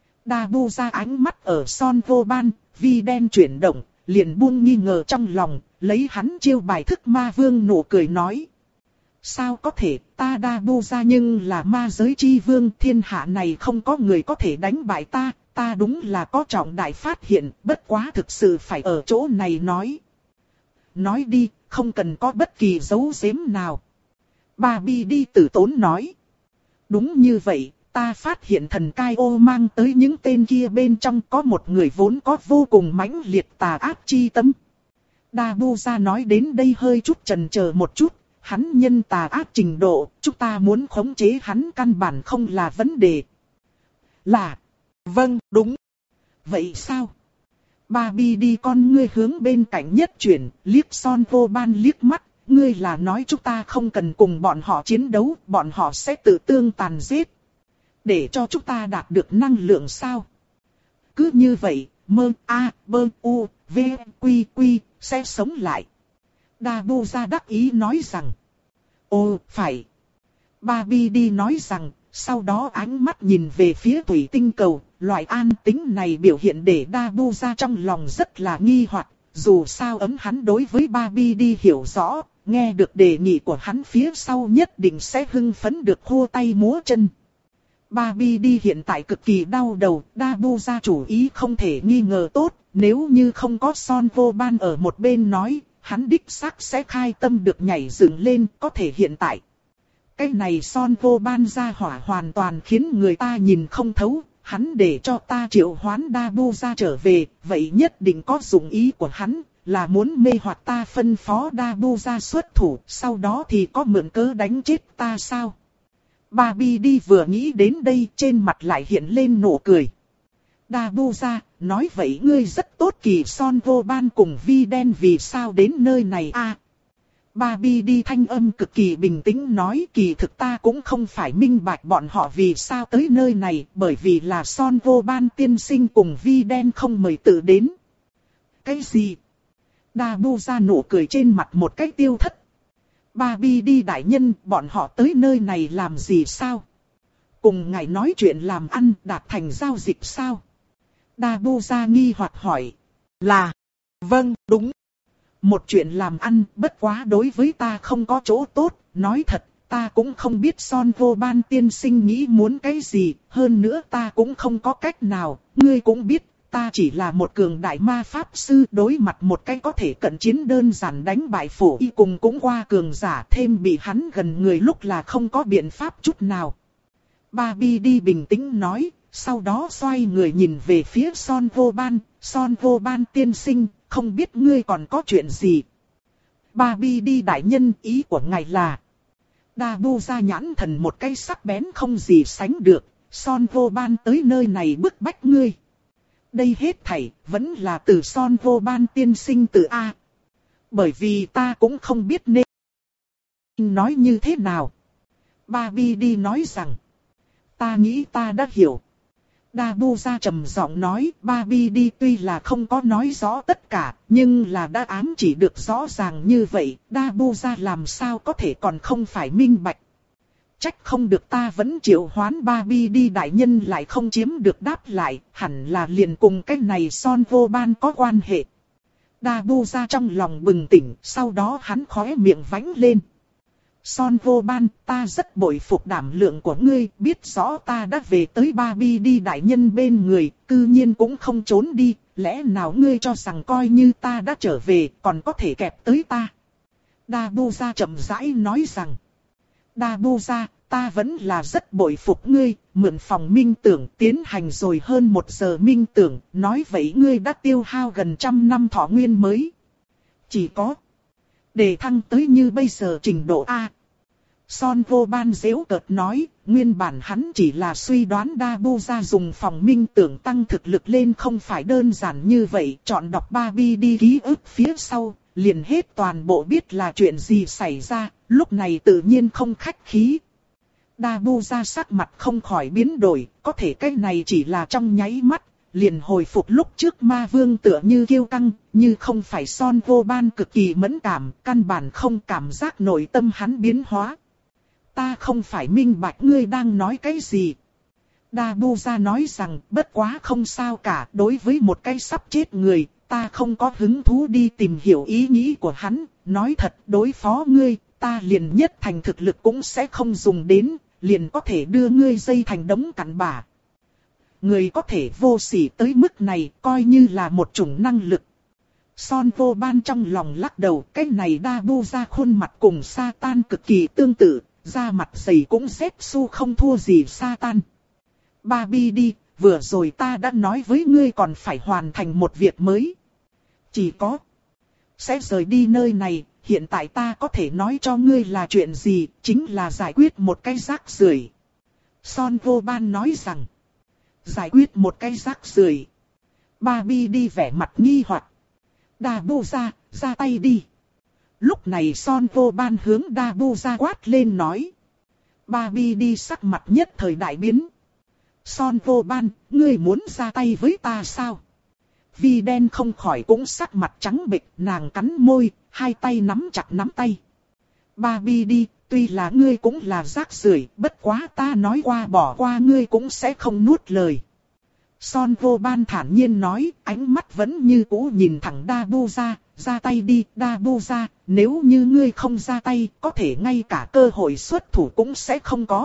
Dabu ra ánh mắt ở Son vô ban, Vi đen chuyển động, liền buông nghi ngờ trong lòng, lấy hắn chiêu bài thức ma vương nụ cười nói. Sao có thể, ta Dabu ra nhưng là ma giới chi vương, thiên hạ này không có người có thể đánh bại ta, ta đúng là có trọng đại phát hiện, bất quá thực sự phải ở chỗ này nói. Nói đi, không cần có bất kỳ giấu giếm nào. Barbie đi tử tốn nói. Đúng như vậy, ta phát hiện thần cai ô mang tới những tên kia bên trong có một người vốn có vô cùng mãnh liệt tà ác chi tâm. Dabu ra nói đến đây hơi chút chần chờ một chút, hắn nhân tà ác trình độ, chúng ta muốn khống chế hắn căn bản không là vấn đề. Là, vâng, đúng. Vậy sao? Barbie đi con ngươi hướng bên cạnh nhất chuyển, liếc Son vô ban liếc mắt. Ngươi là nói chúng ta không cần cùng bọn họ chiến đấu, bọn họ sẽ tự tương tàn giết. Để cho chúng ta đạt được năng lượng sao? Cứ như vậy, mơ, a, bơ, u, v, quy, quy, sẽ sống lại. Dabu ra đắc ý nói rằng. Ồ, phải. Barbie đi nói rằng, sau đó ánh mắt nhìn về phía thủy tinh cầu, loại an tính này biểu hiện để Dabu ra trong lòng rất là nghi hoặc. Dù sao ấm hắn đối với Barbie đi hiểu rõ, nghe được đề nghị của hắn phía sau nhất định sẽ hưng phấn được khô tay múa chân. Barbie đi hiện tại cực kỳ đau đầu, Dabu ra chủ ý không thể nghi ngờ tốt, nếu như không có Son vô ban ở một bên nói, hắn đích xác sẽ khai tâm được nhảy dựng lên, có thể hiện tại. Cái này Son vô ban ra hỏa hoàn toàn khiến người ta nhìn không thấu. Hắn để cho ta triệu hoán Dabu ra trở về, vậy nhất định có dụng ý của hắn, là muốn mê hoặc ta phân phó Dabu ra xuất thủ, sau đó thì có mượn cớ đánh chết ta sao? Barbie đi vừa nghĩ đến đây, trên mặt lại hiện lên nụ cười. Dabu ra, nói vậy ngươi rất tốt, kỳ Son vô ban cùng Vi đen vì sao đến nơi này a? À, Barbie đi thanh âm cực kỳ bình tĩnh nói, kỳ thực ta cũng không phải minh bạch bọn họ vì sao tới nơi này, bởi vì là Son vô ban tiên sinh cùng Vi đen không mời tự đến. Cái gì? Dabu ra nụ cười trên mặt một cách tiêu thất. Barbie đi đại nhân, bọn họ tới nơi này làm gì sao? Cùng ngài nói chuyện làm ăn, đạt thành giao dịch sao? Dabu ra nghi hoặc hỏi. Là, vâng, đúng. Một chuyện làm ăn, bất quá đối với ta không có chỗ tốt, nói thật, ta cũng không biết Son vô ban tiên sinh nghĩ muốn cái gì, hơn nữa ta cũng không có cách nào, ngươi cũng biết, ta chỉ là một cường đại ma pháp sư, đối mặt một cái có thể cận chiến đơn giản đánh bại phổ y cùng cũng qua cường giả, thêm bị hắn gần người lúc là không có biện pháp chút nào. Barbie đi bình tĩnh nói, sau đó xoay người nhìn về phía Son vô ban, Son vô ban tiên sinh, không biết ngươi còn có chuyện gì. Barbie đi đại nhân, ý của ngài là... Dabu ra nhãn thần một cái sắc bén không gì sánh được, Son Vô Ban tới nơi này bức bách ngươi. Đây hết thảy, vẫn là từ Son Vô Ban tiên sinh từ A. Bởi vì ta cũng không biết nên nói như thế nào. Barbie đi nói rằng, ta nghĩ ta đã hiểu. Dabu ra trầm giọng nói, Barbie đi tuy là không có nói rõ tất cả, nhưng là đã ám chỉ được rõ ràng như vậy, Dabu ra làm sao có thể còn không phải minh bạch. Trách không được ta vẫn triệu hoán Barbie đi đại nhân lại không chiếm được đáp lại, hẳn là liền cùng cái này Son Vô Ban có quan hệ. Dabu ra trong lòng bừng tỉnh, sau đó hắn khóe miệng vánh lên. Son Vô Ban, ta rất bội phục đảm lượng của ngươi, biết rõ ta đã về tới Barbie đi đại nhân bên người, cư nhiên cũng không trốn đi, lẽ nào ngươi cho rằng coi như ta đã trở về, còn có thể kẹp tới ta. Dabu ra chậm rãi nói rằng, Dabu ra, ta vẫn là rất bội phục ngươi, mượn phòng minh tưởng tiến hành rồi hơn một giờ minh tưởng, nói vậy ngươi đã tiêu hao gần trăm năm thọ nguyên mới. Chỉ có để thăng tới như bây giờ trình độ A. Son Vô Ban giễu cợt nói, nguyên bản hắn chỉ là suy đoán Dabu ra dùng phòng minh tưởng tăng thực lực lên không phải đơn giản như vậy, chọn đọc Barbie đi ký ức phía sau, liền hết toàn bộ biết là chuyện gì xảy ra, lúc này tự nhiên không khách khí. Dabu ra sắc mặt không khỏi biến đổi, có thể cái này chỉ là trong nháy mắt, liền hồi phục lúc trước ma vương tựa như kiêu căng, như không phải Son Vô Ban cực kỳ mẫn cảm, căn bản không cảm giác nội tâm hắn biến hóa. Ta không phải minh bạch ngươi đang nói cái gì. Dabu ra nói rằng, bất quá không sao cả, đối với một cái sắp chết người, ta không có hứng thú đi tìm hiểu ý nghĩ của hắn, nói thật đối phó ngươi, ta liền nhất thành thực lực cũng sẽ không dùng đến, liền có thể đưa ngươi dây thành đống cặn bã. Người có thể vô sỉ tới mức này, coi như là một chủng năng lực. Son Vô Ban trong lòng lắc đầu, cái này Dabu ra khuôn mặt cùng Satan cực kỳ tương tự, da mặt dày cũng xếp su không thua gì Satan. Barbie đi, vừa rồi ta đã nói với ngươi còn phải hoàn thành một việc mới. Chỉ có sẽ rời đi nơi này, hiện tại ta có thể nói cho ngươi là chuyện gì, chính là giải quyết một cái rác rưởi. Son Vô Ban nói rằng, giải quyết một cái rác rưởi. Barbie đi vẻ mặt nghi hoặc. Dabu ra, ra tay đi. Lúc này Son Vô Ban hướng Dabu ra quát lên nói. Barbie đi sắc mặt nhất thời đại biến. Son Vô Ban, ngươi muốn ra tay với ta sao? Vi đen không khỏi cũng sắc mặt trắng bệch, nàng cắn môi, hai tay nắm chặt nắm tay. Barbie đi, tuy là ngươi cũng là rác rưởi, bất quá ta nói qua bỏ qua ngươi cũng sẽ không nuốt lời. Son Vô Ban thản nhiên nói, ánh mắt vẫn như cũ nhìn thẳng Dabu ra, ra tay đi Dabu ra, nếu như ngươi không ra tay, có thể ngay cả cơ hội xuất thủ cũng sẽ không có.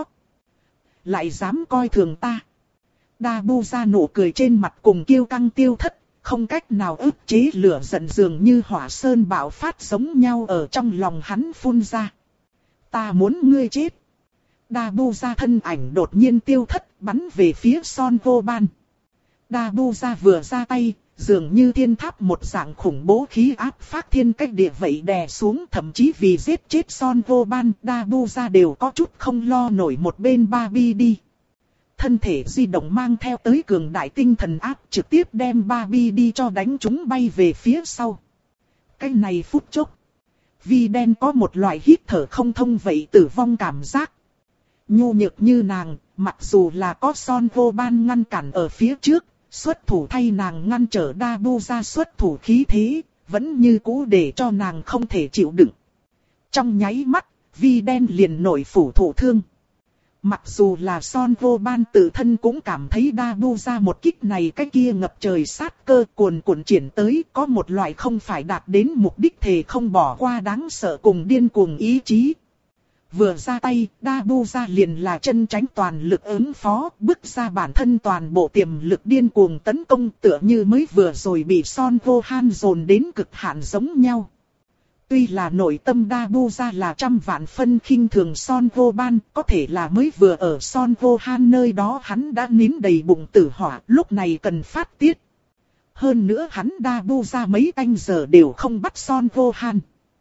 Lại dám coi thường ta. Dabu ra nụ cười trên mặt cùng kiêu căng tiêu thất, không cách nào ức chế lửa giận dường như hỏa sơn bạo phát giống nhau ở trong lòng hắn phun ra. Ta muốn ngươi chết. Dabu ra thân ảnh đột nhiên tiêu thất, bắn về phía Son Vô Ban. Dabu ra vừa ra tay, dường như thiên tháp một dạng khủng bố khí áp phát thiên cách địa vậy đè xuống, thậm chí vì giết chết Son Vô Ban, Dabu ra đều có chút không lo nổi một bên Barbie đi. Thân thể di động mang theo tới cường đại tinh thần áp trực tiếp đem Barbie đi cho đánh chúng bay về phía sau. Cái này phút chốc, Vi đen có một loại hít thở không thông vậy tử vong cảm giác. Nhu nhược như nàng, mặc dù là có Son Vô Ban ngăn cản ở phía trước, xuất thủ thay nàng ngăn trở Dabu ra xuất thủ khí thế, vẫn như cũ để cho nàng không thể chịu đựng. Trong nháy mắt, Vi đen liền nổi phủ thụ thương. Mặc dù là Son Vô Ban tự thân cũng cảm thấy Dabu ra một kích này cái kia ngập trời sát cơ cuồn cuộn triển tới, có một loại không phải đạt đến mục đích thề không bỏ qua đáng sợ cùng điên cuồng ý chí. Vừa ra tay, Dabu ra liền là chân tránh toàn lực ứng phó, bức ra bản thân toàn bộ tiềm lực điên cuồng tấn công tựa như mới vừa rồi bị Son Vô Han dồn đến cực hạn giống nhau. Tuy là nội tâm Dabu ra là trăm vạn phân khinh thường Son Vô Ban, có thể là mới vừa ở Son Vô Han nơi đó hắn đã nín đầy bụng tử hỏa, lúc này cần phát tiết. Hơn nữa hắn Dabu ra mấy canh giờ đều không bắt Son Vô Han.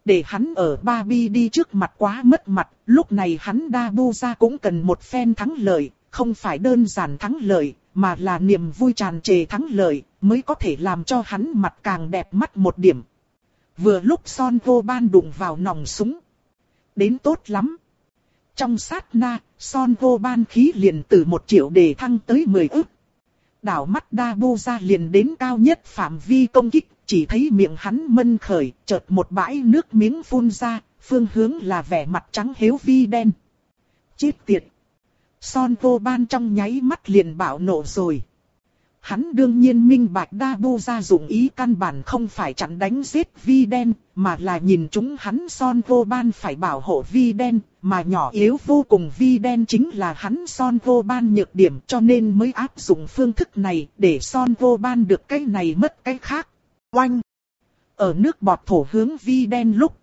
để hắn ở Barbie đi trước mặt quá mất mặt, lúc này hắn Dabuza cũng cần một phen thắng lợi, không phải đơn giản thắng lợi, mà là niềm vui tràn trề thắng lợi, mới có thể làm cho hắn mặt càng đẹp mắt một điểm. Vừa lúc Son Vô Ban đụng vào nòng súng. Đến tốt lắm. Trong sát na, Son Vô Ban khí liền từ một triệu để thăng tới mười ức. Đảo mắt Dabuza liền đến cao nhất phạm vi công kích, chỉ thấy miệng hắn mân khởi, chợt một bãi nước miếng phun ra, phương hướng là vẻ mặt trắng hếu vi đen. Chết tiệt! Son Vô Ban trong nháy mắt liền bạo nộ rồi. Hắn đương nhiên minh bạch Dabuza dụng ý căn bản không phải chặn đánh giết vi đen, mà là nhìn chúng hắn Son Vô Ban phải bảo hộ vi đen, mà nhỏ yếu vô cùng vi đen chính là hắn Son Vô Ban nhược điểm, cho nên mới áp dụng phương thức này để Son Vô Ban được cái này mất cái khác. Oanh! Ở nước bọt thổ hướng vi đen lúc,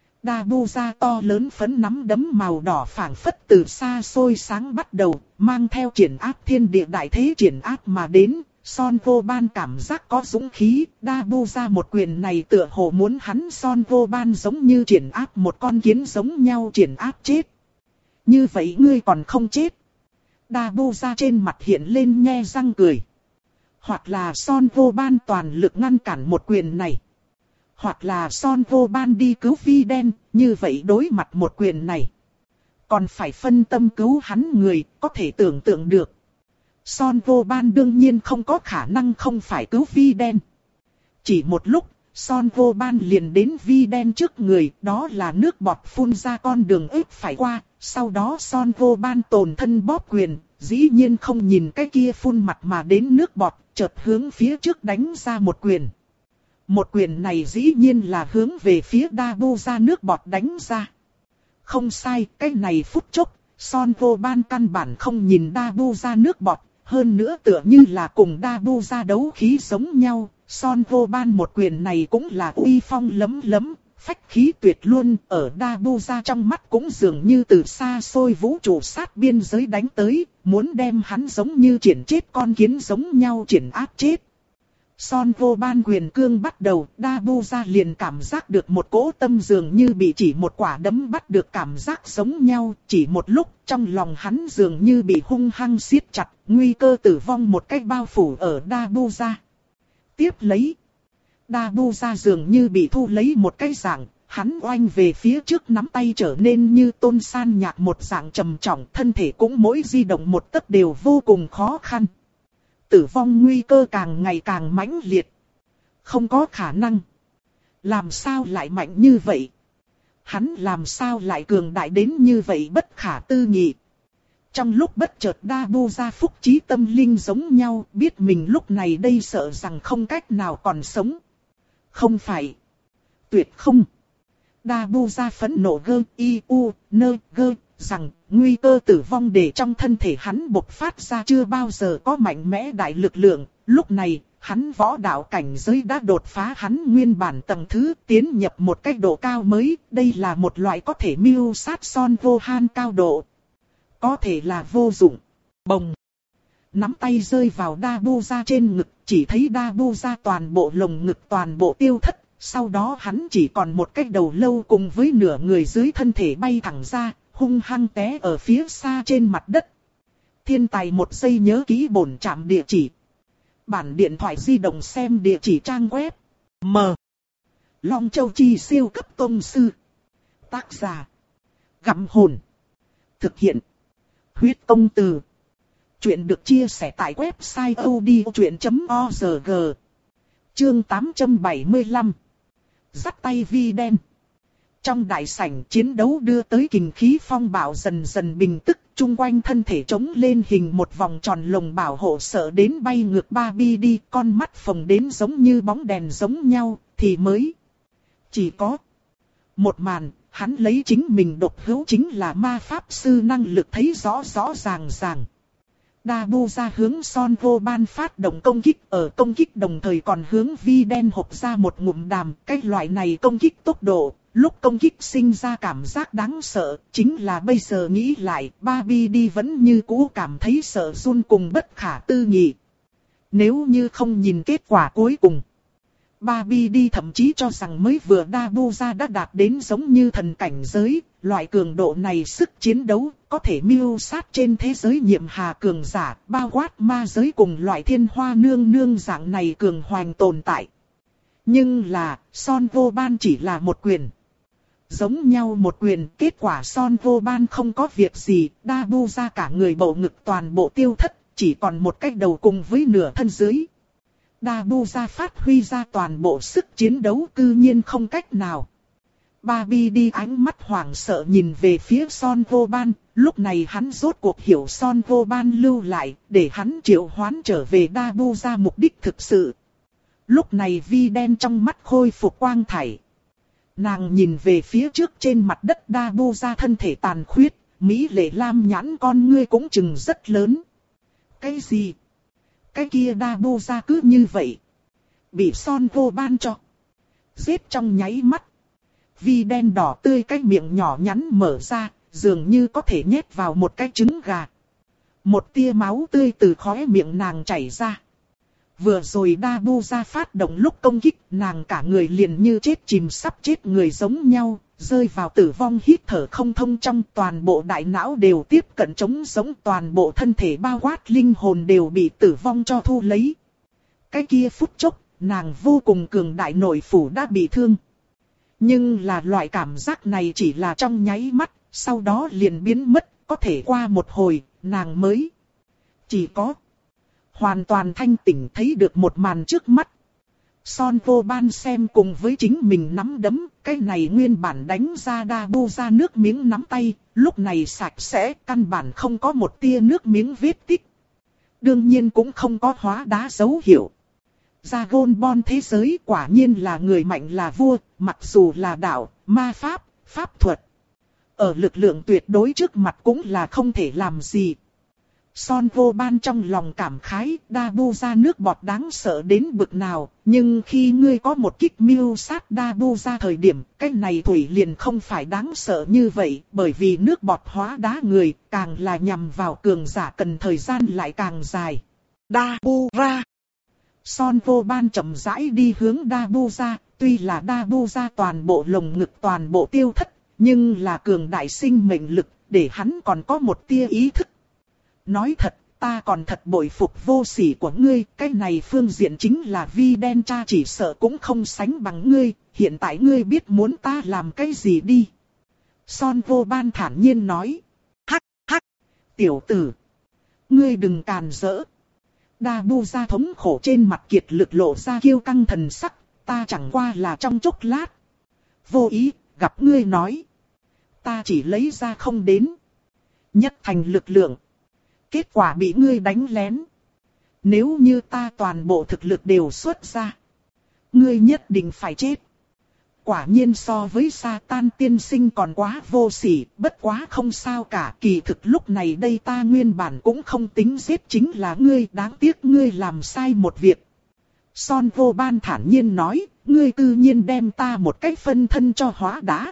Dabuza to lớn phấn nắm đấm màu đỏ phảng phất từ xa xôi sáng bắt đầu, mang theo triển áp thiên địa đại thế triển áp mà đến. Son Vô Ban cảm giác có dũng khí, Dabuza một quyền này tựa hồ muốn hắn Son Vô Ban giống như triển áp một con kiến giống nhau triển áp chết. Như vậy ngươi còn không chết. Dabuza trên mặt hiện lên nhe răng cười. Hoặc là Son Vô Ban toàn lực ngăn cản một quyền này. Hoặc là Son Vô Ban đi cứu vi đen, như vậy đối mặt một quyền này. Còn phải phân tâm cứu hắn người, có thể tưởng tượng được. Son Vô Ban đương nhiên không có khả năng không phải cứu vi đen. Chỉ một lúc, Son Vô Ban liền đến vi đen trước người, đó là nước bọt phun ra con đường ếch phải qua. Sau đó Son Vô Ban tồn thân bóp quyền, dĩ nhiên không nhìn cái kia phun mặt mà đến nước bọt, chợt hướng phía trước đánh ra một quyền. Một quyền này dĩ nhiên là hướng về phía Dabuza nước bọt đánh ra. Không sai, cái này phút chốc, Son Vô Ban căn bản không nhìn Dabuza nước bọt, hơn nữa tựa như là cùng Dabuza đấu khí giống nhau. Son Vô Ban một quyền này cũng là uy phong lấm lấm, phách khí tuyệt luôn, ở Dabuza trong mắt cũng dường như từ xa xôi vũ trụ sát biên giới đánh tới, muốn đem hắn giống như triển chết con kiến giống nhau triển áp chết. Son Vô Ban quyền cương bắt đầu, Dabuza liền cảm giác được một cỗ tâm dường như bị chỉ một quả đấm bắt được cảm giác giống nhau, chỉ một lúc trong lòng hắn dường như bị hung hăng siết chặt, nguy cơ tử vong một cách bao phủ ở Dabuza. Tiếp lấy, Dabuza dường như bị thu lấy một cái dạng, hắn oanh về phía trước nắm tay trở nên như tôn san nhạc một dạng trầm trọng, thân thể cũng mỗi di động một tấc đều vô cùng khó khăn. Tử vong nguy cơ càng ngày càng mãnh liệt. Không có khả năng. Làm sao lại mạnh như vậy? Hắn làm sao lại cường đại đến như vậy bất khả tư nghị? Trong lúc bất chợt Dabuza phúc trí tâm linh giống nhau, biết mình lúc này đây sợ rằng không cách nào còn sống. Không phải. Tuyệt không. Dabuza phẫn nộ gơ y u nơ gơ rằng nguy cơ tử vong để trong thân thể hắn bộc phát ra chưa bao giờ có mạnh mẽ đại lực lượng. Lúc này, hắn võ đạo cảnh giới đã đột phá hắn nguyên bản tầng thứ, tiến nhập một cách độ cao mới. Đây là một loại có thể mưu sát Son Vô Han cao độ. Có thể là vô dụng. Bồng. Nắm tay rơi vào Dabuza trên ngực, chỉ thấy Dabuza toàn bộ lồng ngực toàn bộ tiêu thất. Sau đó hắn chỉ còn một cái đầu lâu cùng với nửa người dưới thân thể bay thẳng ra, hung hăng té ở phía xa trên mặt đất. Thiên tài một giây nhớ ký bổn trạm địa chỉ. Bản điện thoại di động xem địa chỉ trang web. M. Long Châu Chi siêu cấp tông sư. Tác giả. Gặm hồn. Thực hiện. Huyết công từ. Chuyện được chia sẻ tại website odchuyện chấm org. Chương tám trăm bảy mươi lăm. Dắt tay vi đen. Trong đại sảnh chiến đấu đưa tới kình khí phong bạo dần dần bình tức, chung quanh thân thể trống lên hình một vòng tròn lồng bảo hộ sợ đến bay ngược Barbie đi, con mắt phồng đến giống như bóng đèn giống nhau, thì mới. Chỉ có một màn, hắn lấy chính mình độc hữu chính là ma pháp sư năng lực thấy rõ rõ ràng ràng. Dabuza hướng Son Vô Ban phát động công kích, ở công kích đồng thời còn hướng vi đen hộc ra một ngụm đàm. Cái loại này công kích tốc độ, lúc công kích sinh ra cảm giác đáng sợ, chính là bây giờ nghĩ lại, Barbie đi vẫn như cũ cảm thấy sợ run cùng bất khả tư nghị. Nếu như không nhìn kết quả cuối cùng, Barbie đi thậm chí cho rằng mới vừa Dabuza đã đạt đến giống như thần cảnh giới, loại cường độ này sức chiến đấu có thể mưu sát trên thế giới nhiệm hà cường giả, bao quát ma giới cùng loại thiên hoa nương nương dạng này cường hoành tồn tại. Nhưng là, Son Vô Ban chỉ là một quyền. Giống nhau một quyền, kết quả Son Vô Ban không có việc gì, Dabuza cả người bầu ngực toàn bộ tiêu thất, chỉ còn một cái đầu cùng với nửa thân dưới. Dabuza phát huy ra toàn bộ sức chiến đấu cư nhiên không cách nào. Barbie đi ánh mắt hoảng sợ nhìn về phía Son Vô Ban, lúc này hắn rốt cuộc hiểu Son Vô Ban lưu lại, để hắn triệu hoán trở về Dabuza mục đích thực sự. Lúc này Vi đen trong mắt khôi phục quang thải. Nàng nhìn về phía trước trên mặt đất Dabuza thân thể tàn khuyết, mỹ lệ lam nhãn con ngươi cũng chừng rất lớn. Cái gì? Cái kia Dabuza cứ như vậy. Bị Son Vô Ban cho giết trong nháy mắt. Vi đen đỏ tươi cái miệng nhỏ nhắn mở ra, dường như có thể nhét vào một cái trứng gà. Một tia máu tươi từ khóe miệng nàng chảy ra. Vừa rồi Dabuza phát động lúc công kích, nàng cả người liền như chết chìm sắp chết người giống nhau, rơi vào tử vong hít thở không thông trong, toàn bộ đại não đều tiếp cận trống giống, toàn bộ thân thể bao quát linh hồn đều bị tử vong cho thu lấy. Cái kia phút chốc, nàng vô cùng cường đại nội phủ đã bị thương. Nhưng là loại cảm giác này chỉ là trong nháy mắt, sau đó liền biến mất, có thể qua một hồi, nàng mới chỉ có hoàn toàn thanh tỉnh thấy được một màn trước mắt. Son Vô Ban xem cùng với chính mình nắm đấm, cái này nguyên bản đánh ra Dabuza nước miếng nắm tay, lúc này sạch sẽ, căn bản không có một tia nước miếng vết tích. Đương nhiên cũng không có hóa đá dấu hiệu. Dragon Ball thế giới quả nhiên là người mạnh là vua, mặc dù là đạo, ma pháp, pháp thuật. Ở lực lượng tuyệt đối trước mặt cũng là không thể làm gì. Son Vô Ban trong lòng cảm khái, Dabuza nước bọt đáng sợ đến bực nào, nhưng khi ngươi có một kích mưu sát Dabuza thời điểm, cái này thủy liền không phải đáng sợ như vậy, bởi vì nước bọt hóa đá người, càng là nhằm vào cường giả cần thời gian lại càng dài. Dabuza. Son Vô Ban chậm rãi đi hướng Dabuza, tuy là Dabuza toàn bộ lồng ngực toàn bộ tiêu thất, nhưng là cường đại sinh mệnh lực, để hắn còn có một tia ý thức. Nói thật, ta còn thật bội phục vô sỉ của ngươi, cái này phương diện chính là Vi đen cha chỉ sợ cũng không sánh bằng ngươi, hiện tại ngươi biết muốn ta làm cái gì đi. Son Vô Ban thản nhiên nói. Hắc, hắc, tiểu tử, ngươi đừng càn rỡ. Dabuza thống khổ trên mặt kiệt lực lộ ra kiêu căng thần sắc, ta chẳng qua là trong chốc lát vô ý, gặp ngươi nói. Ta chỉ lấy ra không đến nhất thành lực lượng. Kết quả bị ngươi đánh lén. Nếu như ta toàn bộ thực lực đều xuất ra, ngươi nhất định phải chết. Quả nhiên so với Satan tiên sinh còn quá vô sỉ, bất quá không sao cả. Kỳ thực lúc này đây ta nguyên bản cũng không tính giết chính là ngươi, đáng tiếc ngươi làm sai một việc. Son Vô Ban thản nhiên nói, ngươi cư nhiên đem ta một cách phân thân cho hóa đá.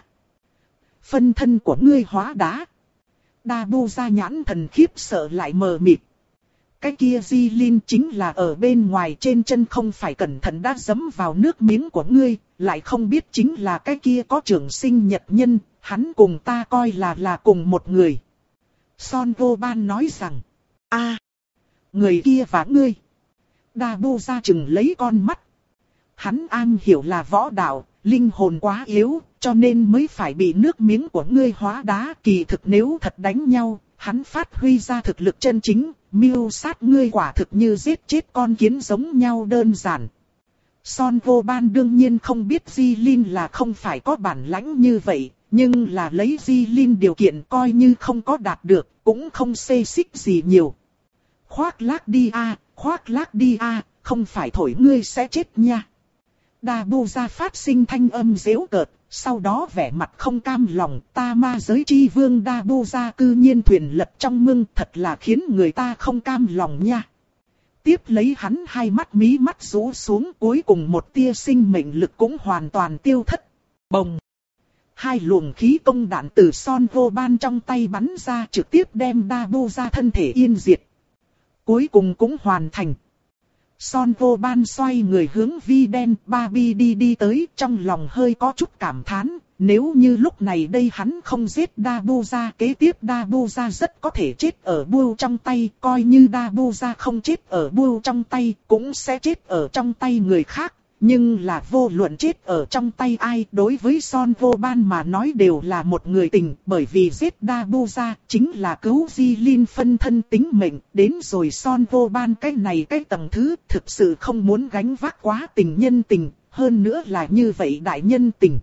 Phân thân của ngươi hóa đá. Dabuza nhãn thần khiếp sợ lại mờ mịt. Cái kia Jilin chính là ở bên ngoài trên chân không phải cẩn thận đã dẫm vào nước miếng của ngươi, lại không biết chính là cái kia có trường sinh nhật nhân, hắn cùng ta coi là là cùng một người. Son Vô Ban nói rằng, a, người kia và ngươi. Dabuza chừng lấy con mắt. Hắn an hiểu là võ đạo, linh hồn quá yếu, cho nên mới phải bị nước miếng của ngươi hóa đá. Kỳ thực nếu thật đánh nhau, hắn phát huy ra thực lực chân chính, mưu sát ngươi quả thực như giết chết con kiến giống nhau đơn giản. Son Vô Ban đương nhiên không biết Jilin là không phải có bản lãnh như vậy, nhưng là lấy Jilin điều kiện coi như không có đạt được, cũng không xê xích gì nhiều. Khoác lác đi a, khoác lác đi a, không phải thổi ngươi sẽ chết nha. Dabuza phát sinh thanh âm giễu cợt, sau đó vẻ mặt không cam lòng, ta ma giới chi vương Dabuza cư nhiên thuyền lật trong mương, thật là khiến người ta không cam lòng nha. Tiếp lấy hắn hai mắt mí mắt rũ xuống, cuối cùng một tia sinh mệnh lực cũng hoàn toàn tiêu thất. Bồng! Hai luồng khí công đạn từ Son Vô Ban trong tay bắn ra, trực tiếp đem Dabuza thân thể yên diệt. Cuối cùng cũng hoàn thành. Son Vô Ban xoay người hướng Vi Đen, Barbie đi đi tới, trong lòng hơi có chút cảm thán. Nếu như lúc này đây hắn không giết Dabuza, kế tiếp Dabuza rất có thể chết ở Bull trong tay. Coi như Dabuza không chết ở Bull trong tay, cũng sẽ chết ở trong tay người khác. Nhưng là vô luận chết ở trong tay ai, đối với Son Vô Ban mà nói đều là một người tình. Bởi vì giết Dabuza chính là cứu Jilin phân thân tính mệnh. Đến rồi Son Vô Ban cái này cái tầng thứ, thực sự không muốn gánh vác quá tình nhân tình. Hơn nữa là như vậy đại nhân tình.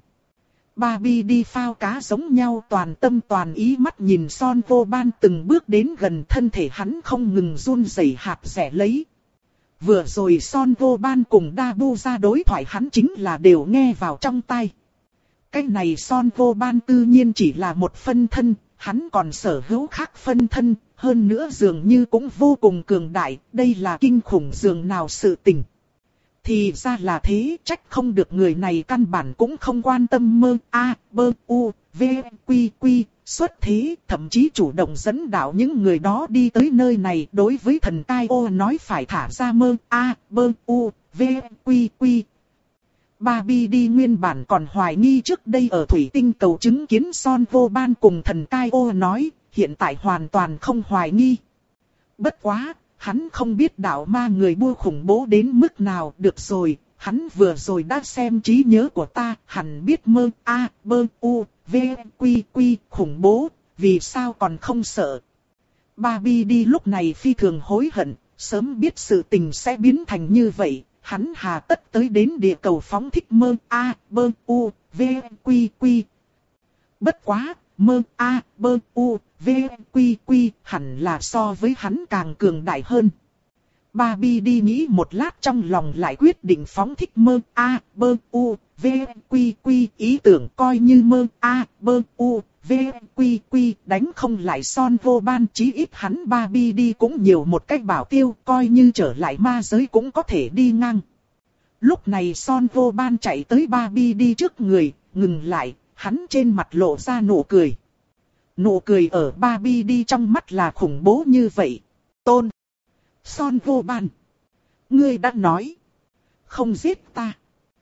Barbie đi phao cá giống nhau toàn tâm toàn ý mắt nhìn Son Vô Ban từng bước đến gần, thân thể hắn không ngừng run rẩy hạt rẻ lấy. Vừa rồi Son Vô Ban cùng Dabuza đối thoại hắn chính là đều nghe vào trong tai. Cái này Son Vô Ban tự nhiên chỉ là một phân thân, hắn còn sở hữu khác phân thân, hơn nữa dường như cũng vô cùng cường đại, đây là kinh khủng dường nào sự tình. Thì ra là thế, trách không được người này căn bản cũng không quan tâm mơ a bơ u v quy quy xuất thế, thậm chí chủ động dẫn đạo những người đó đi tới nơi này. Đối với thần cai ô nói phải thả ra mơ a bơ u v quy quy. Barbie đi nguyên bản còn hoài nghi trước đây ở thủy tinh cầu chứng kiến Son Vô Ban cùng thần cai ô nói, hiện tại hoàn toàn không hoài nghi. Bất quá, hắn không biết đạo ma người bua khủng bố đến mức nào. Được rồi, hắn vừa rồi đã xem trí nhớ của ta, hẳn biết mơ a bơ u v quy quy khủng bố, vì sao còn không sợ. Barbie đi lúc này phi thường hối hận, sớm biết sự tình sẽ biến thành như vậy, hắn hà tất tới đến địa cầu phóng thích mơ a bơ u v quy quy. Bất quá, mơ a bơ u v quy quy hẳn là so với hắn càng cường đại hơn. Barbie đi nghĩ một lát trong lòng lại quyết định phóng thích mơ a bơ u v quy quy ý tưởng, coi như mơ a bơ u v quy quy đánh không lại Son Vô Ban, chí ít hắn Barbie đi cũng nhiều một cách bảo tiêu, coi như trở lại ma giới cũng có thể đi ngang. Lúc này Son Vô Ban chạy tới Barbie đi trước người, ngừng lại, hắn trên mặt lộ ra nụ cười. Nụ cười ở Barbie đi trong mắt là khủng bố như vậy. Tôn Son Vô Ban, ngươi đã nói không giết ta.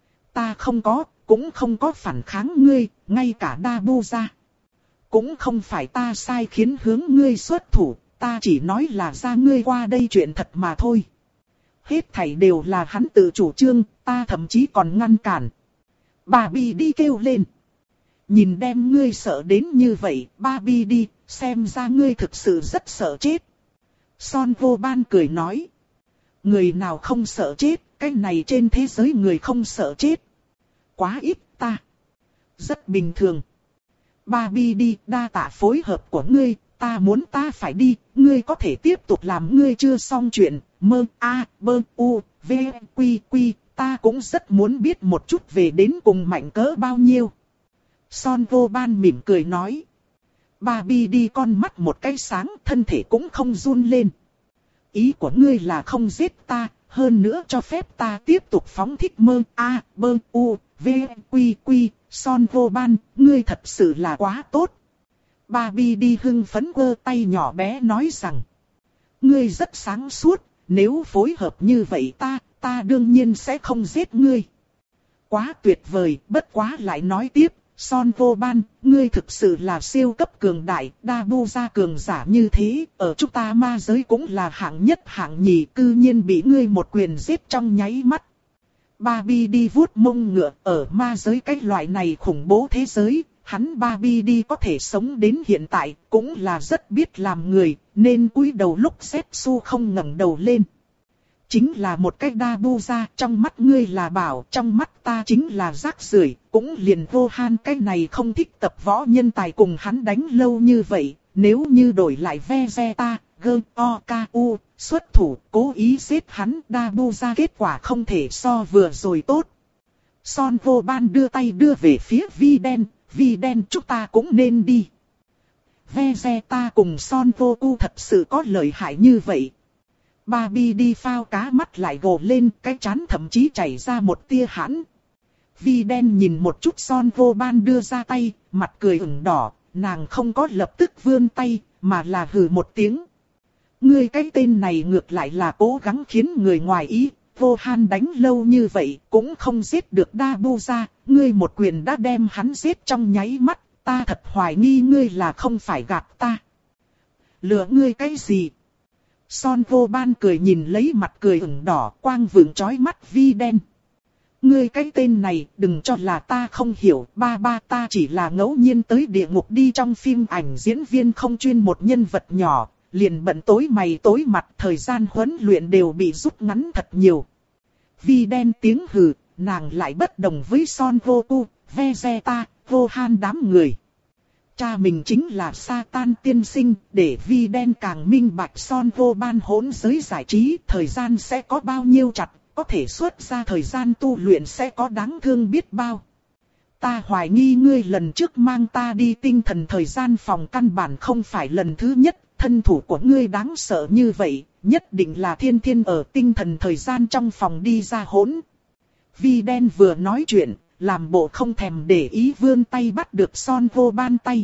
Ta không có, cũng không có phản kháng ngươi, ngay cả Dabuza. Cũng không phải ta sai khiến hướng ngươi xuất thủ, ta chỉ nói là ra ngươi qua đây chuyện thật mà thôi. Hết thảy đều là hắn tự chủ trương, ta thậm chí còn ngăn cản. Barbie đi kêu lên. Nhìn đem ngươi sợ đến như vậy, Barbie đi, xem ra ngươi thực sự rất sợ chết. Son Vô Ban cười nói. Người nào không sợ chết, cái này trên thế giới người không sợ chết quá ít ta. Rất bình thường. Barbie đi, đa tạ phối hợp của ngươi, ta muốn ta phải đi, ngươi có thể tiếp tục làm ngươi chưa xong chuyện. Mơ a bơ u v quy quy, ta cũng rất muốn biết một chút về đến cùng mạnh cỡ bao nhiêu. Son Vô Ban mỉm cười nói. Barbie đi con mắt một cái sáng, thân thể cũng không run lên. Ý của ngươi là không giết ta, hơn nữa cho phép ta tiếp tục phóng thích mơ a bơ u v quy quy. Son Vô Ban, ngươi thật sự là quá tốt. Barbie đi hưng phấn quơ tay nhỏ bé nói rằng. Ngươi rất sáng suốt, nếu phối hợp như vậy ta, ta đương nhiên sẽ không giết ngươi. Quá tuyệt vời, bất quá lại nói tiếp. Son Vô Ban, ngươi thực sự là siêu cấp cường đại, Dabuza cường giả như thế, ở chúng ta ma giới cũng là hạng nhất hạng nhì, cư nhiên bị ngươi một quyền giết trong nháy mắt. Barbie đi vuốt mông ngựa, ở ma giới cái loại này khủng bố thế giới, hắn Barbie đi có thể sống đến hiện tại, cũng là rất biết làm người, nên cúi đầu lúc Zetsu không ngẩng đầu lên. Chính là một cái Dabuza, trong mắt ngươi là bảo, trong mắt ta chính là rác rưởi, cũng liền Vô Han cái này không thích tập võ nhân tài cùng hắn đánh lâu như vậy, nếu như đổi lại Vegeta, Gơ, O, K, U, xuất thủ, cố ý giết hắn, Dabuza kết quả không thể so vừa rồi tốt. Son Vô Ban đưa tay đưa về phía Vi Đen, Vi Đen chúng ta cũng nên đi. Vegeta cùng Son Vô Cu thật sự có lợi hại như vậy. Barbie đi phao cá mắt lại gồ lên, cái trán thậm chí chảy ra một tia hãn. Vi Đen nhìn một chút Son Vô Ban đưa ra tay, mặt cười ửng đỏ, nàng không có lập tức vươn tay, mà là hừ một tiếng. Ngươi cái tên này ngược lại là cố gắng khiến người ngoài ý, Vô Han đánh lâu như vậy cũng không giết được Dabuza, ngươi một quyền đã đem hắn giết trong nháy mắt, ta thật hoài nghi ngươi là không phải gạt ta. Lừa ngươi cái gì? Son Vô Ban cười nhìn lấy mặt cười ửng đỏ, quang vượng chói mắt Vi Đen. Ngươi cái tên này đừng cho là ta không hiểu, ba ba ta chỉ là ngẫu nhiên tới địa ngục đi trong phim ảnh diễn viên không chuyên một nhân vật nhỏ, liền bận tối mày tối mặt, thời gian huấn luyện đều bị rút ngắn thật nhiều. Vi Đen tiếng hừ, nàng lại bất đồng với Son Vô Tu, Vegeta, Vô Han đám người. Cha mình chính là Satan tiên sinh, để Vi Đen càng minh bạch Son Vô Ban hỗn giới giải trí, thời gian sẽ có bao nhiêu chặt, có thể xuất ra thời gian tu luyện sẽ có đáng thương biết bao. Ta hoài nghi ngươi lần trước mang ta đi tinh thần thời gian phòng căn bản không phải lần thứ nhất, thân thủ của ngươi đáng sợ như vậy, nhất định là thiên thiên ở tinh thần thời gian trong phòng đi ra hỗn. Vi Đen vừa nói chuyện, làm bộ không thèm để ý vươn tay bắt được Son Vô Ban tay.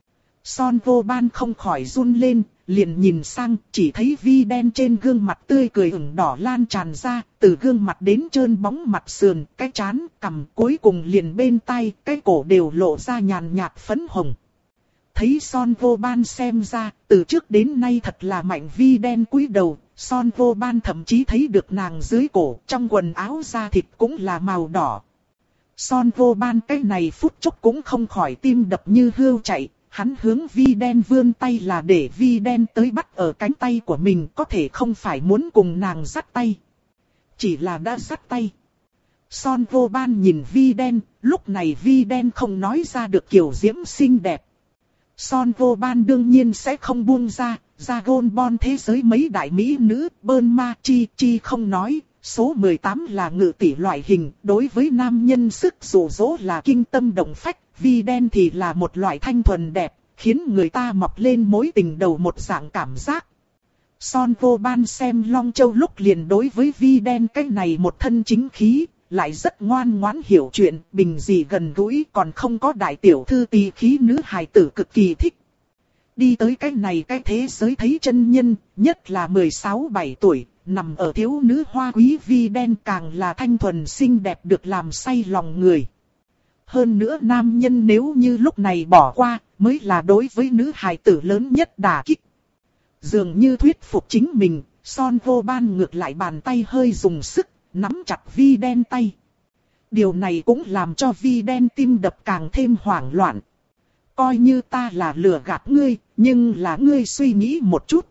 Son Vô Ban không khỏi run lên, liền nhìn sang, chỉ thấy Vi Đen trên gương mặt tươi cười ửng đỏ lan tràn ra, từ gương mặt đến trơn bóng mặt sườn, cái trán, cằm, cuối cùng liền bên tai, cái cổ đều lộ ra nhàn nhạt phấn hồng. Thấy Son Vô Ban xem ra, từ trước đến nay thật là mạnh. Vi Đen cúi đầu, Son Vô Ban thậm chí thấy được nàng dưới cổ, trong quần áo da thịt cũng là màu đỏ. Son Vô Ban cái này phút chốc cũng không khỏi tim đập như hươu chạy, hắn hướng Vi Đen vươn tay là để Vi Đen tới bắt ở cánh tay của mình, có thể không phải muốn cùng nàng dắt tay. Chỉ là đã dắt tay. Son Vô Ban nhìn Vi Đen, lúc này Vi Đen không nói ra được kiểu diễm xinh đẹp. Son Vô Ban đương nhiên sẽ không buông ra, Dragon Ball thế giới mấy đại mỹ nữ, Bulma, Chi Chi không nói, số mười tám là ngự tỷ loại hình, đối với nam nhân sức dụ dỗ là kinh tâm động phách, Vi Đen thì là một loại thanh thuần đẹp, khiến người ta mọc lên mối tình đầu một dạng cảm giác. Son Vô Ban xem Long Châu lúc liền đối với Vi Đen cái này một thân chính khí, lại rất ngoan ngoãn hiểu chuyện, bình dị gần gũi, còn không có đại tiểu thư tỳ khí nữ hài tử cực kỳ thích. Đi tới cái này cái thế giới thấy chân nhân, nhất là mười sáu bảy tuổi, nằm ở thiếu nữ hoa quý Vi Đen càng là thanh thuần xinh đẹp được làm say lòng người. Hơn nữa nam nhân nếu như lúc này bỏ qua, mới là đối với nữ hài tử lớn nhất đả kích. Dường như thuyết phục chính mình, Son Vô Ban ngược lại bàn tay hơi dùng sức, nắm chặt Vi Đen tay. Điều này cũng làm cho Vi Đen tim đập càng thêm hoảng loạn. Coi như ta là lừa gạt ngươi, nhưng là ngươi suy nghĩ một chút.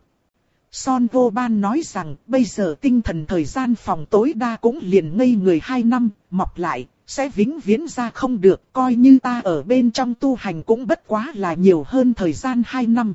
Son Vô Ban nói rằng bây giờ tinh thần thời gian phòng tối đa cũng liền ngây người hai năm, mọc lại, sẽ vĩnh viễn ra không được. Coi như ta ở bên trong tu hành cũng bất quá là nhiều hơn thời gian hai năm.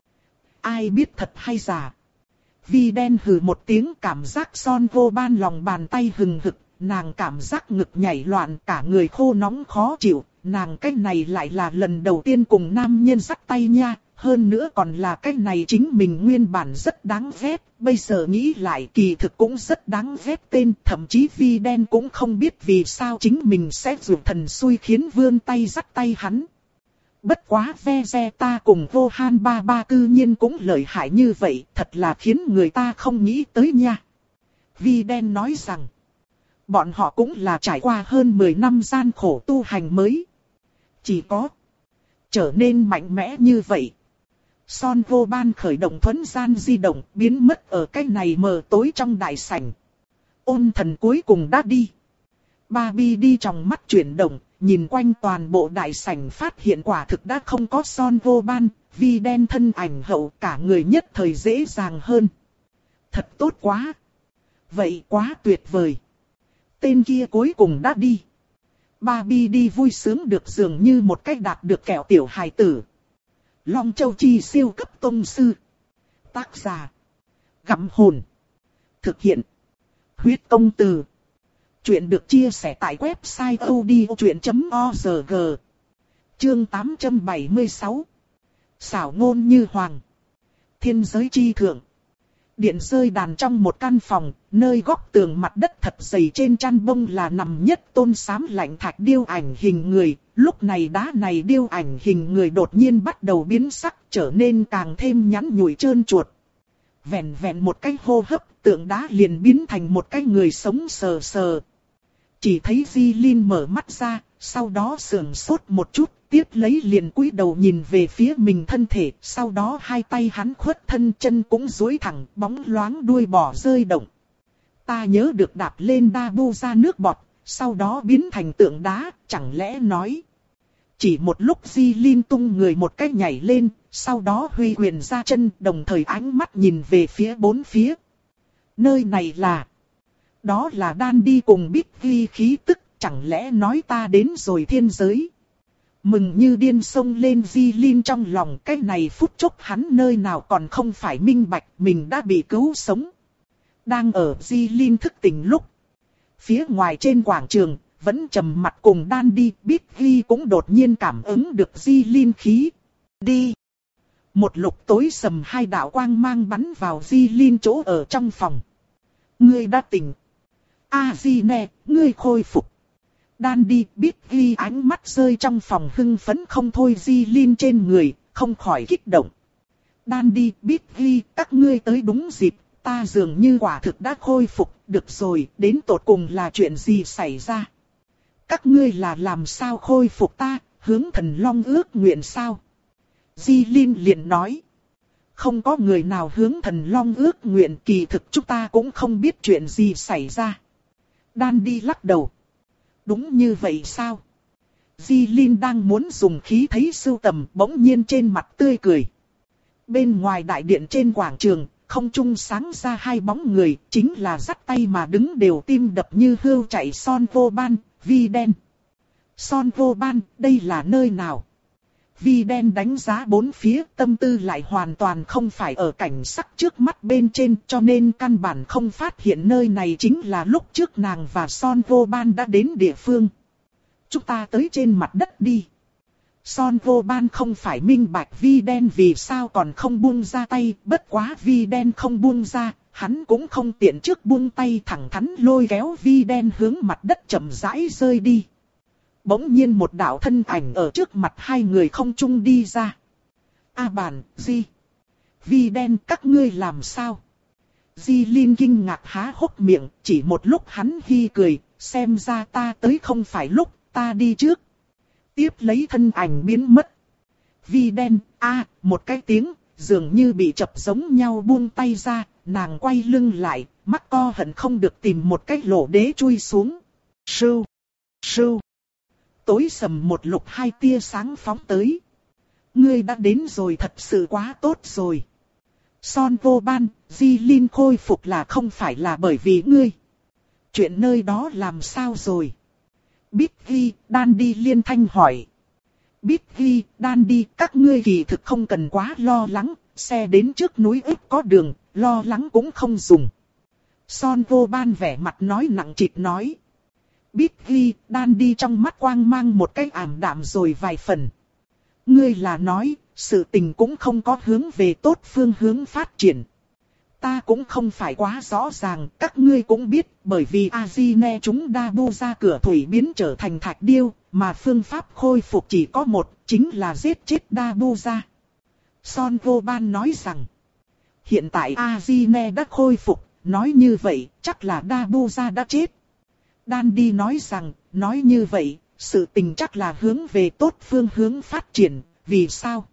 Ai biết thật hay giả. Vi Đen hừ một tiếng, cảm giác Son Vô Ban lòng bàn tay hừng hực, nàng cảm giác ngực nhảy loạn, cả người khô nóng khó chịu. Nàng cái này lại là lần đầu tiên cùng nam nhân dắt tay nha, hơn nữa còn là cái này chính mình nguyên bản rất đáng ghét, bây giờ nghĩ lại kỳ thực cũng rất đáng ghét tên, thậm chí Vi Đen cũng không biết vì sao chính mình sẽ dù thần xui khiến vươn tay dắt tay hắn. Bất quá Vegeta cùng Vô Han ba ba cư nhiên cũng lợi hại như vậy, thật là khiến người ta không nghĩ tới nha. Vi Đen nói rằng, bọn họ cũng là trải qua hơn mười năm gian khổ tu hành mới. Chỉ có trở nên mạnh mẽ như vậy. Son Vô Ban khởi động thuấn gian di động, biến mất ở cái này mờ tối trong đại sảnh. Ôn thần cuối cùng đã đi. Barbie đi trong mắt chuyển động, nhìn quanh toàn bộ đại sảnh phát hiện quả thực đã không có Son Vô Ban, Vi Đen thân ảnh hậu, cả người nhất thời dễ dàng hơn. Thật tốt quá. Vậy quá tuyệt vời. Tên kia cuối cùng đã đi. Barbie đi vui sướng được dường như một cách đạt được kẹo tiểu hài tử. Long Châu Chi siêu cấp tông sư. Tác giả: Gặm Hồn. Thực hiện: Huyết Công Từ. Chuyện được chia sẻ tại website odchuyện chấm org. Chương tám trăm bảy mươi sáu. Xảo ngôn như hoàng. Thiên giới chi thượng. Điện rơi đàn trong một căn phòng, nơi góc tường mặt đất thật dày trên chăn bông là nằm nhất tôn xám lạnh thạch điêu ảnh hình người. Lúc này đá này điêu ảnh hình người đột nhiên bắt đầu biến sắc, trở nên càng thêm nhắn nhủi trơn chuột. Vẹn vẹn một cái hô hấp, tượng đá liền biến thành một cái người sống sờ sờ. Chỉ thấy Di Linh mở mắt ra, sau đó sườn sốt một chút, tiếp lấy liền cúi đầu nhìn về phía mình thân thể, sau đó hai tay hắn khuất thân, chân cũng duỗi thẳng, bóng loáng đuôi bò rơi động. Ta nhớ được đạp lên Dabu ra nước bọt, sau đó biến thành tượng đá, chẳng lẽ nói. Chỉ một lúc Di Linh tung người một cái nhảy lên, sau đó huy quyền ra chân, đồng thời ánh mắt nhìn về phía bốn phía. Nơi này là... Đó là đan đi cùng biết ghi khí tức, chẳng lẽ nói ta đến rồi thiên giới. Mừng như điên xông lên Di Linh trong lòng, cái này phút chốc hắn nơi nào còn không phải minh bạch, mình đã bị cứu sống. Đang ở Di Linh thức tỉnh lúc. Phía ngoài trên quảng trường, vẫn trầm mặt cùng đan đi, biết ghi cũng đột nhiên cảm ứng được Di Linh khí. Đi! Một lục tối sầm hai đạo quang mang bắn vào Di Linh chỗ ở trong phòng. Ngươi đã tỉnh. A-di-nè, ngươi khôi phục. Đan đi biết ghi ánh mắt rơi trong phòng hưng phấn không thôi Di Linh trên người, không khỏi kích động. Đan đi biết ghi các ngươi tới đúng dịp, ta dường như quả thực đã khôi phục, được rồi, đến tột cùng là chuyện gì xảy ra. Các ngươi là làm sao khôi phục ta, hướng thần long ước nguyện sao? Di Linh liền nói. Không có người nào hướng thần long ước nguyện, kỳ thực chúng ta cũng không biết chuyện gì xảy ra. Đan đi lắc đầu. Đúng như vậy sao? Di Linh đang muốn dùng khí thấy sưu tầm, bỗng nhiên trên mặt tươi cười. Bên ngoài đại điện trên quảng trường, không trung sáng ra hai bóng người, chính là dắt tay mà đứng đều tim đập như hươu chạy Son Vô Ban, Vi Đen. Son Vô Ban, đây là nơi nào? Vi Đen đánh giá bốn phía, tâm tư lại hoàn toàn không phải ở cảnh sắc trước mắt bên trên, cho nên căn bản không phát hiện nơi này chính là lúc trước nàng và Son Vô Ban đã đến địa phương. Chúng ta tới trên mặt đất đi. Son Vô Ban không phải minh bạch Vi Đen vì sao còn không buông ra tay, bất quá Vi Đen không buông ra, hắn cũng không tiện trước buông tay, thẳng thắn lôi kéo Vi Đen hướng mặt đất chậm rãi rơi đi. Bỗng nhiên một đạo thân ảnh ở trước mặt hai người không trung đi ra. A Bản, Di. Vi Đen, các ngươi làm sao? Di Linh kinh ngạc há hốc miệng, chỉ một lúc hắn hi cười, xem ra ta tới không phải lúc, ta đi trước. Tiếp lấy thân ảnh biến mất. Vi Đen, a à, một cái tiếng, dường như bị chập giống nhau buông tay ra, nàng quay lưng lại, mắt co hận không được tìm một cái lỗ đế chui xuống. Sưu, sưu. Tối sầm một lục hai tia sáng phóng tới. Ngươi đã đến rồi, thật sự quá tốt rồi. Son Vô Ban, Di Linh khôi phục là không phải là bởi vì ngươi. Chuyện nơi đó làm sao rồi? Biết ghi, đan đi liên thanh hỏi. Biết ghi, đan đi, các ngươi kỳ thực không cần quá lo lắng, xe đến trước núi ít có đường, lo lắng cũng không dùng. Son Vô Ban vẻ mặt nói nặng trịch nói. Biết ghi, đan đi trong mắt quang mang một cái ảm đạm rồi vài phần. Ngươi là nói, sự tình cũng không có hướng về tốt phương hướng phát triển. Ta cũng không phải quá rõ ràng, các ngươi cũng biết, bởi vì A-di-ne chúng Dabu ra cửa thủy biến trở thành thạch điêu, mà phương pháp khôi phục chỉ có một, chính là giết chết Dabu ra. Son Vô Ban nói rằng, hiện tại A-di-ne đã khôi phục, nói như vậy, chắc là Dabu ra đã chết. Đan đi nói rằng, nói như vậy, sự tình chắc là hướng về tốt phương hướng phát triển, vì sao?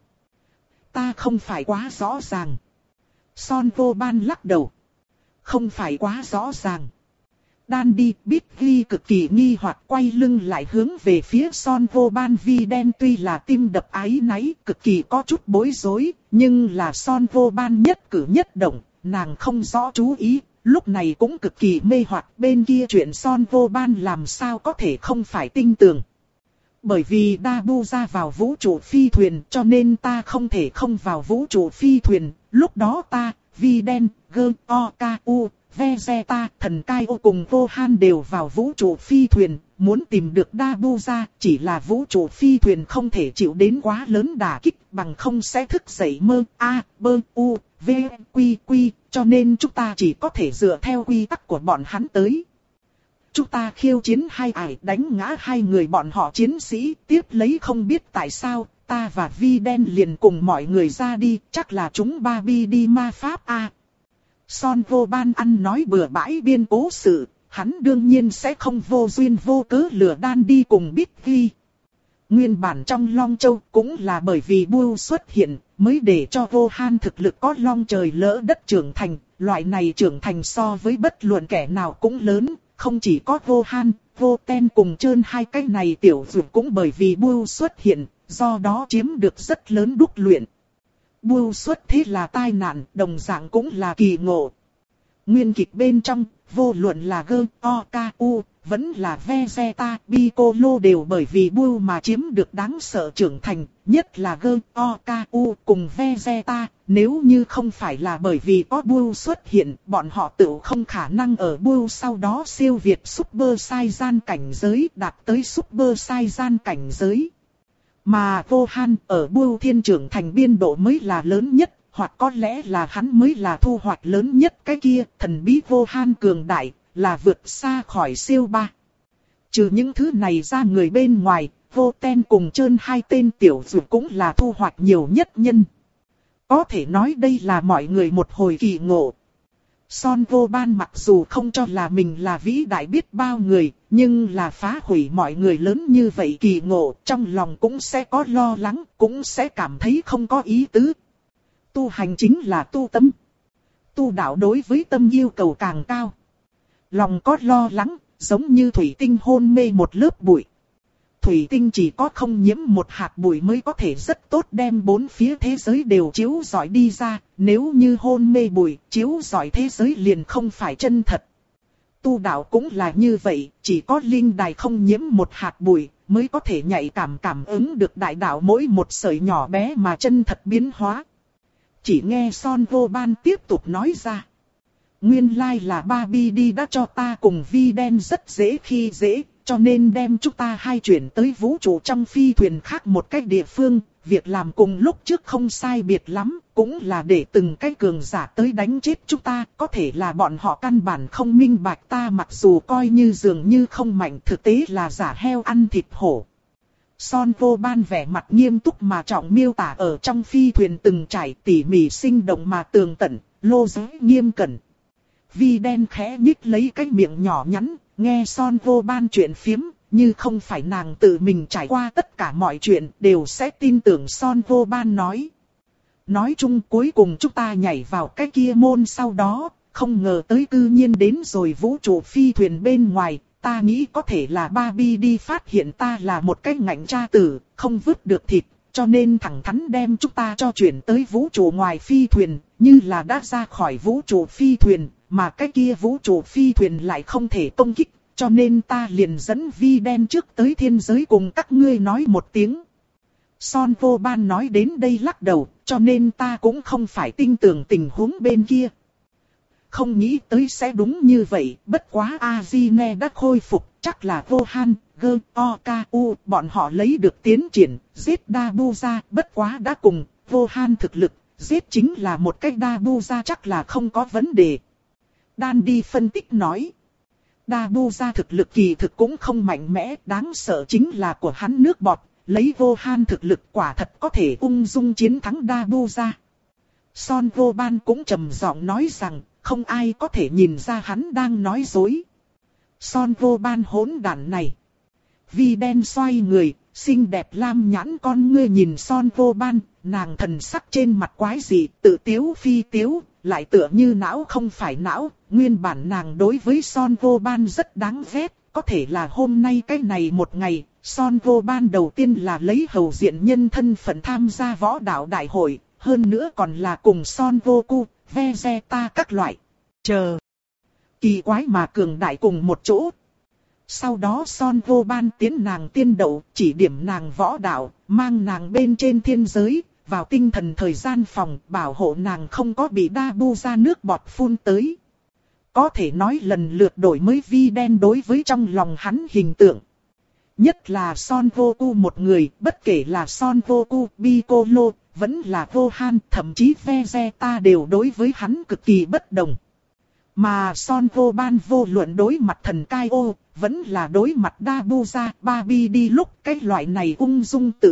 Ta không phải quá rõ ràng. Son Vô Ban lắc đầu. Không phải quá rõ ràng. Đan đi biết ghi cực kỳ nghi hoặc quay lưng lại hướng về phía Son Vô Ban. Vi Đen tuy là tim đập áy náy, cực kỳ có chút bối rối, nhưng là Son Vô Ban nhất cử nhất động, nàng không rõ chú ý. Lúc này cũng cực kỳ mê hoặc, bên kia chuyện Son Vô Ban làm sao có thể không phải tin tưởng. Bởi vì Dabu ra vào vũ trụ phi thuyền cho nên ta không thể không vào vũ trụ phi thuyền. Lúc đó ta, Vi Đen, Gơ, O, K, U, Vegeta, Thần Cai O cùng Vô Han đều vào vũ trụ phi thuyền. Muốn tìm được Dabu ra, chỉ là vũ trụ phi thuyền không thể chịu đến quá lớn đả kích, bằng không sẽ thức dậy mơ, A, B, U, V, Quy, Quy, cho nên chúng ta chỉ có thể dựa theo quy tắc của bọn hắn tới. Chúng ta khiêu chiến hai ải, đánh ngã hai người bọn họ chiến sĩ, tiếp lấy không biết tại sao, ta và Vi Đen liền cùng mọi người ra đi, chắc là chúng ba bi đi ma pháp A. Son vô ban ăn nói bừa bãi biên cố sự, hắn đương nhiên sẽ không vô duyên vô cớ lừa đan đi cùng Bích Vi. Nguyên bản trong Long Châu cũng là bởi vì Bưu xuất hiện, mới để cho Vô Han thực lực có long trời lỡ đất trưởng thành. Loại này trưởng thành so với bất luận kẻ nào cũng lớn, không chỉ có Vô Han, Vô Ten cùng Trơn hai cái này tiểu dược cũng bởi vì Bưu xuất hiện, do đó chiếm được rất lớn đúc luyện. Bưu xuất thế là tai nạn, đồng dạng cũng là kỳ ngộ. Nguyên kịch bên trong, vô luận là Gơ, O, K, U, vẫn là Vegeta, Piccolo đều bởi vì Buu mà chiếm được đáng sợ trưởng thành, nhất là Gơ, O, K, U cùng Vegeta. Nếu như không phải là bởi vì có Buu xuất hiện, bọn họ tự không khả năng ở Buu sau đó siêu việt Super Saiyan cảnh giới, đạt tới Super Saiyan cảnh giới. Mà Vô Han ở Buu thiên trưởng thành biên độ mới là lớn nhất. Hoặc có lẽ là hắn mới là thu hoạch lớn nhất cái kia, thần bí Vô Han cường đại, là vượt xa khỏi siêu ba. Trừ những thứ này ra người bên ngoài, Vô Ten cùng Trơn hai tên tiểu dược cũng là thu hoạch nhiều nhất nhân. Có thể nói đây là mọi người một hồi kỳ ngộ. Son Vô Ban mặc dù không cho là mình là vĩ đại biết bao người, nhưng là phá hủy mọi người lớn như vậy kỳ ngộ, trong lòng cũng sẽ có lo lắng, cũng sẽ cảm thấy không có ý tứ. Tu hành chính là tu tâm. Tu đạo đối với tâm yêu cầu càng cao. Lòng có lo lắng, giống như thủy tinh hôn mê một lớp bụi. Thủy tinh chỉ có không nhiễm một hạt bụi mới có thể rất tốt đem bốn phía thế giới đều chiếu rọi đi ra. Nếu như hôn mê bụi, chiếu rọi thế giới liền không phải chân thật. Tu đạo cũng là như vậy, chỉ có linh đài không nhiễm một hạt bụi, mới có thể nhạy cảm cảm ứng được đại đạo mỗi một sợi nhỏ bé mà chân thật biến hóa. Chỉ nghe Son Vô Ban tiếp tục nói ra. Nguyên lai là Babidi đã cho ta cùng Vi Đen rất dễ khi dễ, cho nên đem chúng ta hai chuyển tới vũ trụ trong phi thuyền khác một cách địa phương. Việc làm cùng lúc trước không sai biệt lắm, cũng là để từng cái cường giả tới đánh chết chúng ta. Có thể là bọn họ căn bản không minh bạch ta mặc dù coi như dường như không mạnh, thực tế là giả heo ăn thịt hổ. Son Vô Ban vẻ mặt nghiêm túc mà trọng miêu tả ở trong phi thuyền từng trải tỉ mỉ sinh động mà tường tận, lô giới nghiêm cẩn. Vi Đen khẽ nhích lấy cái miệng nhỏ nhắn, nghe Son Vô Ban chuyện phiếm, như không phải nàng tự mình trải qua tất cả mọi chuyện đều sẽ tin tưởng Son Vô Ban nói. Nói chung cuối cùng chúng ta nhảy vào cái kia môn sau đó, không ngờ tới cư nhiên đến rồi vũ trụ phi thuyền bên ngoài. Ta nghĩ có thể là Babidi phát hiện ta là một cái ngạnh cha tử, không vứt được thịt, cho nên thẳng thắn đem chúng ta cho chuyển tới vũ trụ ngoài phi thuyền, như là đã ra khỏi vũ trụ phi thuyền, mà cái kia vũ trụ phi thuyền lại không thể công kích, cho nên ta liền dẫn Vi Đen trước tới thiên giới cùng các ngươi nói một tiếng. Son Vô Ban nói đến đây lắc đầu, cho nên ta cũng không phải tin tưởng tình huống bên kia. Không nghĩ tới sẽ đúng như vậy, bất quá Azine đã khôi phục, chắc là Vô Han, Gơ, O, K, U, bọn họ lấy được tiến triển, giết Dabuza, bất quá đã cùng, Vô Han thực lực, giết chính là một cách Dabuza chắc là không có vấn đề. Đan đi phân tích nói, Dabuza thực lực kỳ thực cũng không mạnh mẽ, đáng sợ chính là của hắn nước bọt, lấy Vô Han thực lực quả thật có thể ung dung chiến thắng Dabuza. Son Vô Ban cũng trầm giọng nói rằng, không ai có thể nhìn ra hắn đang nói dối. Son Vô Ban hỗn đản này. Vi Đen xoay người, xinh đẹp lam nhãn con ngươi nhìn Son Vô Ban, nàng thần sắc trên mặt quái dị, tự tiếu phi tiếu, lại tựa như não không phải não. Nguyên bản nàng đối với Son Vô Ban rất đáng ghét, có thể là hôm nay cái này một ngày, Son Vô Ban đầu tiên là lấy hầu diện nhân thân phận tham gia võ đạo đại hội, hơn nữa còn là cùng Son Vô Cu, Vegeta các loại. Chờ. Kỳ quái mà cường đại cùng một chỗ. Sau đó Son Vô Ban tiến nàng tiên đậu, chỉ điểm nàng võ đạo, mang nàng bên trên thiên giới, vào tinh thần thời gian phòng, bảo hộ nàng không có bị Dabuza nước bọt phun tới. Có thể nói lần lượt đổi mới Vi Đen đối với trong lòng hắn hình tượng. Nhất là Son Vô Cu một người, bất kể là Son Vô Cu, Piccolo, vẫn là Vô Han, thậm chí Vegeta đều đối với hắn cực kỳ bất đồng. Mà Son Vô Ban vô luận đối mặt thần Kaio, vẫn là đối mặt Dabuza, Babidi lúc cái loại này ung dung tự tin,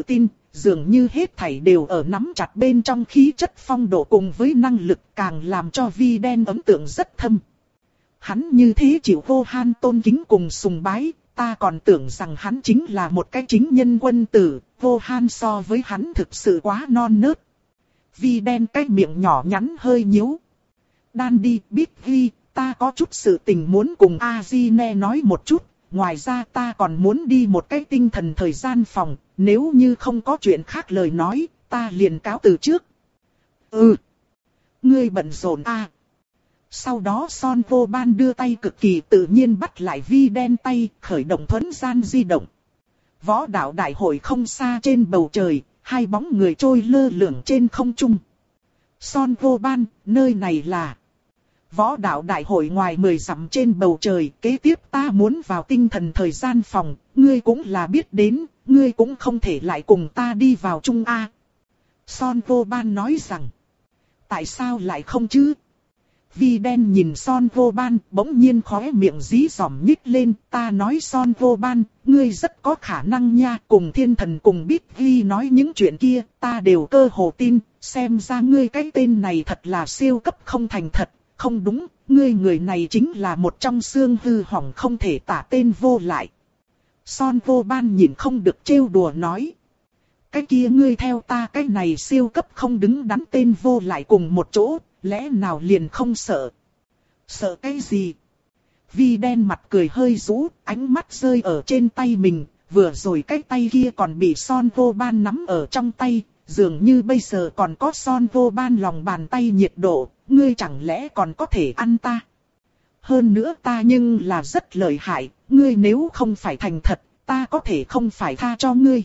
dường như hết thảy đều ở nắm chặt bên trong khí chất phong độ cùng với năng lực, càng làm cho Vi Đen ấn tượng rất thâm. Hắn như thế chịu Vô Han tôn kính cùng sùng bái, ta còn tưởng rằng hắn chính là một cái chính nhân quân tử, Vô Han so với hắn thực sự quá non nớt. Vi Đen cái miệng nhỏ nhắn hơi nhíu. Đan đi, biết ghi, ta có chút sự tình muốn cùng A-di-ne nói một chút, ngoài ra ta còn muốn đi một cái tinh thần thời gian phòng, nếu như không có chuyện khác lời nói, ta liền cáo từ trước. Ừ. Ngươi bận rộn à. Sau đó Son Vô Ban đưa tay cực kỳ tự nhiên bắt lại Vi Đen tay, khởi động thuấn gian di động. Võ đạo đại hội không xa trên bầu trời, hai bóng người trôi lơ lửng trên không trung. Son Vô Ban, nơi này là... Võ đạo đại hội ngoài mười dặm trên bầu trời, kế tiếp ta muốn vào tinh thần thời gian phòng, ngươi cũng là biết đến, ngươi cũng không thể lại cùng ta đi vào chung A. Son Vô Ban nói rằng, tại sao lại không chứ? Vi Đen nhìn Son Vô Ban, bỗng nhiên khóe miệng dí dỏm nhích lên, ta nói Son Vô Ban, ngươi rất có khả năng nha, cùng thiên thần cùng biết ghi nói những chuyện kia, ta đều cơ hồ tin, xem ra ngươi cái tên này thật là siêu cấp không thành thật. Không đúng, ngươi người này chính là một trong xương hư hỏng không thể tả tên vô lại. Son Vô Ban nhìn không được trêu đùa nói. Cái kia ngươi theo ta cái này siêu cấp không đứng đắn tên vô lại cùng một chỗ, lẽ nào liền không sợ? Sợ cái gì? Vi Đen mặt cười hơi rũ, ánh mắt rơi ở trên tay mình, vừa rồi cái tay kia còn bị Son Vô Ban nắm ở trong tay, dường như bây giờ còn có Son Vô Ban lòng bàn tay nhiệt độ. Ngươi chẳng lẽ còn có thể ăn ta? Hơn nữa ta nhưng là rất lợi hại, ngươi nếu không phải thành thật, ta có thể không phải tha cho ngươi.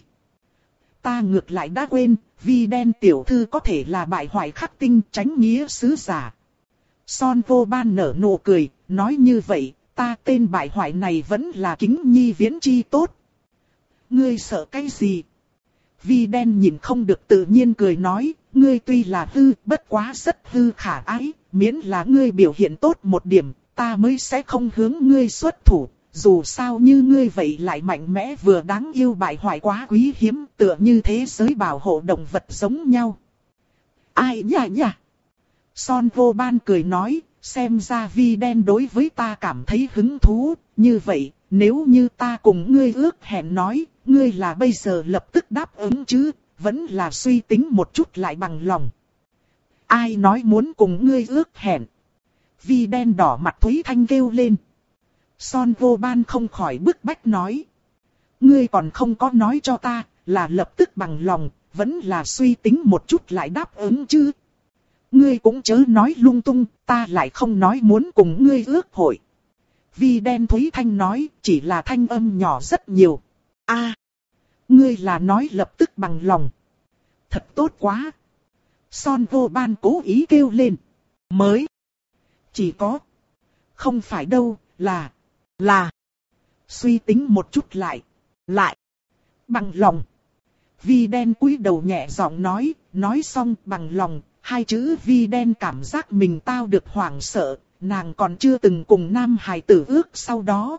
Ta ngược lại đã quên, Vi Đen tiểu thư có thể là bại hoại khắc tinh tránh nghĩa sứ giả. Son Vô Ban nở nụ cười, nói như vậy, ta tên bại hoại này vẫn là Kính Nhi Viễn chi tốt. Ngươi sợ cái gì? Vi Đen nhìn không được tự nhiên cười nói, ngươi tuy là hư, bất quá rất hư khả ái, miễn là ngươi biểu hiện tốt một điểm, ta mới sẽ không hướng ngươi xuất thủ, dù sao như ngươi vậy lại mạnh mẽ vừa đáng yêu bại hoại quá quý hiếm, tựa như thế giới bảo hộ động vật giống nhau. Ai nhả nhả? Son Vô Ban cười nói, xem ra Vi Đen đối với ta cảm thấy hứng thú, như vậy, nếu như ta cùng ngươi ước hẹn nói, ngươi là bây giờ lập tức đáp ứng chứ, vẫn là suy tính một chút lại bằng lòng. Ai nói muốn cùng ngươi ước hẹn? Vi Đen đỏ mặt Thúy Thanh kêu lên. Son Vô Ban không khỏi bức bách nói. Ngươi còn không có nói cho ta, là lập tức bằng lòng, vẫn là suy tính một chút lại đáp ứng chứ. Ngươi cũng chớ nói lung tung, ta lại không nói muốn cùng ngươi ước hội. Vi Đen Thúy Thanh nói, chỉ là thanh âm nhỏ rất nhiều. A, à, ngươi là nói lập tức bằng lòng. Thật tốt quá. Son Vô Ban cố ý kêu lên. Mới. Chỉ có. Không phải đâu, là. Là. Suy tính một chút lại. Lại. Bằng lòng. Vi Đen cúi đầu nhẹ giọng nói. Nói xong bằng lòng. Hai chữ Vi Đen cảm giác mình tao được hoảng sợ. Nàng còn chưa từng cùng nam hài tử ước sau đó.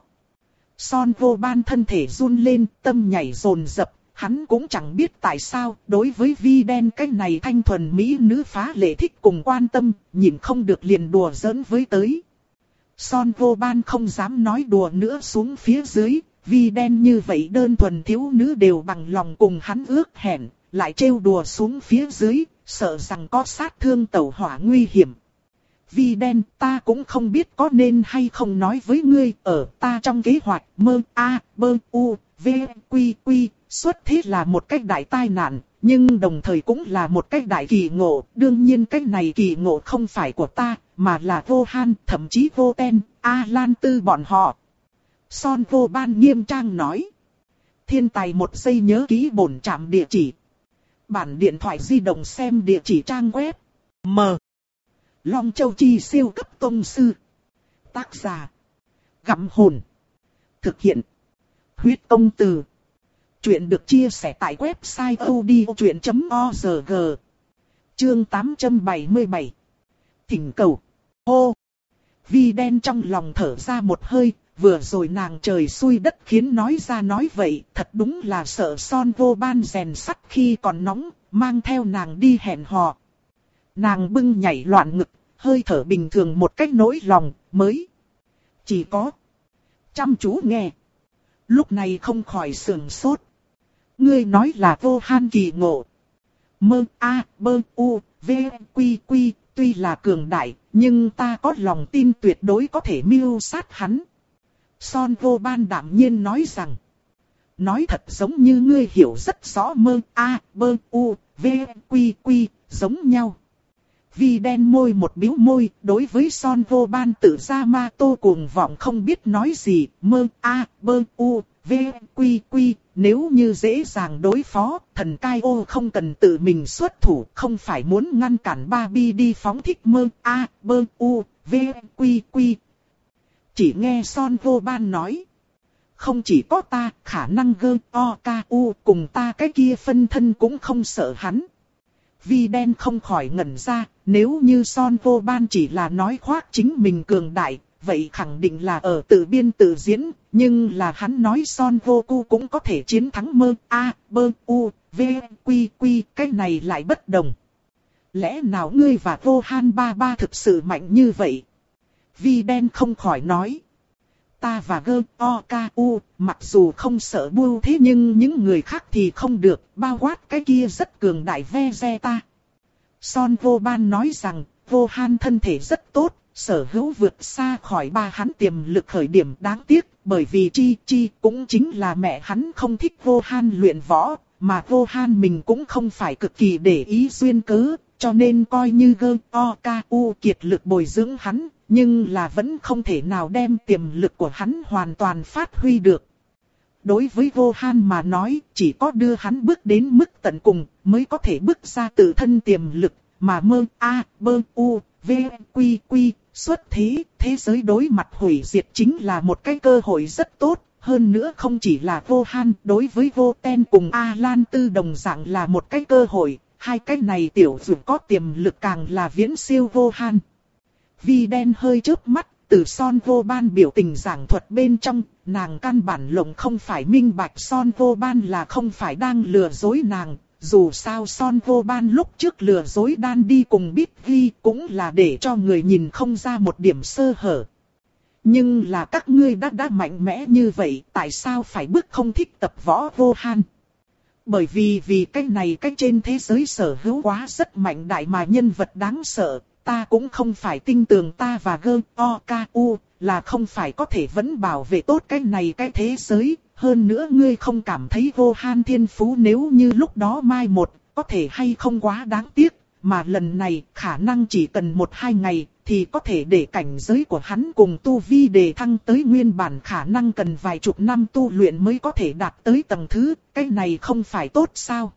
Son Vô Ban thân thể run lên, tâm nhảy dồn dập, hắn cũng chẳng biết tại sao, đối với Vi Đen cái này thanh thuần mỹ nữ phá lệ thích cùng quan tâm, nhìn không được liền đùa giỡn với tới. Son Vô Ban không dám nói đùa nữa xuống phía dưới, Vi Đen như vậy đơn thuần thiếu nữ đều bằng lòng cùng hắn ước hẹn, lại trêu đùa xuống phía dưới, sợ rằng có sát thương tẩu hỏa nguy hiểm. Vi Đen, ta cũng không biết có nên hay không nói với ngươi, ở ta trong kế hoạch mơ a bơ u v quy quy, xuất thế là một cách đại tai nạn, nhưng đồng thời cũng là một cách đại kỳ ngộ, đương nhiên cách này kỳ ngộ không phải của ta, mà là Vô Han, thậm chí Vô Ten, A Lan Tư bọn họ. Son Vô Ban nghiêm trang nói. Thiên tài một giây nhớ ký bổn trạm địa chỉ. Bản điện thoại di động xem địa chỉ trang web. M. Long Châu Chi siêu cấp tông sư. Tác giả. Gặm hồn. Thực hiện. Huyết công từ. Chuyện được chia sẻ tại website odchuyện chấm org. Chương tám trăm bảy mươi bảy. Thỉnh cầu. Hô. Vi Đen trong lòng thở ra một hơi. vừa rồi nàng trời xui đất khiến nói ra nói vậy, thật đúng là sợ Son Vô Ban rèn sắt khi còn nóng, mang theo nàng đi hẹn hò. Nàng bưng nhảy loạn ngực, hơi thở bình thường một cách nỗi lòng, mới chỉ có chăm chú nghe. Lúc này không khỏi sườn sốt. Ngươi nói là Vô Han kỳ ngộ. Mơ A, bơ U, V, Quy Quy, tuy là cường đại, nhưng ta có lòng tin tuyệt đối có thể mưu sát hắn. Son Vô Ban đạm nhiên nói rằng. Nói thật giống như ngươi hiểu rất rõ mơ A, bơ U, V, Quy Quy, giống nhau. Vi đen môi một biếu môi, đối với Son Vô Ban tự ra ma tô cuồng vọng không biết nói gì, mơ A, bơ U, V, Quy Quy, nếu như dễ dàng đối phó, thần cai ô không cần tự mình xuất thủ, không phải muốn ngăn cản Barbie đi phóng thích mơ A, bơ U, V, Quy Quy. Chỉ nghe Son Vô Ban nói. Không chỉ có ta, khả năng gơ, o, ca, u, cùng ta cái kia phân thân cũng không sợ hắn. Vi đen không khỏi ngẩn ra, nếu như Son Vô Ban chỉ là nói khoác chính mình cường đại, vậy khẳng định là ở tự biên tự diễn, nhưng là hắn nói Son Vô Cu cũng có thể chiến thắng mơ A, bơ U, V, Quy Quy, cái này lại bất đồng. Lẽ nào ngươi và Vô Han ba ba thực sự mạnh như vậy? Vi đen không khỏi nói. Ta và gơ, o, ca, u, mặc dù không sợ bưu thế nhưng những người khác thì không được, bao quát cái kia rất cường đại ve ve ta. Son Vô Ban nói rằng, Vô Han thân thể rất tốt, sở hữu vượt xa khỏi ba hắn tiềm lực khởi điểm đáng tiếc, bởi vì Chi Chi cũng chính là mẹ hắn không thích Vô Han luyện võ, mà Vô Han mình cũng không phải cực kỳ để ý duyên cớ, cho nên coi như gơ, o, ca, u kiệt lực bồi dưỡng hắn. Nhưng là vẫn không thể nào đem tiềm lực của hắn hoàn toàn phát huy được. Đối với Vô Han mà nói, chỉ có đưa hắn bước đến mức tận cùng, mới có thể bước ra tự thân tiềm lực, mà mơ A, bơ U, V, Quy Quy, xuất thế, thế giới đối mặt hủy diệt chính là một cái cơ hội rất tốt. Hơn nữa không chỉ là Vô Han, đối với Vô Ten cùng A Lan Tư đồng dạng là một cái cơ hội, hai cái này tiểu dược có tiềm lực càng là viễn siêu Vô Han. Vi đen hơi chớp mắt, từ Son Vô Ban biểu tình giảng thuật bên trong, nàng căn bản lộng không phải minh bạch Son Vô Ban là không phải đang lừa dối nàng, dù sao Son Vô Ban lúc trước lừa dối đan đi cùng Bích Vi cũng là để cho người nhìn không ra một điểm sơ hở. Nhưng là các ngươi đã đã mạnh mẽ như vậy, tại sao phải bức không thích tập võ Vô Han? Bởi vì vì cái này cái trên thế giới sở hữu quá rất mạnh đại mà nhân vật đáng sợ. Ta cũng không phải tin tưởng ta và gơ, o, ca, u, là không phải có thể vẫn bảo vệ tốt cái này cái thế giới. Hơn nữa ngươi không cảm thấy Vô Han thiên phú nếu như lúc đó mai một, có thể hay không quá đáng tiếc. Mà lần này khả năng chỉ cần một hai ngày, thì có thể để cảnh giới của hắn cùng tu vi đề thăng tới nguyên bản khả năng cần vài chục năm tu luyện mới có thể đạt tới tầng thứ. Cái này không phải tốt sao?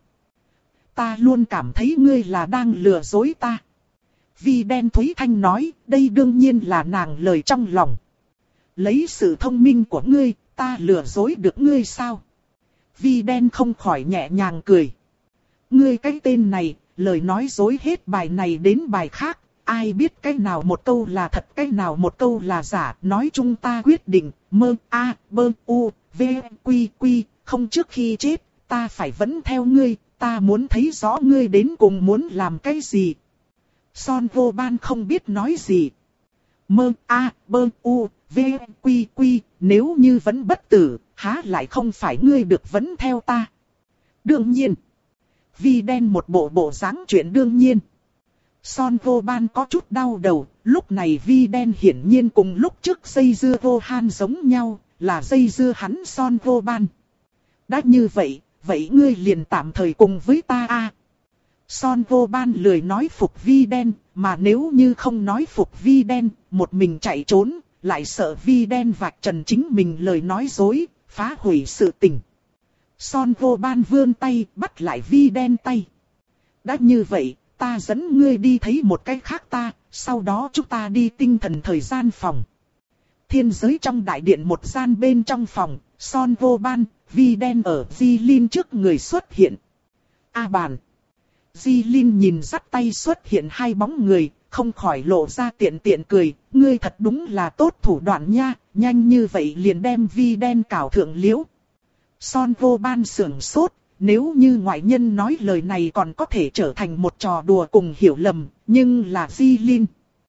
Ta luôn cảm thấy ngươi là đang lừa dối ta. Vi đen Thúy Thanh nói, đây đương nhiên là nàng lời trong lòng. Lấy sự thông minh của ngươi, ta lừa dối được ngươi sao? Vi đen không khỏi nhẹ nhàng cười. Ngươi cái tên này, lời nói dối hết bài này đến bài khác, ai biết cái nào một câu là thật cái nào một câu là giả, nói chung ta quyết định, mơ A, bơ U, V, Quy Quy, không trước khi chết, ta phải vẫn theo ngươi, ta muốn thấy rõ ngươi đến cùng muốn làm cái gì. Son Vô Ban không biết nói gì. Mơ A, bơ U, V, Quy Quy, nếu như vẫn bất tử, há lại không phải ngươi được vẫn theo ta. Đương nhiên. Vi đen một bộ bộ dáng chuyện đương nhiên. Son Vô Ban có chút đau đầu, lúc này Vi đen hiển nhiên cùng lúc trước dây dưa Vô Han giống nhau, là dây dưa hắn Son Vô Ban. Đã như vậy, vậy ngươi liền tạm thời cùng với ta a. Son Vô Ban lười nói phục Vi đen, mà nếu như không nói phục Vi đen, một mình chạy trốn, lại sợ Vi đen vạch trần chính mình lời nói dối, phá hủy sự tình. Son Vô Ban vươn tay, bắt lại Vi đen tay. Đã như vậy, ta dẫn ngươi đi thấy một cái khác ta, sau đó chúng ta đi tinh thần thời gian phòng. Thiên giới trong đại điện một gian bên trong phòng, Son Vô Ban, Vi đen ở Di Linh trước người xuất hiện. A bàn. Di Linh nhìn dắt tay xuất hiện hai bóng người, không khỏi lộ ra tiện tiện cười, ngươi thật đúng là tốt thủ đoạn nha, nhanh như vậy liền đem vi đen cào thượng liễu. Son Vô Ban sưởng sốt, nếu như ngoại nhân nói lời này còn có thể trở thành một trò đùa cùng hiểu lầm, nhưng là Di Linh.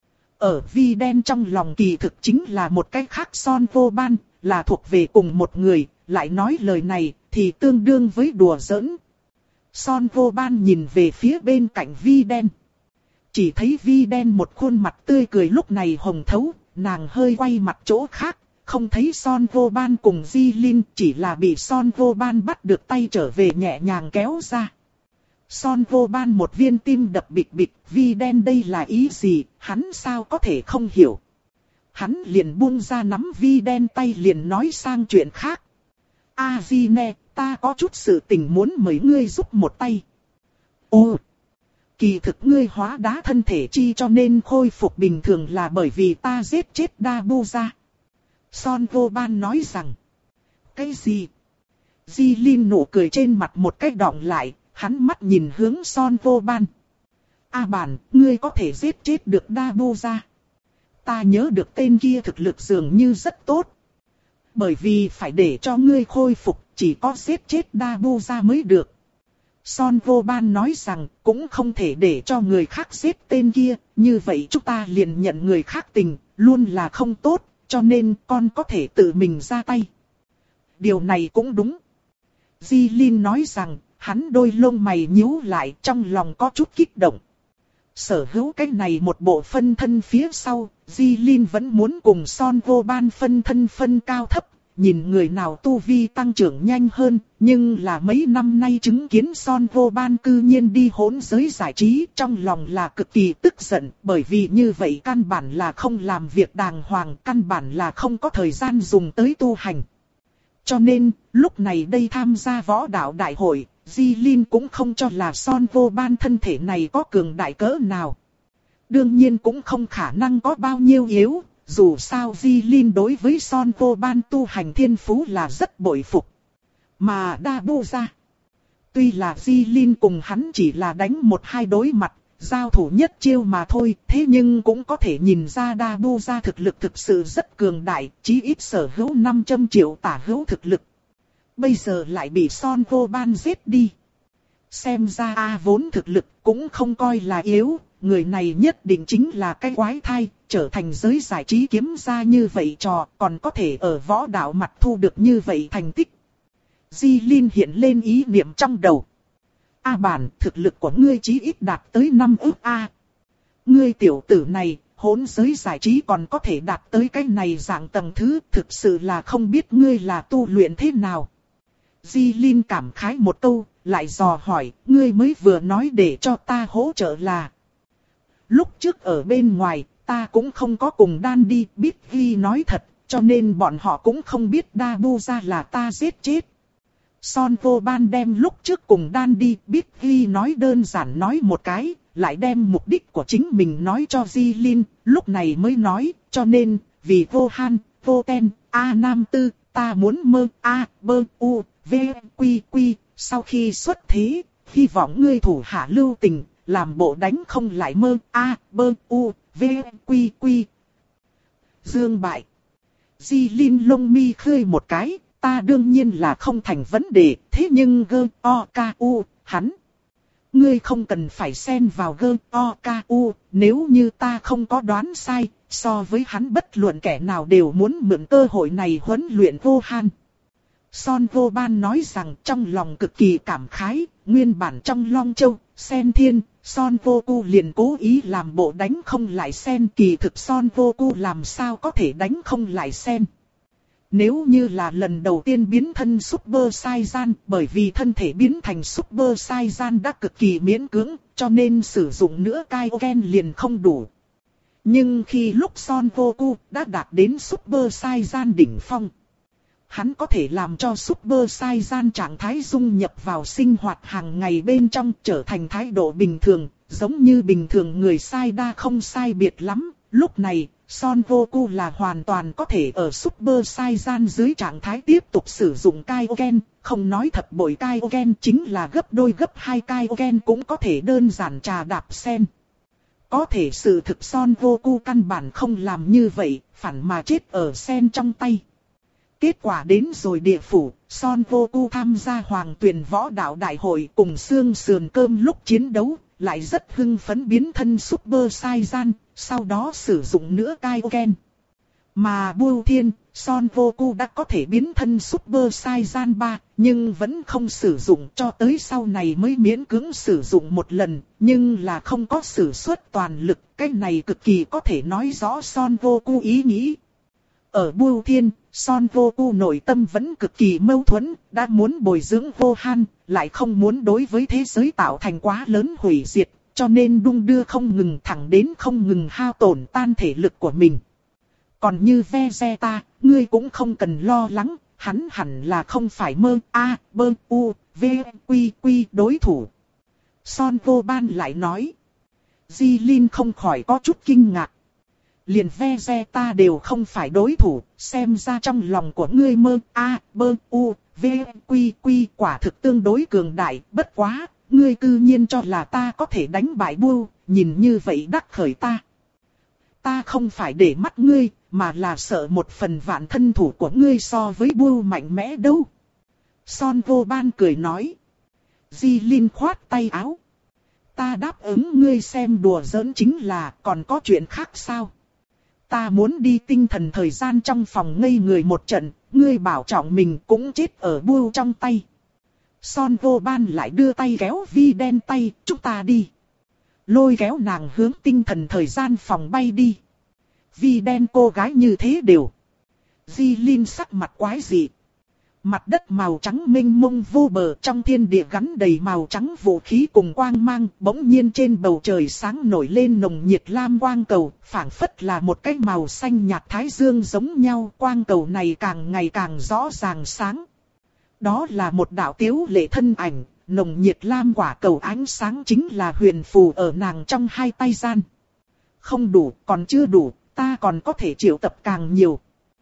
Ở vi đen trong lòng kỳ thực chính là một cái khác Son Vô Ban, là thuộc về cùng một người, lại nói lời này thì tương đương với đùa giỡn. Son Vô Ban nhìn về phía bên cạnh vi đen. Chỉ thấy vi đen một khuôn mặt tươi cười lúc này hồng thấu, nàng hơi quay mặt chỗ khác, không thấy Son Vô Ban cùng Di Linh, chỉ là bị Son Vô Ban bắt được tay trở về nhẹ nhàng kéo ra. Son Vô Ban một viên tim đập bịch bịch, vi đen đây là ý gì, hắn sao có thể không hiểu. Hắn liền buông ra nắm vi đen tay liền nói sang chuyện khác. A Di nè, ta có chút sự tình muốn mời ngươi giúp một tay. Ô! Kỳ thực ngươi hóa đá thân thể chi cho nên khôi phục bình thường là bởi vì ta giết chết Đa Bu ra. Son Vô Ban nói rằng. Cái gì? Di Linh nụ cười trên mặt một cách đọng lại, hắn mắt nhìn hướng Son Vô Ban. A bản, ngươi có thể giết chết được Đa Bu ra. Ta nhớ được tên kia thực lực dường như rất tốt. Bởi vì phải để cho ngươi khôi phục, chỉ có giết chết Đa Bu ra mới được. Son Vô Ban nói rằng, cũng không thể để cho người khác giết tên kia, như vậy chúng ta liền nhận người khác tình, luôn là không tốt, cho nên con có thể tự mình ra tay. Điều này cũng đúng. Di Linh nói rằng, hắn đôi lông mày nhíu lại trong lòng có chút kích động. Sở hữu cái này một bộ phân thân phía sau, Di Linh vẫn muốn cùng Son Vô Ban phân thân phân cao thấp, nhìn người nào tu vi tăng trưởng nhanh hơn, nhưng là mấy năm nay chứng kiến Son Vô Ban cư nhiên đi hỗn giới giải trí, trong lòng là cực kỳ tức giận, bởi vì như vậy căn bản là không làm việc đàng hoàng, căn bản là không có thời gian dùng tới tu hành. Cho nên, lúc này đây tham gia võ đạo đại hội, Di Linh cũng không cho là Son Vô Ban thân thể này có cường đại cỡ nào. Đương nhiên cũng không khả năng có bao nhiêu yếu, dù sao Di Linh đối với Son Vô Ban tu hành thiên phú là rất bội phục. Mà Đa Bu ra, tuy là Di Linh cùng hắn chỉ là đánh một hai đối mặt, giao thủ nhất chiêu mà thôi, thế nhưng cũng có thể nhìn ra Đa Bu ra thực lực thực sự rất cường đại, chí ít sở hữu năm trăm triệu tả hữu thực lực. Bây giờ lại bị Son Vô Ban giết đi. Xem ra A vốn thực lực cũng không coi là yếu, người này nhất định chính là cái quái thai, trở thành giới giải trí kiếm ra như vậy trò, còn có thể ở võ đạo mặt thu được như vậy thành tích. Di Linh hiện lên ý niệm trong đầu. A bản, thực lực của ngươi chí ít đạt tới năm ức A. Ngươi tiểu tử này, hỗn giới giải trí còn có thể đạt tới cái này dạng tầng thứ, thực sự là không biết ngươi là tu luyện thế nào. Di Linh cảm khái một câu, lại dò hỏi, ngươi mới vừa nói để cho ta hỗ trợ là. Lúc trước ở bên ngoài, ta cũng không có cùng Đan đi, biết ghi nói thật, cho nên bọn họ cũng không biết Đa Bu ra là ta giết chết. Son Vô Ban đem lúc trước cùng Đan đi, biết ghi nói đơn giản nói một cái, lại đem mục đích của chính mình nói cho Di Linh, lúc này mới nói, cho nên, vì vô han, vô ten, a nam tư, ta muốn mơ, a, bơ, u, v, quy, quy, sau khi xuất thế, hy vọng ngươi thủ hạ lưu tình, làm bộ đánh không lại mơ, a, bơ, u, v, quy, quy. Dương bại. Di Linh lông mi khơi một cái, ta đương nhiên là không thành vấn đề, thế nhưng gơ, o, ca, u, hắn. Ngươi không cần phải xen vào gơ, o, ca, u, nếu như ta không có đoán sai, so với hắn bất luận kẻ nào đều muốn mượn cơ hội này huấn luyện vô han. Son Vô Ban nói rằng trong lòng cực kỳ cảm khái, nguyên bản trong Long Châu, Sen Thiên, Son Vô Cu liền cố ý làm bộ đánh không lại Sen, kỳ thực Son Vô Cu làm sao có thể đánh không lại Sen. Nếu như là lần đầu tiên biến thân Super Saiyan, bởi vì thân thể biến thành Super Saiyan đã cực kỳ miễn cưỡng, cho nên sử dụng nữa Kaioken liền không đủ. Nhưng khi lúc Son Vô Cu đã đạt đến Super Saiyan đỉnh phong, hắn có thể làm cho Super Saiyan trạng thái dung nhập vào sinh hoạt hàng ngày bên trong, trở thành thái độ bình thường, giống như bình thường người sai đa không sai biệt lắm, Lúc này, Son Goku là hoàn toàn có thể ở Super Saiyan dưới trạng thái tiếp tục sử dụng Kaioken, không nói thập bội Kaioken chính là gấp đôi gấp hai Kaioken cũng có thể đơn giản trà đạp sen. Có thể sự thực Son Goku căn bản không làm như vậy, phản mà chết ở sen trong tay. Kết quả đến rồi địa phủ, Son Goku tham gia Hoàng Tuyền Võ Đạo Đại hội cùng xương sườn cơm lúc chiến đấu, lại rất hưng phấn biến thân Super Saiyan, sau đó sử dụng nữa Kaioken. Mà Bưu Thiên, Son Goku đã có thể biến thân Super Saiyan ba, nhưng vẫn không sử dụng cho tới sau này mới miễn cưỡng sử dụng một lần, nhưng là không có sử xuất toàn lực, cái này cực kỳ có thể nói rõ Son Goku ý nghĩ. Ở Bưu Thiên, Son Goku nội tâm vẫn cực kỳ mâu thuẫn, đã muốn bồi dưỡng Gohan, lại không muốn đối với thế giới tạo thành quá lớn hủy diệt, cho nên đung đưa không ngừng thẳng đến không ngừng hao tổn tan thể lực của mình. Còn như Vegeta, ngươi cũng không cần lo lắng, hắn hẳn là không phải mơ a bơ u v quy quy đối thủ. Son Gohan lại nói. Jilin không khỏi có chút kinh ngạc. Liền Vegeta đều không phải đối thủ, xem ra trong lòng của ngươi mơ a bơ u v quy quy quả thực tương đối cường đại, bất quá, ngươi cư nhiên cho là ta có thể đánh bại Buu, nhìn như vậy đắc khởi ta. Ta không phải để mắt ngươi, mà là sợ một phần vạn thân thủ của ngươi so với Buu mạnh mẽ đâu. Son Gohan cười nói. Jilin khoát tay áo. Ta đáp ứng ngươi xem đùa giỡn chính là còn có chuyện khác sao? Ta muốn đi tinh thần thời gian trong phòng ngây người một trận, ngươi bảo trọng mình cũng chết ở Buu trong tay. Son Gohan lại đưa tay kéo Vi đen tay, chúng ta đi. Lôi kéo nàng hướng tinh thần thời gian phòng bay đi. Vi đen cô gái như thế đều. Jilin sắc mặt quái dị. Mặt đất màu trắng mênh mông vô bờ trong thiên địa gắn đầy màu trắng vũ khí cùng quang mang, bỗng nhiên trên bầu trời sáng nổi lên nồng nhiệt lam quang cầu, phảng phất là một cái màu xanh nhạt thái dương giống nhau, quang cầu này càng ngày càng rõ ràng sáng. Đó là một đạo tiếu lệ thân ảnh, nồng nhiệt lam quả cầu ánh sáng chính là huyền phù ở nàng trong hai tay gian. Không đủ, còn chưa đủ, ta còn có thể triệu tập càng nhiều.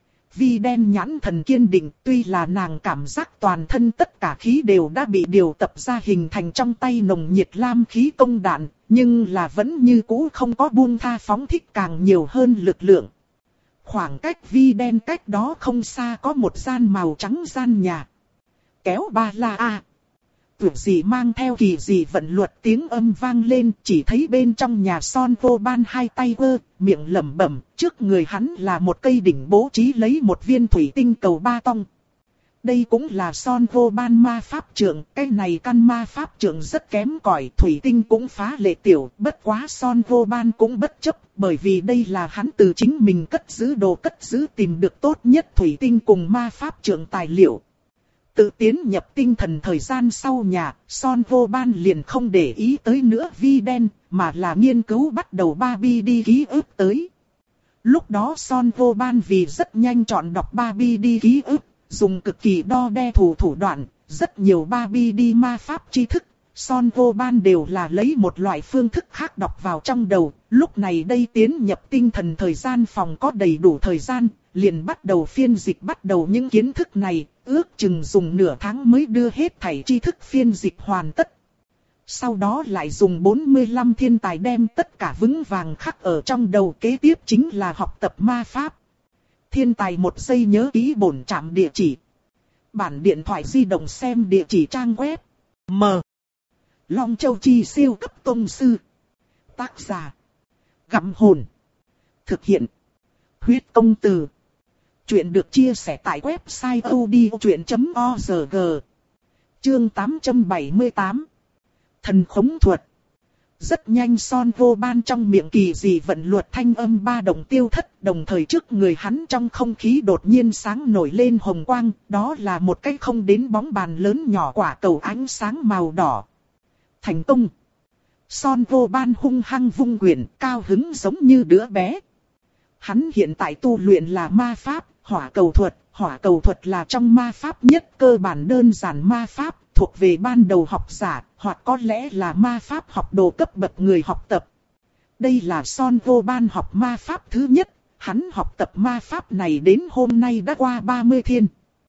Vi đen nhãn thần kiên định, tuy là nàng cảm giác toàn thân tất cả khí đều đã bị điều tập ra hình thành trong tay nồng nhiệt lam khí công đạn, nhưng là vẫn như cũ không có buông tha phóng thích càng nhiều hơn lực lượng. Khoảng cách Vi đen cách đó không xa có một gian màu trắng gian nhà. Kéo ba la a. Tưởng gì mang theo kỳ gì vận luật tiếng âm vang lên, chỉ thấy bên trong nhà Son Gohan hai tay ơ, miệng lẩm bẩm, trước người hắn là một cây đỉnh bố trí lấy một viên thủy tinh cầu ba tông. Đây cũng là Son Gohan ma pháp trượng, cái này căn ma pháp trượng rất kém cỏi, thủy tinh cũng phá lệ tiểu, bất quá Son Gohan cũng bất chấp, bởi vì đây là hắn từ chính mình cất giữ đồ cất giữ tìm được tốt nhất thủy tinh cùng ma pháp trượng tài liệu. Tự tiến nhập tinh thần thời gian sau nhà, Son Gohan liền không để ý tới nữa Vi đen, mà là nghiên cứu bắt đầu ba B D ký ức tới. Lúc đó Son Gohan vì rất nhanh chọn đọc ba B D ký ức, dùng cực kỳ đo đe thủ thủ đoạn, rất nhiều ba B D ma pháp tri thức, Son Gohan đều là lấy một loại phương thức khác đọc vào trong đầu. Lúc này đây tiến nhập tinh thần thời gian phòng có đầy đủ thời gian, liền bắt đầu phiên dịch bắt đầu những kiến thức này, ước chừng dùng nửa tháng mới đưa hết thảy tri thức phiên dịch hoàn tất. Sau đó lại dùng bốn mươi lăm thiên tài đem tất cả vững vàng khắc ở trong đầu, kế tiếp chính là học tập ma pháp. Thiên tài một giây nhớ ký bổn trạm địa chỉ. Bản điện thoại di động xem địa chỉ trang web. M. Long Châu Chi siêu cấp tông sư. Tác giả. Gặm hồn. Thực hiện. Huyết công từ. Chuyện được chia sẻ tại website odchuyện chấm org. Chương tám trăm bảy mươi tám. Thần khống thuật. Rất nhanh Son Gohan trong miệng kỳ dị vận luật thanh âm ba đồng tiêu thất, đồng thời trước người hắn trong không khí đột nhiên sáng nổi lên hồng quang, đó là một cái không đến bóng bàn lớn nhỏ quả cầu ánh sáng màu đỏ. Thành công! Son Gohan hung hăng vung quyền, cao hứng giống như đứa bé. Hắn hiện tại tu luyện là ma pháp, hỏa cầu thuật, hỏa cầu thuật là trong ma pháp nhất cơ bản đơn giản ma pháp, thuộc về ban đầu học giả, hoặc có lẽ là ma pháp học đồ cấp bậc người học tập. Đây là Son Vô Ban học ma pháp thứ nhất, hắn học tập ma pháp này đến hôm nay đã qua ba mươi thiên.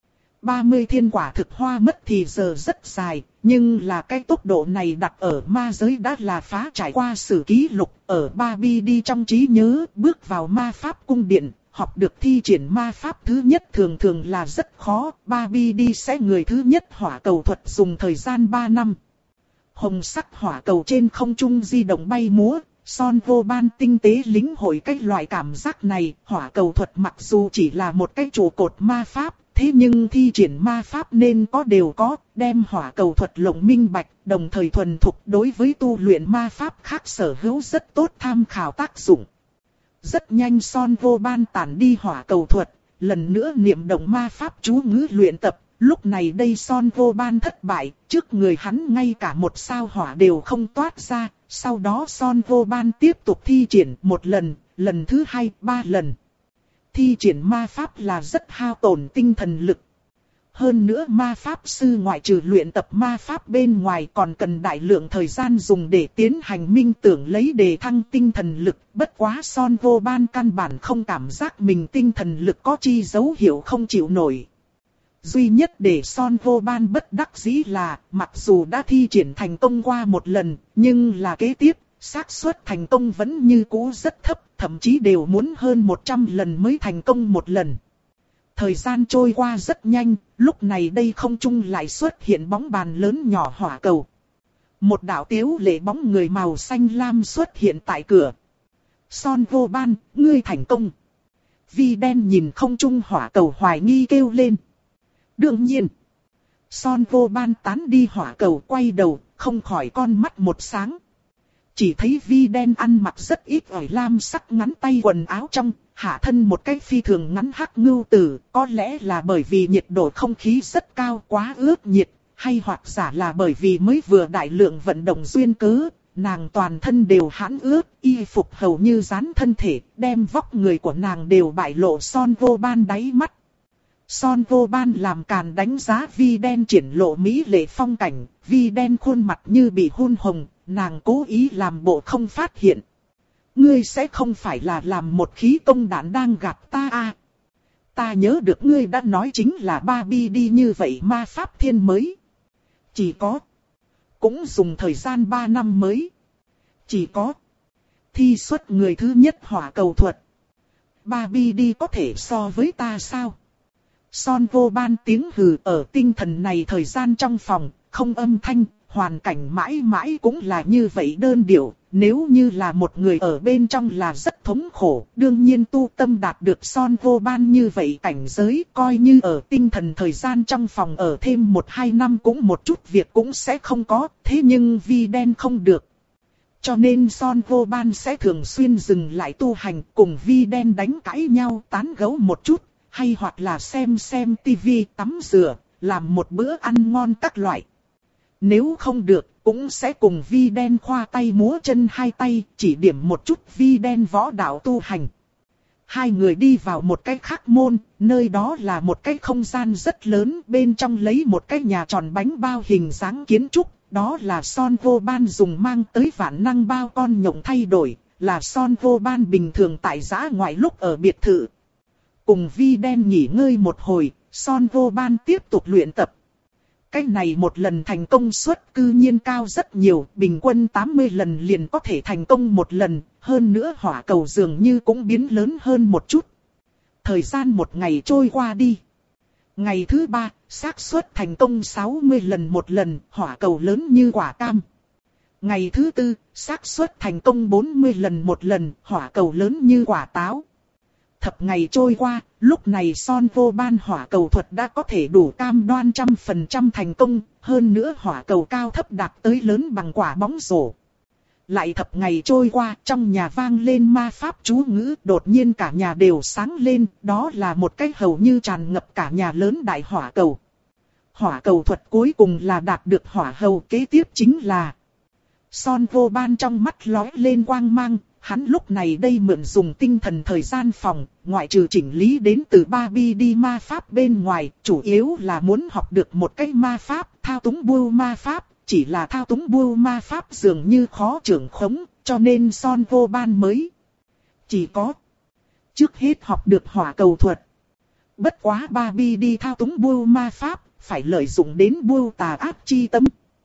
ba mươi thiên quả thực hoa mất thì giờ rất dài, nhưng là cái tốc độ này đặt ở ma giới đã là phá trải qua sử ký lục. Ở ba bi đi trong trí nhớ, bước vào ma pháp cung điện, học được thi triển ma pháp thứ nhất thường thường là rất khó. ba bi đi sẽ người thứ nhất hỏa cầu thuật dùng thời gian ba năm. Hồng sắc hỏa cầu trên không trung di động bay múa. Son Vô Ban tinh tế lĩnh hội cái loại cảm giác này. Hỏa cầu thuật mặc dù chỉ là một cái trụ cột ma pháp, thế nhưng thi triển ma pháp nên có đều có, đem hỏa cầu thuật lộng minh bạch, đồng thời thuần thục đối với tu luyện ma pháp khác sở hữu rất tốt tham khảo tác dụng. Rất nhanh Son Vô Ban tản đi hỏa cầu thuật, lần nữa niệm động ma pháp chú ngữ luyện tập. Lúc này đây Son Vô Ban thất bại, trước người hắn ngay cả một sao hỏa đều không toát ra. Sau đó Son Vô Ban tiếp tục thi triển một lần, lần thứ hai, ba lần. Thi triển ma pháp là rất hao tổn tinh thần lực. Hơn nữa ma pháp sư ngoại trừ luyện tập ma pháp bên ngoài còn cần đại lượng thời gian dùng để tiến hành minh tưởng lấy đề thăng tinh thần lực. Bất quá Son Vô Ban căn bản không cảm giác mình tinh thần lực có chi dấu hiệu không chịu nổi. Duy nhất để Son Vô Ban bất đắc dĩ là, mặc dù đã thi triển thành công qua một lần, nhưng là kế tiếp, xác suất thành công vẫn như cũ rất thấp, thậm chí đều muốn hơn một trăm lần mới thành công một lần. Thời gian trôi qua rất nhanh, lúc này đây không trung lại xuất hiện bóng bàn lớn nhỏ hỏa cầu. Một đạo tiếu lệ bóng người màu xanh lam xuất hiện tại cửa. Son Vô Ban, ngươi thành công. Vi đen nhìn không trung hỏa cầu hoài nghi kêu lên. Đương nhiên, Son Vô Ban tán đi hỏa cầu quay đầu, không khỏi con mắt một sáng. Chỉ thấy Vi đen ăn mặc rất ít ỏi lam sắc ngắn tay quần áo trong, hạ thân một cái phi thường ngắn hắc ngưu tử, có lẽ là bởi vì nhiệt độ không khí rất cao quá ướt nhiệt, hay hoặc giả là bởi vì mới vừa đại lượng vận động duyên cớ, nàng toàn thân đều hãn ướt, y phục hầu như dán thân thể, đem vóc người của nàng đều bại lộ Son Vô Ban đáy mắt. Son Vô Ban làm càn đánh giá Vi đen triển lộ mỹ lệ phong cảnh, Vi đen khuôn mặt như bị hun hồng, nàng cố ý làm bộ không phát hiện. Ngươi sẽ không phải là làm một khí công đạn đang gạt ta à? Ta nhớ được ngươi đã nói chính là ba bi đi như vậy ma pháp thiên mới. Chỉ có. Cũng dùng thời gian ba năm mới. Chỉ có. Thi xuất người thứ nhất hỏa cầu thuật. ba bi đi có thể so với ta sao? Son Vô Ban tiếng hừ ở tinh thần này thời gian trong phòng, không âm thanh, hoàn cảnh mãi mãi cũng là như vậy đơn điệu. Nếu như là một người ở bên trong là rất thống khổ, đương nhiên tu tâm đạt được Son Vô Ban như vậy cảnh giới, coi như ở tinh thần thời gian trong phòng ở thêm một hai năm cũng một chút việc cũng sẽ không có, thế nhưng Vi đen không được. Cho nên Son Vô Ban sẽ thường xuyên dừng lại tu hành, cùng Vi đen đánh cãi nhau, tán gẫu một chút, hay hoặc là xem xem tivi, tắm rửa, làm một bữa ăn ngon các loại. Nếu không được, cũng sẽ cùng Vi đen khoa tay múa chân hai tay, chỉ điểm một chút Vi đen võ đạo tu hành. Hai người đi vào một cái khác môn, nơi đó là một cái không gian rất lớn, bên trong lấy một cái nhà tròn bánh bao hình dáng kiến trúc, đó là Son Vô Ban dùng mang tới vạn năng bao con nhộng thay đổi, là Son Vô Ban bình thường tại giã ngoại lúc ở biệt thự. Cùng Vi đen nghỉ ngơi một hồi, Son Vô Ban tiếp tục luyện tập. Cái này một lần thành công suất cư nhiên cao rất nhiều, bình quân tám mươi lần liền có thể thành công một lần, hơn nữa hỏa cầu dường như cũng biến lớn hơn một chút. Thời gian một ngày trôi qua đi. Ngày thứ ba, xác suất thành công sáu mươi lần một lần, hỏa cầu lớn như quả cam. Ngày thứ tư, xác suất thành công bốn mươi lần một lần, hỏa cầu lớn như quả táo. Thập ngày trôi qua, lúc này Son Vô Ban hỏa cầu thuật đã có thể đủ cam đoan trăm phần trăm thành công, hơn nữa hỏa cầu cao thấp đạt tới lớn bằng quả bóng rổ. Lại thập ngày trôi qua, trong nhà vang lên ma pháp chú ngữ, đột nhiên cả nhà đều sáng lên, đó là một cái hầu như tràn ngập cả nhà lớn đại hỏa cầu. Hỏa cầu thuật cuối cùng là đạt được hỏa hầu, kế tiếp chính là Son Vô Ban trong mắt lóe lên quang mang. Hắn lúc này đây mượn dùng tinh thần thời gian phòng, ngoại trừ chỉnh lý đến từ ba bi đi ma pháp bên ngoài, chủ yếu là muốn học được một cái ma pháp, thao túng bưu ma pháp, chỉ là thao túng bưu ma pháp dường như khó trưởng khống, cho nên Son Vô Ban mới chỉ có trước hết học được hỏa cầu thuật. Bất quá Barbie đi thao túng bưu ma pháp, phải lợi dụng đến bưu tà ác chi tâm.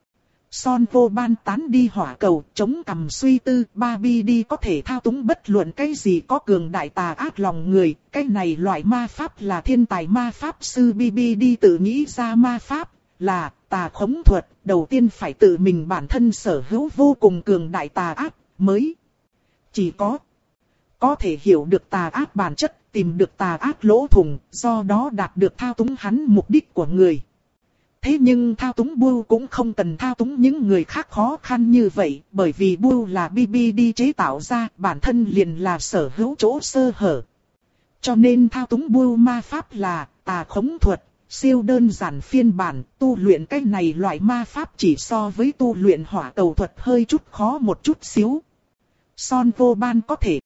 Son Vô Ban tán đi hỏa cầu, chống cằm suy tư, Barbie đi có thể thao túng bất luận cái gì có cường đại tà ác lòng người, cái này loại ma pháp là thiên tài ma pháp sư Bibi đi tự nghĩ ra ma pháp, là tà khống thuật, đầu tiên phải tự mình bản thân sở hữu vô cùng cường đại tà ác, mới chỉ có có thể hiểu được tà ác bản chất, tìm được tà ác lỗ thủng, do đó đạt được thao túng hắn mục đích của người. Thế nhưng thao túng bưu cũng không cần thao túng những người khác khó khăn như vậy, bởi vì bưu là Bibi đi chế tạo ra, bản thân liền là sở hữu chỗ sơ hở. Cho nên thao túng bưu ma pháp là tà khống thuật, siêu đơn giản phiên bản, tu luyện cái này loại ma pháp chỉ so với tu luyện hỏa cầu thuật hơi chút khó một chút xíu. Son Vô Ban có thể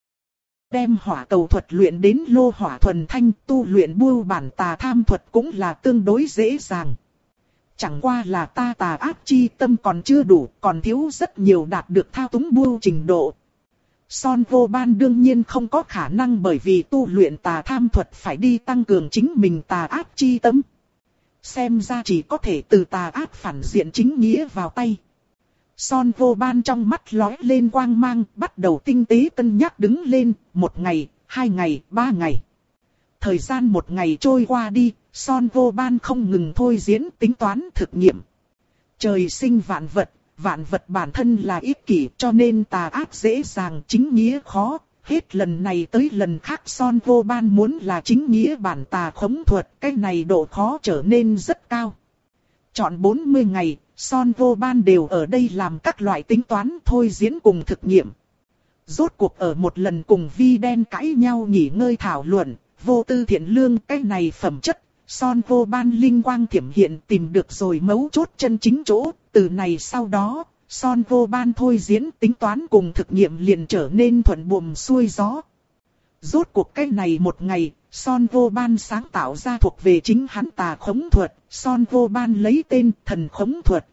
đem hỏa cầu thuật luyện đến lô hỏa thuần thanh, tu luyện bưu bản tà tham thuật cũng là tương đối dễ dàng. Chẳng qua là ta tà ác chi tâm còn chưa đủ, còn thiếu rất nhiều đạt được thao túng bưu trình độ. Son Vô Ban đương nhiên không có khả năng bởi vì tu luyện tà tham thuật phải đi tăng cường chính mình tà ác chi tâm. Xem ra chỉ có thể từ tà ác phản diện chính nghĩa vào tay. Son Vô Ban trong mắt lóe lên quang mang, bắt đầu tinh tế cân nhắc đứng lên, một ngày, hai ngày, ba ngày. Thời gian một ngày trôi qua đi, Son Vô Ban không ngừng thôi diễn tính toán thực nghiệm. Trời sinh vạn vật, vạn vật bản thân là ích kỷ cho nên tà ác dễ dàng, chính nghĩa khó. Hết lần này tới lần khác Son Vô Ban muốn là chính nghĩa bản tà khống thuật, cái này độ khó trở nên rất cao. Chọn bốn mươi ngày, Son Vô Ban đều ở đây làm các loại tính toán thôi diễn cùng thực nghiệm. Rốt cuộc ở một lần cùng Vi Đen cãi nhau nghỉ ngơi thảo luận, vô tư thiện lương cái này phẩm chất, Son Vô Ban linh quang thiểm hiện tìm được rồi mấu chốt chân chính chỗ, từ này sau đó, Son Vô Ban thôi diễn tính toán cùng thực nghiệm liền trở nên thuận buồm xuôi gió. Rốt cuộc cái này một ngày, Son Vô Ban sáng tạo ra thuộc về chính hắn tà khống thuật, Son Vô Ban lấy tên thần khống thuật.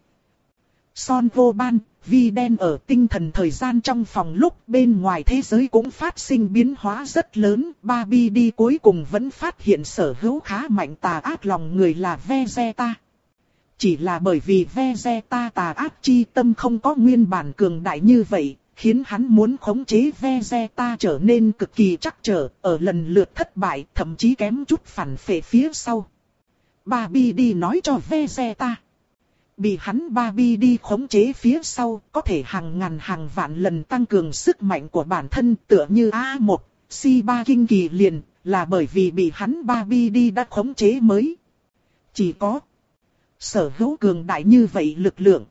Son Vô Ban, Vi Đen ở tinh thần thời gian trong phòng lúc bên ngoài thế giới cũng phát sinh biến hóa rất lớn. Barbie đi cuối cùng vẫn phát hiện sở hữu khá mạnh tà ác lòng người là Vegeta. Chỉ là bởi vì Vegeta tà ác chi tâm không có nguyên bản cường đại như vậy, khiến hắn muốn khống chế Vegeta trở nên cực kỳ trắc trở, ở lần lượt thất bại, thậm chí kém chút phản phệ phía sau. Barbie đi nói cho Vegeta. Bị hắn Barbie đi khống chế phía sau, có thể hàng ngàn hàng vạn lần tăng cường sức mạnh của bản thân tựa như A một, C ba kinh kỳ liền, là bởi vì bị hắn Barbie đi đã khống chế mới. Chỉ có sở hữu cường đại như vậy lực lượng.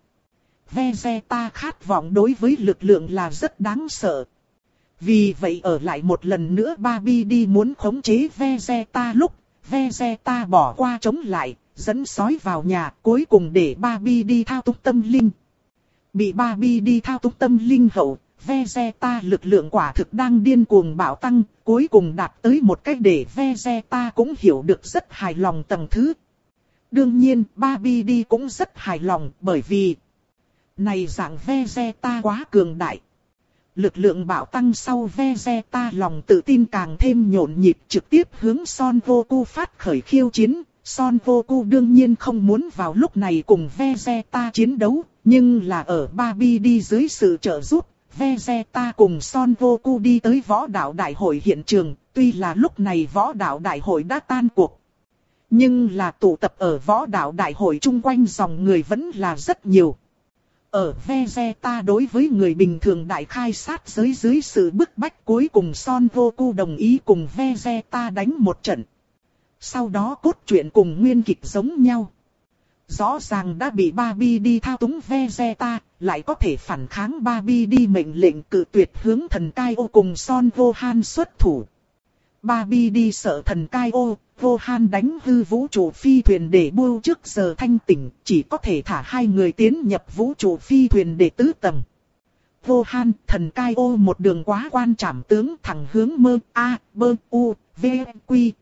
Vegeta khát vọng đối với lực lượng là rất đáng sợ. Vì vậy ở lại một lần nữa Barbie đi muốn khống chế Vegeta lúc, Vegeta bỏ qua chống lại, dẫn sói vào nhà, cuối cùng để Barbie đi thao túng tâm linh. Bị Barbie đi thao túng tâm linh hậu, Vegeta lực lượng quả thực đang điên cuồng bạo tăng, cuối cùng đạt tới một cách để Vegeta cũng hiểu được rất hài lòng tầng thứ. Đương nhiên, Barbie đi cũng rất hài lòng bởi vì này dạng Vegeta quá cường đại. Lực lượng bạo tăng sau Vegeta lòng tự tin càng thêm nhộn nhịp trực tiếp hướng Son Goku phát khởi khiêu chiến. Son Goku đương nhiên không muốn vào lúc này cùng Vegeta chiến đấu, nhưng là ở Barbie đi dưới sự trợ giúp, Vegeta cùng Son Goku đi tới võ đạo đại hội hiện trường, tuy là lúc này võ đạo đại hội đã tan cuộc. Nhưng là tụ tập ở võ đạo đại hội chung quanh dòng người vẫn là rất nhiều. Ở Vegeta đối với người bình thường đại khai sát giới dưới sự bức bách cuối cùng Son Goku đồng ý cùng Vegeta đánh một trận. Sau đó cốt truyện cùng nguyên kịch giống nhau. Rõ ràng đã bị Barbie đi thao túng Vegeta, lại có thể phản kháng Barbie đi mệnh lệnh cự tuyệt hướng thần Kaio cùng Son Gohan xuất thủ. Barbie đi sợ thần Kaio, Gohan đánh hư vũ trụ phi thuyền để buông trước giờ thanh tỉnh, chỉ có thể thả hai người tiến nhập vũ trụ phi thuyền để tứ tầng. Gohan, thần Kaio một đường quá quan trảm tướng thẳng hướng mơ A, bơ, u, v, quy, quy,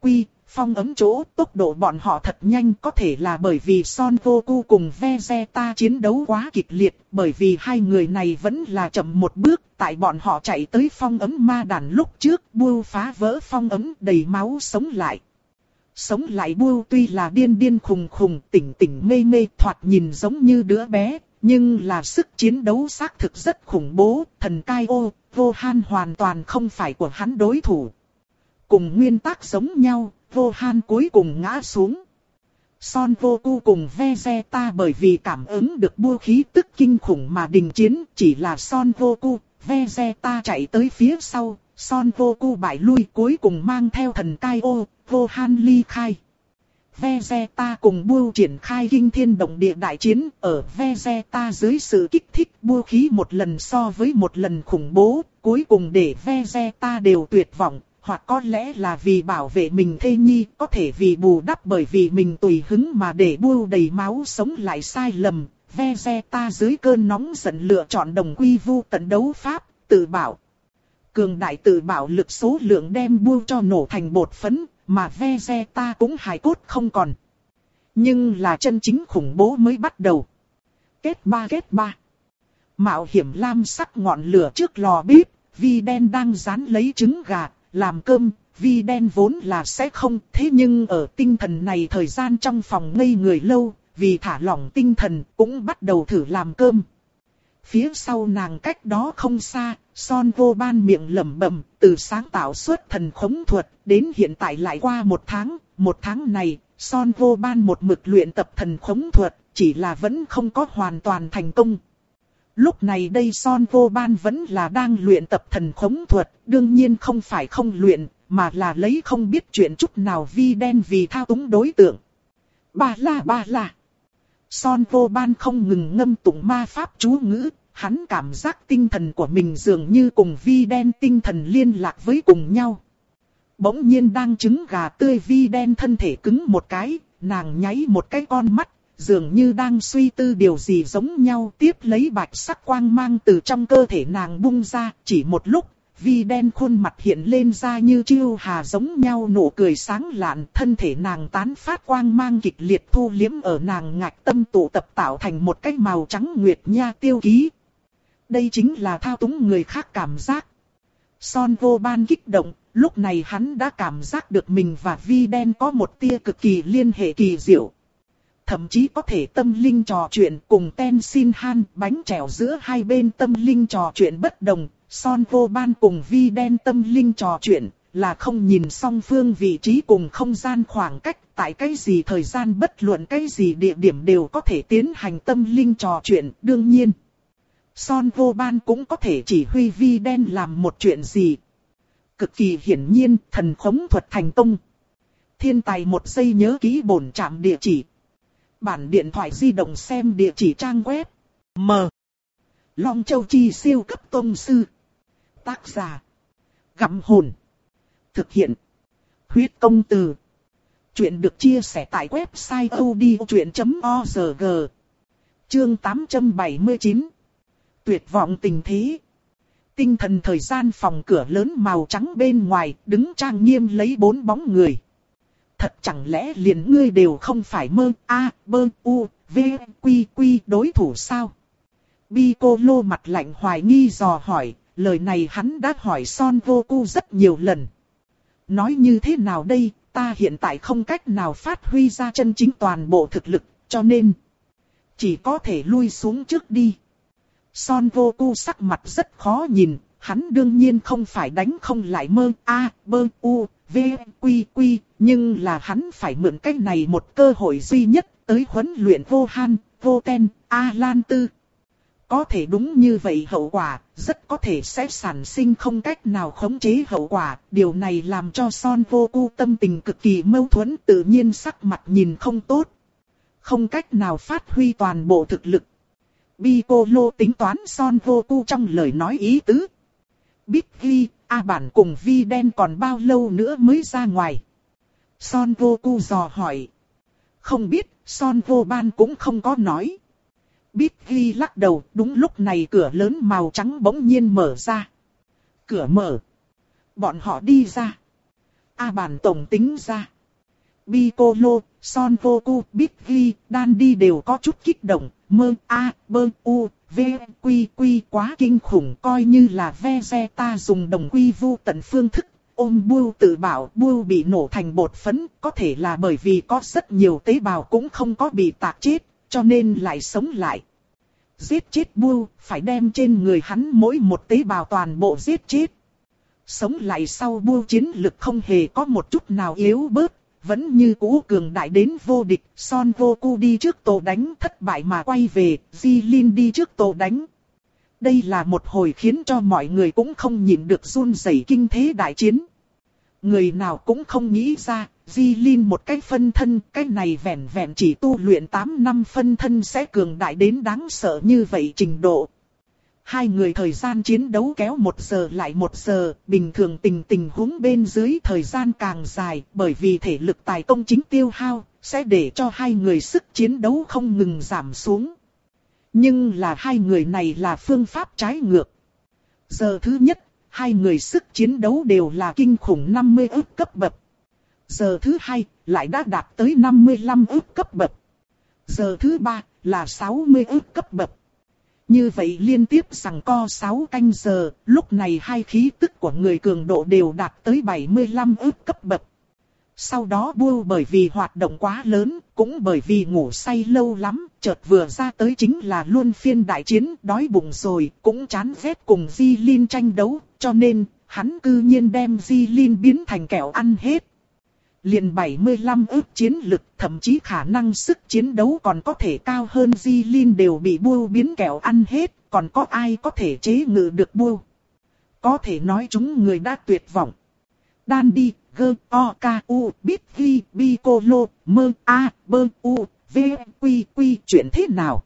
phong ấm chỗ, tốc độ bọn họ thật nhanh, có thể là bởi vì Son Goku cùng Vegeta chiến đấu quá kịch liệt, bởi vì hai người này vẫn là chậm một bước, tại bọn họ chạy tới phong ấm ma đàn lúc trước, Buu phá vỡ phong ấm đầy máu sống lại. Sống lại Buu tuy là điên điên khùng khùng, tỉnh tỉnh mê mê, thoạt nhìn giống như đứa bé, nhưng là sức chiến đấu xác thực rất khủng bố, thần Kai ô, Gohan hoàn toàn không phải của hắn đối thủ. Cùng nguyên tắc giống nhau, Gohan cuối cùng ngã xuống. Son Goku cùng Vegeta bởi vì cảm ứng được bua khí tức kinh khủng mà đình chiến, chỉ là Son Goku, Vegeta chạy tới phía sau, Son Goku bại lui cuối cùng mang theo thần Kai ô, Gohan ly khai. Vegeta cùng Buu triển khai kinh thiên động địa đại chiến, ở Vegeta dưới sự kích thích bua khí một lần so với một lần khủng bố, cuối cùng để Vegeta đều tuyệt vọng, hoặc có lẽ là vì bảo vệ mình thê nhi, có thể vì bù đắp bởi vì mình tùy hứng mà để Buu đầy máu sống lại sai lầm. Vegeta dưới cơn nóng giận lựa chọn đồng quy vu tận đấu pháp, tự bảo. Cường đại tự bảo lực số lượng đem Buu cho nổ thành bột phấn, mà Vegeta cũng hài cốt không còn. Nhưng là chân chính khủng bố mới bắt đầu. Kết ba kết ba. Mạo hiểm lam sắc ngọn lửa trước lò bếp, Vi Đen đang rán lấy trứng gà, làm cơm. Vi Đen vốn là sẽ không, thế nhưng ở tinh thần này thời gian trong phòng ngây người lâu, vì thả lỏng tinh thần cũng bắt đầu thử làm cơm. Phía sau nàng cách đó không xa, Son Goban miệng lẩm bẩm, từ sáng tạo xuất thần khống thuật, đến hiện tại lại qua một tháng, một tháng này, Son Goban một mực luyện tập thần khống thuật, chỉ là vẫn không có hoàn toàn thành công. Lúc này đây Son Goban vẫn là đang luyện tập thần khống thuật, đương nhiên không phải không luyện, mà là lấy không biết chuyện chút nào Vi Đen vì thao túng đối tượng. Ba la ba la. Son Goban không ngừng ngâm tụng ma pháp chú ngữ, hắn cảm giác tinh thần của mình dường như cùng Vi Đen tinh thần liên lạc với cùng nhau. Bỗng nhiên đang trứng gà tươi Vi Đen thân thể cứng một cái, nàng nháy một cái con mắt, dường như đang suy tư điều gì giống nhau, tiếp lấy bạch sắc quang mang từ trong cơ thể nàng bung ra, chỉ một lúc. Vi Đen khuôn mặt hiện lên ra như chiêu hà giống nhau nụ cười sáng lạn, thân thể nàng tán phát quang mang kịch liệt thu liếm ở nàng ngạch tâm tụ tập tạo thành một cái màu trắng nguyệt nha tiêu ký. Đây chính là thao túng người khác cảm giác. Son Goban kích động, lúc này hắn đã cảm giác được mình và Vi Đen có một tia cực kỳ liên hệ kỳ diệu. Thậm chí có thể tâm linh trò chuyện cùng Tenshin Han, bánh trèo giữa hai bên tâm linh trò chuyện bất đồng. Son Goban cùng Vi Đen tâm linh trò chuyện, là không nhìn song phương vị trí cùng không gian khoảng cách, tại cái gì thời gian bất luận cái gì địa điểm đều có thể tiến hành tâm linh trò chuyện, đương nhiên. Son Goban cũng có thể chỉ huy Vi Đen làm một chuyện gì. Cực kỳ hiển nhiên, thần khống thuật thành công. Thiên tài một giây nhớ ký bổn trạm địa chỉ. Bản điện thoại di động xem địa chỉ trang web. M. Long Châu Chi siêu cấp tông sư. Tác giả. Gặm hồn. Thực hiện. Huyết công từ. Chuyện được chia sẻ tại website odchuyện chấm org. Chương tám trăm bảy mươi chín. Tuyệt vọng tình thế. Tinh thần thời gian phòng cửa lớn màu trắng bên ngoài đứng trang nghiêm lấy bốn bóng người. Thật chẳng lẽ liền ngươi đều không phải mơ a bơ u v quy quy đối thủ sao? Piccolo mặt lạnh hoài nghi dò hỏi, lời này hắn đã hỏi Son Goku rất nhiều lần. Nói như thế nào đây, ta hiện tại không cách nào phát huy ra chân chính toàn bộ thực lực, cho nên chỉ có thể lui xuống trước đi. Son Goku sắc mặt rất khó nhìn, hắn đương nhiên không phải đánh không lại mơ a bơ u v quy quy, nhưng là hắn phải mượn cái này một cơ hội duy nhất tới huấn luyện Gohan, Goten, A-Lan Tư. Có thể đúng như vậy hậu quả, rất có thể sẽ sản sinh không cách nào khống chế hậu quả. Điều này làm cho Son Goku tâm tình cực kỳ mâu thuẫn, tự nhiên sắc mặt nhìn không tốt. Không cách nào phát huy toàn bộ thực lực. Piccolo tính toán Son Goku trong lời nói ý tứ. Biết ghi, A bản cùng Vi Đen còn bao lâu nữa mới ra ngoài? Son Goku dò hỏi. Không biết, Son Goban cũng không có nói. Biết ghi lắc đầu, đúng lúc này cửa lớn màu trắng bỗng nhiên mở ra. Cửa mở. Bọn họ đi ra. A bản tổng tính ra. Piccolo, Son Goku, Biggie, Dandy đều có chút kích động, mơ a, bơ u, v, quy quy quá kinh khủng, coi như là Vegeta dùng đồng quy vu tận phương thức, ôm Buu tự bảo Buu bị nổ thành bột phấn, có thể là bởi vì có rất nhiều tế bào cũng không có bị tạc chết, cho nên lại sống lại. Giết chết Buu, phải đem trên người hắn mỗi một tế bào toàn bộ giết chết. Sống lại sau Buu chiến lực không hề có một chút nào yếu bớt, vẫn như cũ cường đại đến vô địch. Son Goku đi trước tổ đánh thất bại mà quay về, Jilin đi trước tổ đánh. Đây là một hồi khiến cho mọi người cũng không nhịn được run rẩy kinh thế đại chiến. Người nào cũng không nghĩ ra, Jilin một cái phân thân, cái này vẹn vẹn chỉ tu luyện tám năm phân thân sẽ cường đại đến đáng sợ như vậy trình độ. Hai người thời gian chiến đấu kéo một giờ lại một giờ, bình thường tình tình huống bên dưới thời gian càng dài, bởi vì thể lực tài công chính tiêu hao, sẽ để cho hai người sức chiến đấu không ngừng giảm xuống. Nhưng là hai người này là phương pháp trái ngược. Giờ thứ nhất, hai người sức chiến đấu đều là kinh khủng năm mươi ức cấp bậc. Giờ thứ hai, lại đã đạt tới năm mươi lăm ức cấp bậc. Giờ thứ ba, là sáu mươi ức cấp bậc. Như vậy liên tiếp giằng co sáu canh giờ, lúc này hai khí tức của người cường độ đều đạt tới bảy mươi lăm ức cấp bậc. Sau đó Buu bởi vì hoạt động quá lớn, cũng bởi vì ngủ say lâu lắm, chợt vừa ra tới chính là luân phiên đại chiến, đói bụng rồi, cũng chán ghét cùng Jilin tranh đấu, cho nên, hắn cư nhiên đem Jilin biến thành kẹo ăn hết. Liền bảy mươi lăm ức chiến lực, thậm chí khả năng sức chiến đấu còn có thể cao hơn Jilin đều bị Buu biến kẹo ăn hết, còn có ai có thể chế ngự được Buu. Có thể nói chúng người đã tuyệt vọng. Dandy, G, O, K, U, Biggie, Piccolo, Mơ, A, Bơ, U, V, Quy, Quy, chuyện thế nào?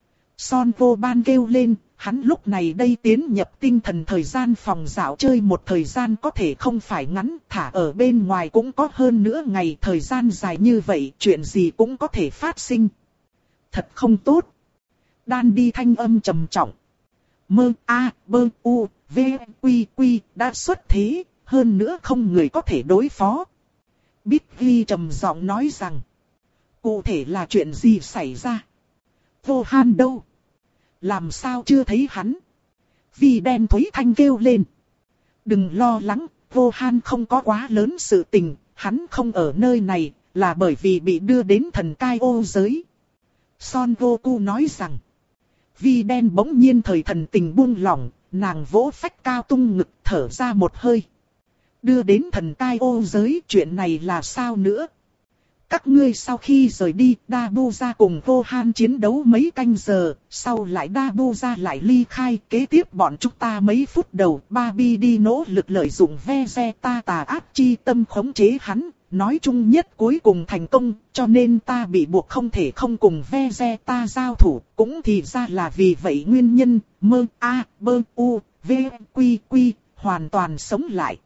Son Goban kêu lên, hắn lúc này đây tiến nhập tinh thần thời gian phòng dạo chơi một thời gian có thể không phải ngắn, thả ở bên ngoài cũng có hơn nửa ngày, thời gian dài như vậy, chuyện gì cũng có thể phát sinh. Thật không tốt. Dandy thanh âm trầm trọng. Mơ, A, Bơ, U, V, Quy, Quy, đã xuất thế. Hơn nữa không người có thể đối phó. Biggie trầm giọng nói rằng. Cụ thể là chuyện gì xảy ra? Vô Han đâu? Làm sao chưa thấy hắn? Vì đen thối thanh kêu lên. Đừng lo lắng, Vô Han không có quá lớn sự tình. Hắn không ở nơi này, là bởi vì bị đưa đến thần cai ô giới. Son Goku nói rằng. Vì đen bỗng nhiên thời thần tình buông lỏng, nàng vỗ phách cao tung ngực thở ra một hơi. Đưa đến thần cai ô giới, chuyện này là sao nữa? Các ngươi sau khi rời đi, Dabuza cùng Vô Han chiến đấu mấy canh giờ, sau lại Dabuza lại ly khai, kế tiếp bọn chúng ta mấy phút đầu, Barbie đi nỗ lực lợi dụng Vegeta tà ác chi tâm khống chế hắn, nói chung nhất cuối cùng thành công, cho nên ta bị buộc không thể không cùng Vegeta giao thủ, cũng thì ra là vì vậy nguyên nhân, mơ, a, bơ, u, v, quy, quy, hoàn toàn sống lại.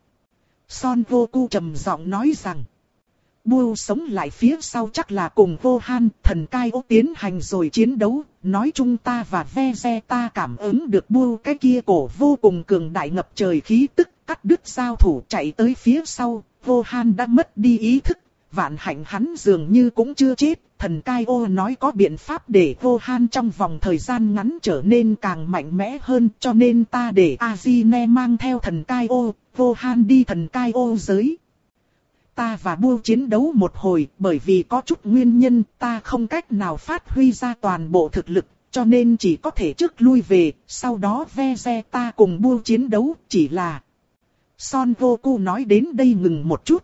Son Goku trầm giọng nói rằng, Buu sống lại phía sau chắc là cùng Vô Han, thần cai ô tiến hành rồi chiến đấu, nói chung ta và Vegeta cảm ứng được Buu cái kia cổ vô cùng cường đại ngập trời khí tức, cắt đứt giao thủ chạy tới phía sau, Vô Han đã mất đi ý thức, vạn hạnh hắn dường như cũng chưa chết, thần cai ô nói có biện pháp để Vô Han trong vòng thời gian ngắn trở nên càng mạnh mẽ hơn, cho nên ta để Azine mang theo thần cai ô, Vô Han đi thần cai ô giới. Ta và Buu chiến đấu một hồi, bởi vì có chút nguyên nhân ta không cách nào phát huy ra toàn bộ thực lực, cho nên chỉ có thể trước lui về, sau đó Vegeta cùng Buu chiến đấu, chỉ là... Son Goku nói đến đây ngừng một chút.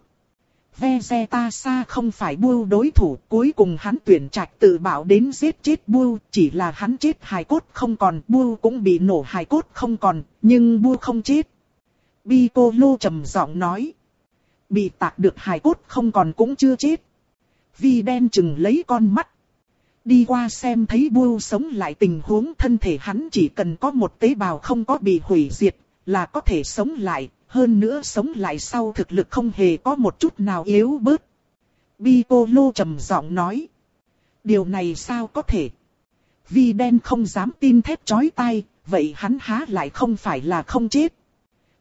Vegeta xa không phải Buu đối thủ, cuối cùng hắn tuyển trạch tự bảo đến giết chết Buu, chỉ là hắn chết hài cốt không còn, Buu cũng bị nổ hài cốt không còn, nhưng Buu không chết. Piccolo trầm giọng nói. Bị tạc được hài cốt không còn cũng chưa chết. Vi đen chừng lấy con mắt. Đi qua xem thấy Buu sống lại tình huống thân thể hắn chỉ cần có một tế bào không có bị hủy diệt, là có thể sống lại, hơn nữa sống lại sau thực lực không hề có một chút nào yếu bớt. Piccolo trầm giọng nói. Điều này sao có thể? Vi đen không dám tin thét chói tai, vậy hắn há lại không phải là không chết.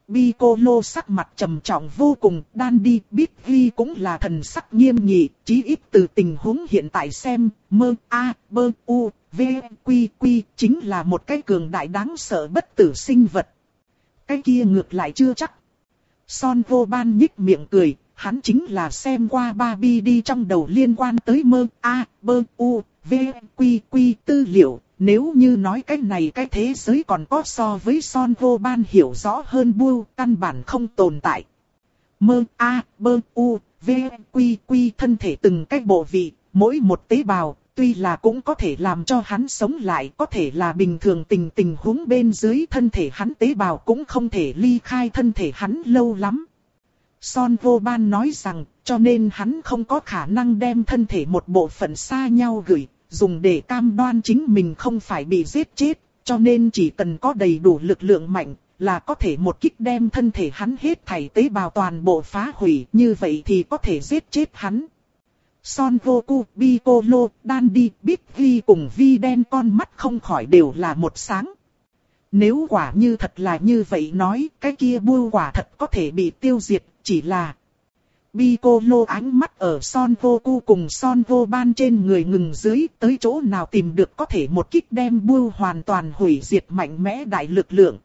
Piccolo sắc mặt trầm trọng vô cùng, Dandy Biggie cũng là thần sắc nghiêm nghị, chí ít từ tình huống hiện tại xem, mơ a bơ u v quy quy chính là một cái cường đại đáng sợ bất tử sinh vật. Cái kia ngược lại chưa chắc. Son vô ban nhích miệng cười, hắn chính là xem qua Barbie đi trong đầu liên quan tới mơ a bơ u v quy quy tư liệu. Nếu như nói cái này cái thế giới còn có so với Son vô ban hiểu rõ hơn Bưu, căn bản không tồn tại. Mơ a bơ u v quy quy thân thể từng cái bộ vị, mỗi một tế bào, tuy là cũng có thể làm cho hắn sống lại, có thể là bình thường tình tình huống bên dưới thân thể hắn tế bào cũng không thể ly khai thân thể hắn lâu lắm. Son vô ban nói rằng, cho nên hắn không có khả năng đem thân thể một bộ phận xa nhau gửi, dùng để cam đoan chính mình không phải bị giết chết, cho nên chỉ cần có đầy đủ lực lượng mạnh, là có thể một kích đem thân thể hắn hết thảy tế bào toàn bộ phá hủy, như vậy thì có thể giết chết hắn. Son Goku, Piccolo, Dandy, Biggie cùng Vi đen con mắt không khỏi đều là một sáng. Nếu quả như thật là như vậy nói, cái kia Bưu quả thật có thể bị tiêu diệt, chỉ là... Piccolo ánh mắt ở Son Goku cùng Son Goban trên người ngừng dưới, tới chỗ nào tìm được có thể một kích đem Bưu hoàn toàn hủy diệt mạnh mẽ đại lực lượng.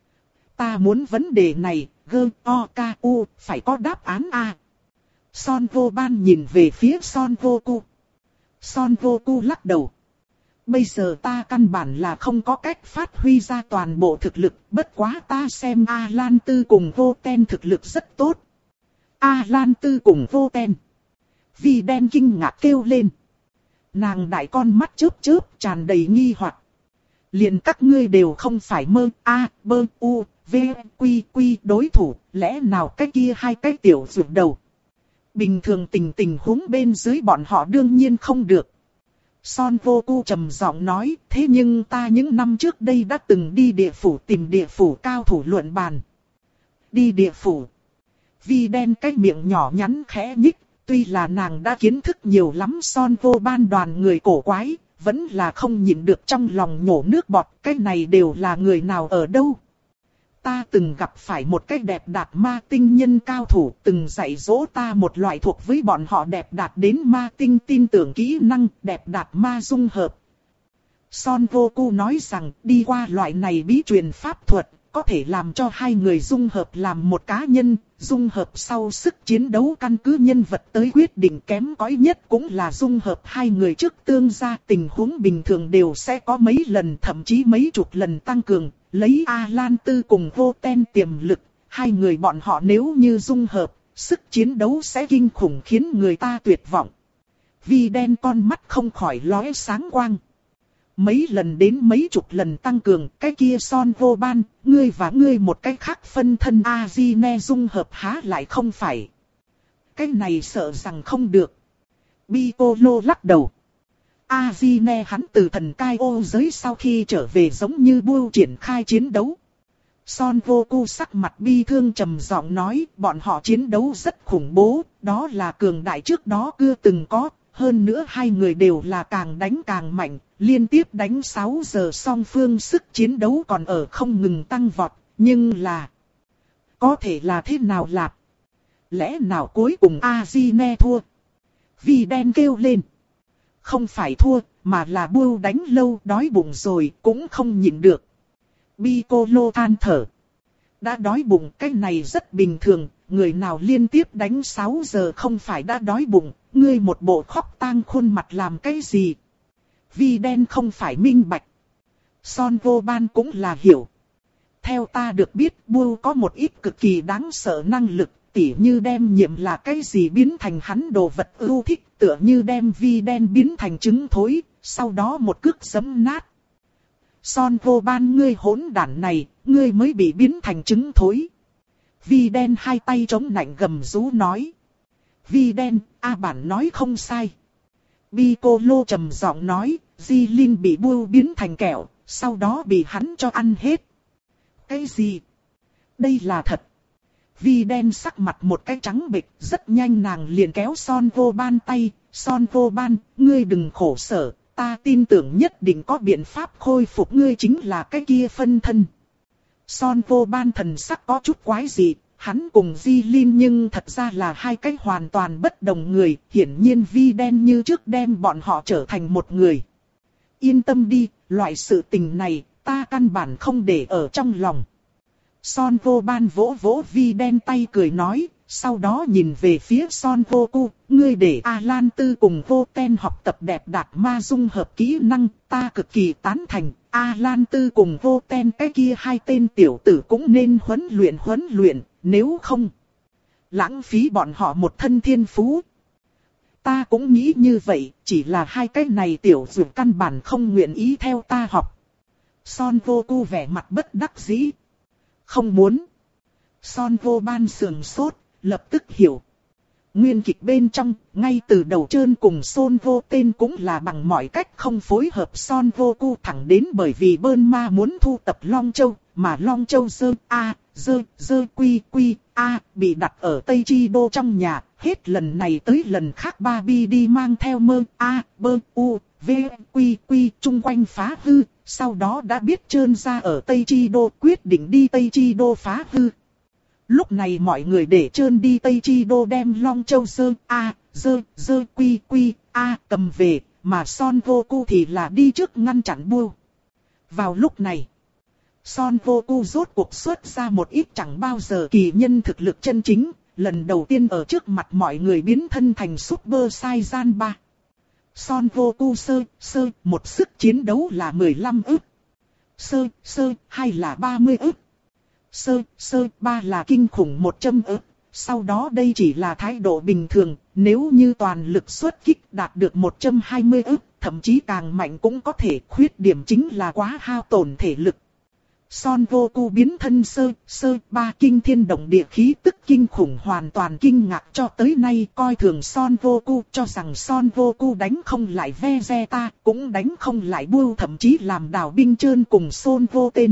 Ta muốn vấn đề này, gơ o ca u, phải có đáp án a. Son Goban nhìn về phía Son Goku. Son Goku lắc đầu. Bây giờ ta căn bản là không có cách phát huy ra toàn bộ thực lực, bất quá ta xem A-Lan Tư cùng Vô Ten thực lực rất tốt. A-Lan Tư cùng Vô Ten. Vi đen kinh ngạc kêu lên. Nàng đại con mắt chớp chớp tràn đầy nghi hoặc. Liền các ngươi đều không phải mơ a bơ u v quy quy đối thủ, lẽ nào cái kia hai cái tiểu rụt đầu. Bình thường tình tình huống bên dưới bọn họ đương nhiên không được. Son Goku trầm giọng nói, thế nhưng ta những năm trước đây đã từng đi địa phủ tìm địa phủ cao thủ luận bàn. Đi địa phủ. Vi đen cái miệng nhỏ nhắn khẽ nhích, tuy là nàng đã kiến thức nhiều lắm Son vô ban đoàn người cổ quái, vẫn là không nhịn được trong lòng nhổ nước bọt, cái này đều là người nào ở đâu. Ta từng gặp phải một cái đẹp đạt ma tinh nhân cao thủ, từng dạy dỗ ta một loại thuộc với bọn họ đẹp đạt đến ma tinh tin tưởng kỹ năng, đẹp đạt ma dung hợp. Son Goku nói rằng đi qua loại này bí truyền pháp thuật, có thể làm cho hai người dung hợp làm một cá nhân, dung hợp sau sức chiến đấu căn cứ nhân vật tới quyết định, kém cỏi nhất cũng là dung hợp hai người trước tương gia, tình huống bình thường đều sẽ có mấy lần thậm chí mấy chục lần tăng cường, lấy A-Lan Tư cùng Vô Ten tiềm lực, hai người bọn họ nếu như dung hợp, sức chiến đấu sẽ kinh khủng khiến người ta tuyệt vọng. Vi đen con mắt không khỏi lóe sáng quang. Mấy lần đến mấy chục lần tăng cường, cái kia Son vô ban, ngươi và ngươi một cái khác phân thân Azine dung hợp há lại không phải. Cái này sợ rằng không được. Piccolo lắc đầu. Azine hắn từ thần cai ô giới sau khi trở về giống như Bưu triển khai chiến đấu. Son Goku sắc mặt bi thương trầm giọng nói, bọn họ chiến đấu rất khủng bố, đó là cường đại trước đó chưa từng có. Hơn nữa hai người đều là càng đánh càng mạnh, liên tiếp đánh sáu giờ song phương sức chiến đấu còn ở không ngừng tăng vọt, nhưng là... Có thể là thế nào lạp? Lẽ nào cuối cùng Azine thua? Vi đen kêu lên. Không phải thua, mà là Bưu đánh lâu đói bụng rồi, cũng không nhịn được. Piccolo than thở. Đã đói bụng, cái này rất bình thường, người nào liên tiếp đánh sáu giờ không phải đã đói bụng, ngươi một bộ khóc tang khuôn mặt làm cái gì? Vi đen không phải minh bạch. Son vô ban cũng là hiểu. Theo ta được biết, Bưu có một ít cực kỳ đáng sợ năng lực, tỉ như đem nhiệm là cái gì biến thành hắn đồ vật ưu thích, tựa như đem vi đen biến thành trứng thối, sau đó một cước giẫm nát. Son vô ban ngươi hỗn đản này, ngươi mới bị biến thành trứng thối. Vi đen hai tay chống nạnh gầm rú nói. Vi đen, A bản nói không sai. Piccolo trầm giọng nói, Di Linh bị Bưu biến thành kẹo, sau đó bị hắn cho ăn hết. Cái gì? Đây là thật. Vi đen sắc mặt một cái trắng bệch, rất nhanh nàng liền kéo Son vô ban tay. Son vô ban, ngươi đừng khổ sở, ta tin tưởng nhất định có biện pháp khôi phục ngươi chính là cái kia phân thân. Son Vô Ban thần sắc có chút quái dị, hắn cùng Vi Linh nhưng thật ra là hai cái hoàn toàn bất đồng người, hiển nhiên Vi đen như trước đem bọn họ trở thành một người. Yên tâm đi, loại sự tình này, ta căn bản không để ở trong lòng. Son Vô Ban vỗ vỗ Vi đen tay cười nói, sau đó nhìn về phía Son Vô Cu, ngươi để A Lan Tư cùng Vô Ten học tập đẹp đạt ma dung hợp kỹ năng, ta cực kỳ tán thành. A Lan Tư cùng Vô Ten cái kia hai tên tiểu tử cũng nên huấn luyện huấn luyện, nếu không lãng phí bọn họ một thân thiên phú. Ta cũng nghĩ như vậy, chỉ là hai cái này tiểu dược căn bản không nguyện ý theo ta học. Son Vô Cu vẻ mặt bất đắc dĩ. Không muốn. Son Vô Ban sườn sốt, lập tức hiểu. Nguyên kịch bên trong, ngay từ đầu Trơn cùng Son Vô Tên cũng là bằng mọi cách không phối hợp Son Vô Cu, thẳng đến bởi vì Bơn Ma muốn thu tập Long Châu, mà Long Châu dơ a, dơ, dơ quy quy a bị đặt ở Tây Chi Đô trong nhà, hết lần này tới lần khác ba bi đi mang theo mơ a, bơ, u, v, quy quy chung quanh phá hư, sau đó đã biết Trơn ra ở Tây Chi Đô quyết định đi Tây Chi Đô phá hư. Lúc này mọi người để Trơn đi Tây Chi Đô đem Long Châu dơ a, dơ, dơ quy quy a cầm về, mà Son Vô Cu thì là đi trước ngăn chặn bưu. Vào lúc này, Son Vô Cu rốt cuộc xuất ra một ít chẳng bao giờ kỳ nhân thực lực chân chính, lần đầu tiên ở trước mặt mọi người biến thân thành Super Saiyan ba. Son Vô Cu sơ, sơ, một sức chiến đấu là mười lăm ức. Sơ, sơ, hai là ba mươi ức. Sơ, sơ, ba là kinh khủng một trăm ức. Sau đó đây chỉ là thái độ bình thường, nếu như toàn lực xuất kích đạt được một trăm hai mươi ức, thậm chí càng mạnh cũng có thể, khuyết điểm chính là quá hao tổn thể lực. Son Vô Cu biến thân sơ, sơ, ba kinh thiên động địa khí tức kinh khủng hoàn toàn kinh ngạc, cho tới nay coi thường Son Vô Cu, cho rằng Son Vô Cu đánh không lại Vegeta, cũng đánh không lại Bưu, thậm chí làm đảo binh Trơn cùng Son Vô Tên.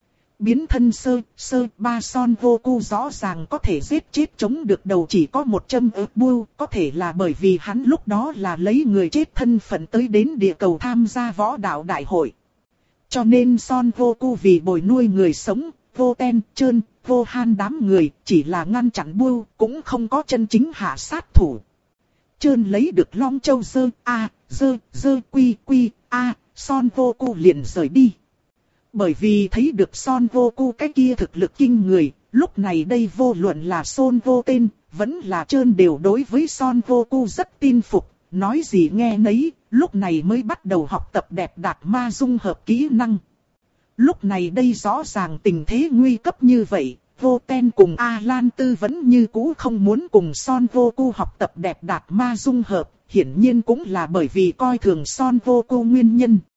Biến thân sơ, sơ, ba Son Vô Cu rõ ràng có thể giết chết chống được đầu chỉ có một trăm ức Bưu, có thể là bởi vì hắn lúc đó là lấy người chết thân phận tới đến địa cầu tham gia võ đạo đại hội. Cho nên Son Vô Cu vì bồi nuôi người sống, Vô Ten, Trơn, Vô Han đám người, chỉ là ngăn chặn Bưu, cũng không có chân chính hạ sát thủ. Trơn lấy được Long Châu dơ a, dơ, dơ quy quy a, Son Vô Cu liền rời đi. Bởi vì thấy được Son Vô Cu cái kia thực lực kinh người, lúc này đây vô luận là Son Vô Tên, vẫn là Trơn đều đối với Son Vô Cu rất tin phục, nói gì nghe nấy, lúc này mới bắt đầu học tập đẹp đạt ma dung hợp kỹ năng. Lúc này đây rõ ràng tình thế nguy cấp như vậy, Vô Ten cùng A Lan Tư vẫn như cũ không muốn cùng Son Vô Cu học tập đẹp đạt ma dung hợp, hiển nhiên cũng là bởi vì coi thường Son Vô Cu nguyên nhân.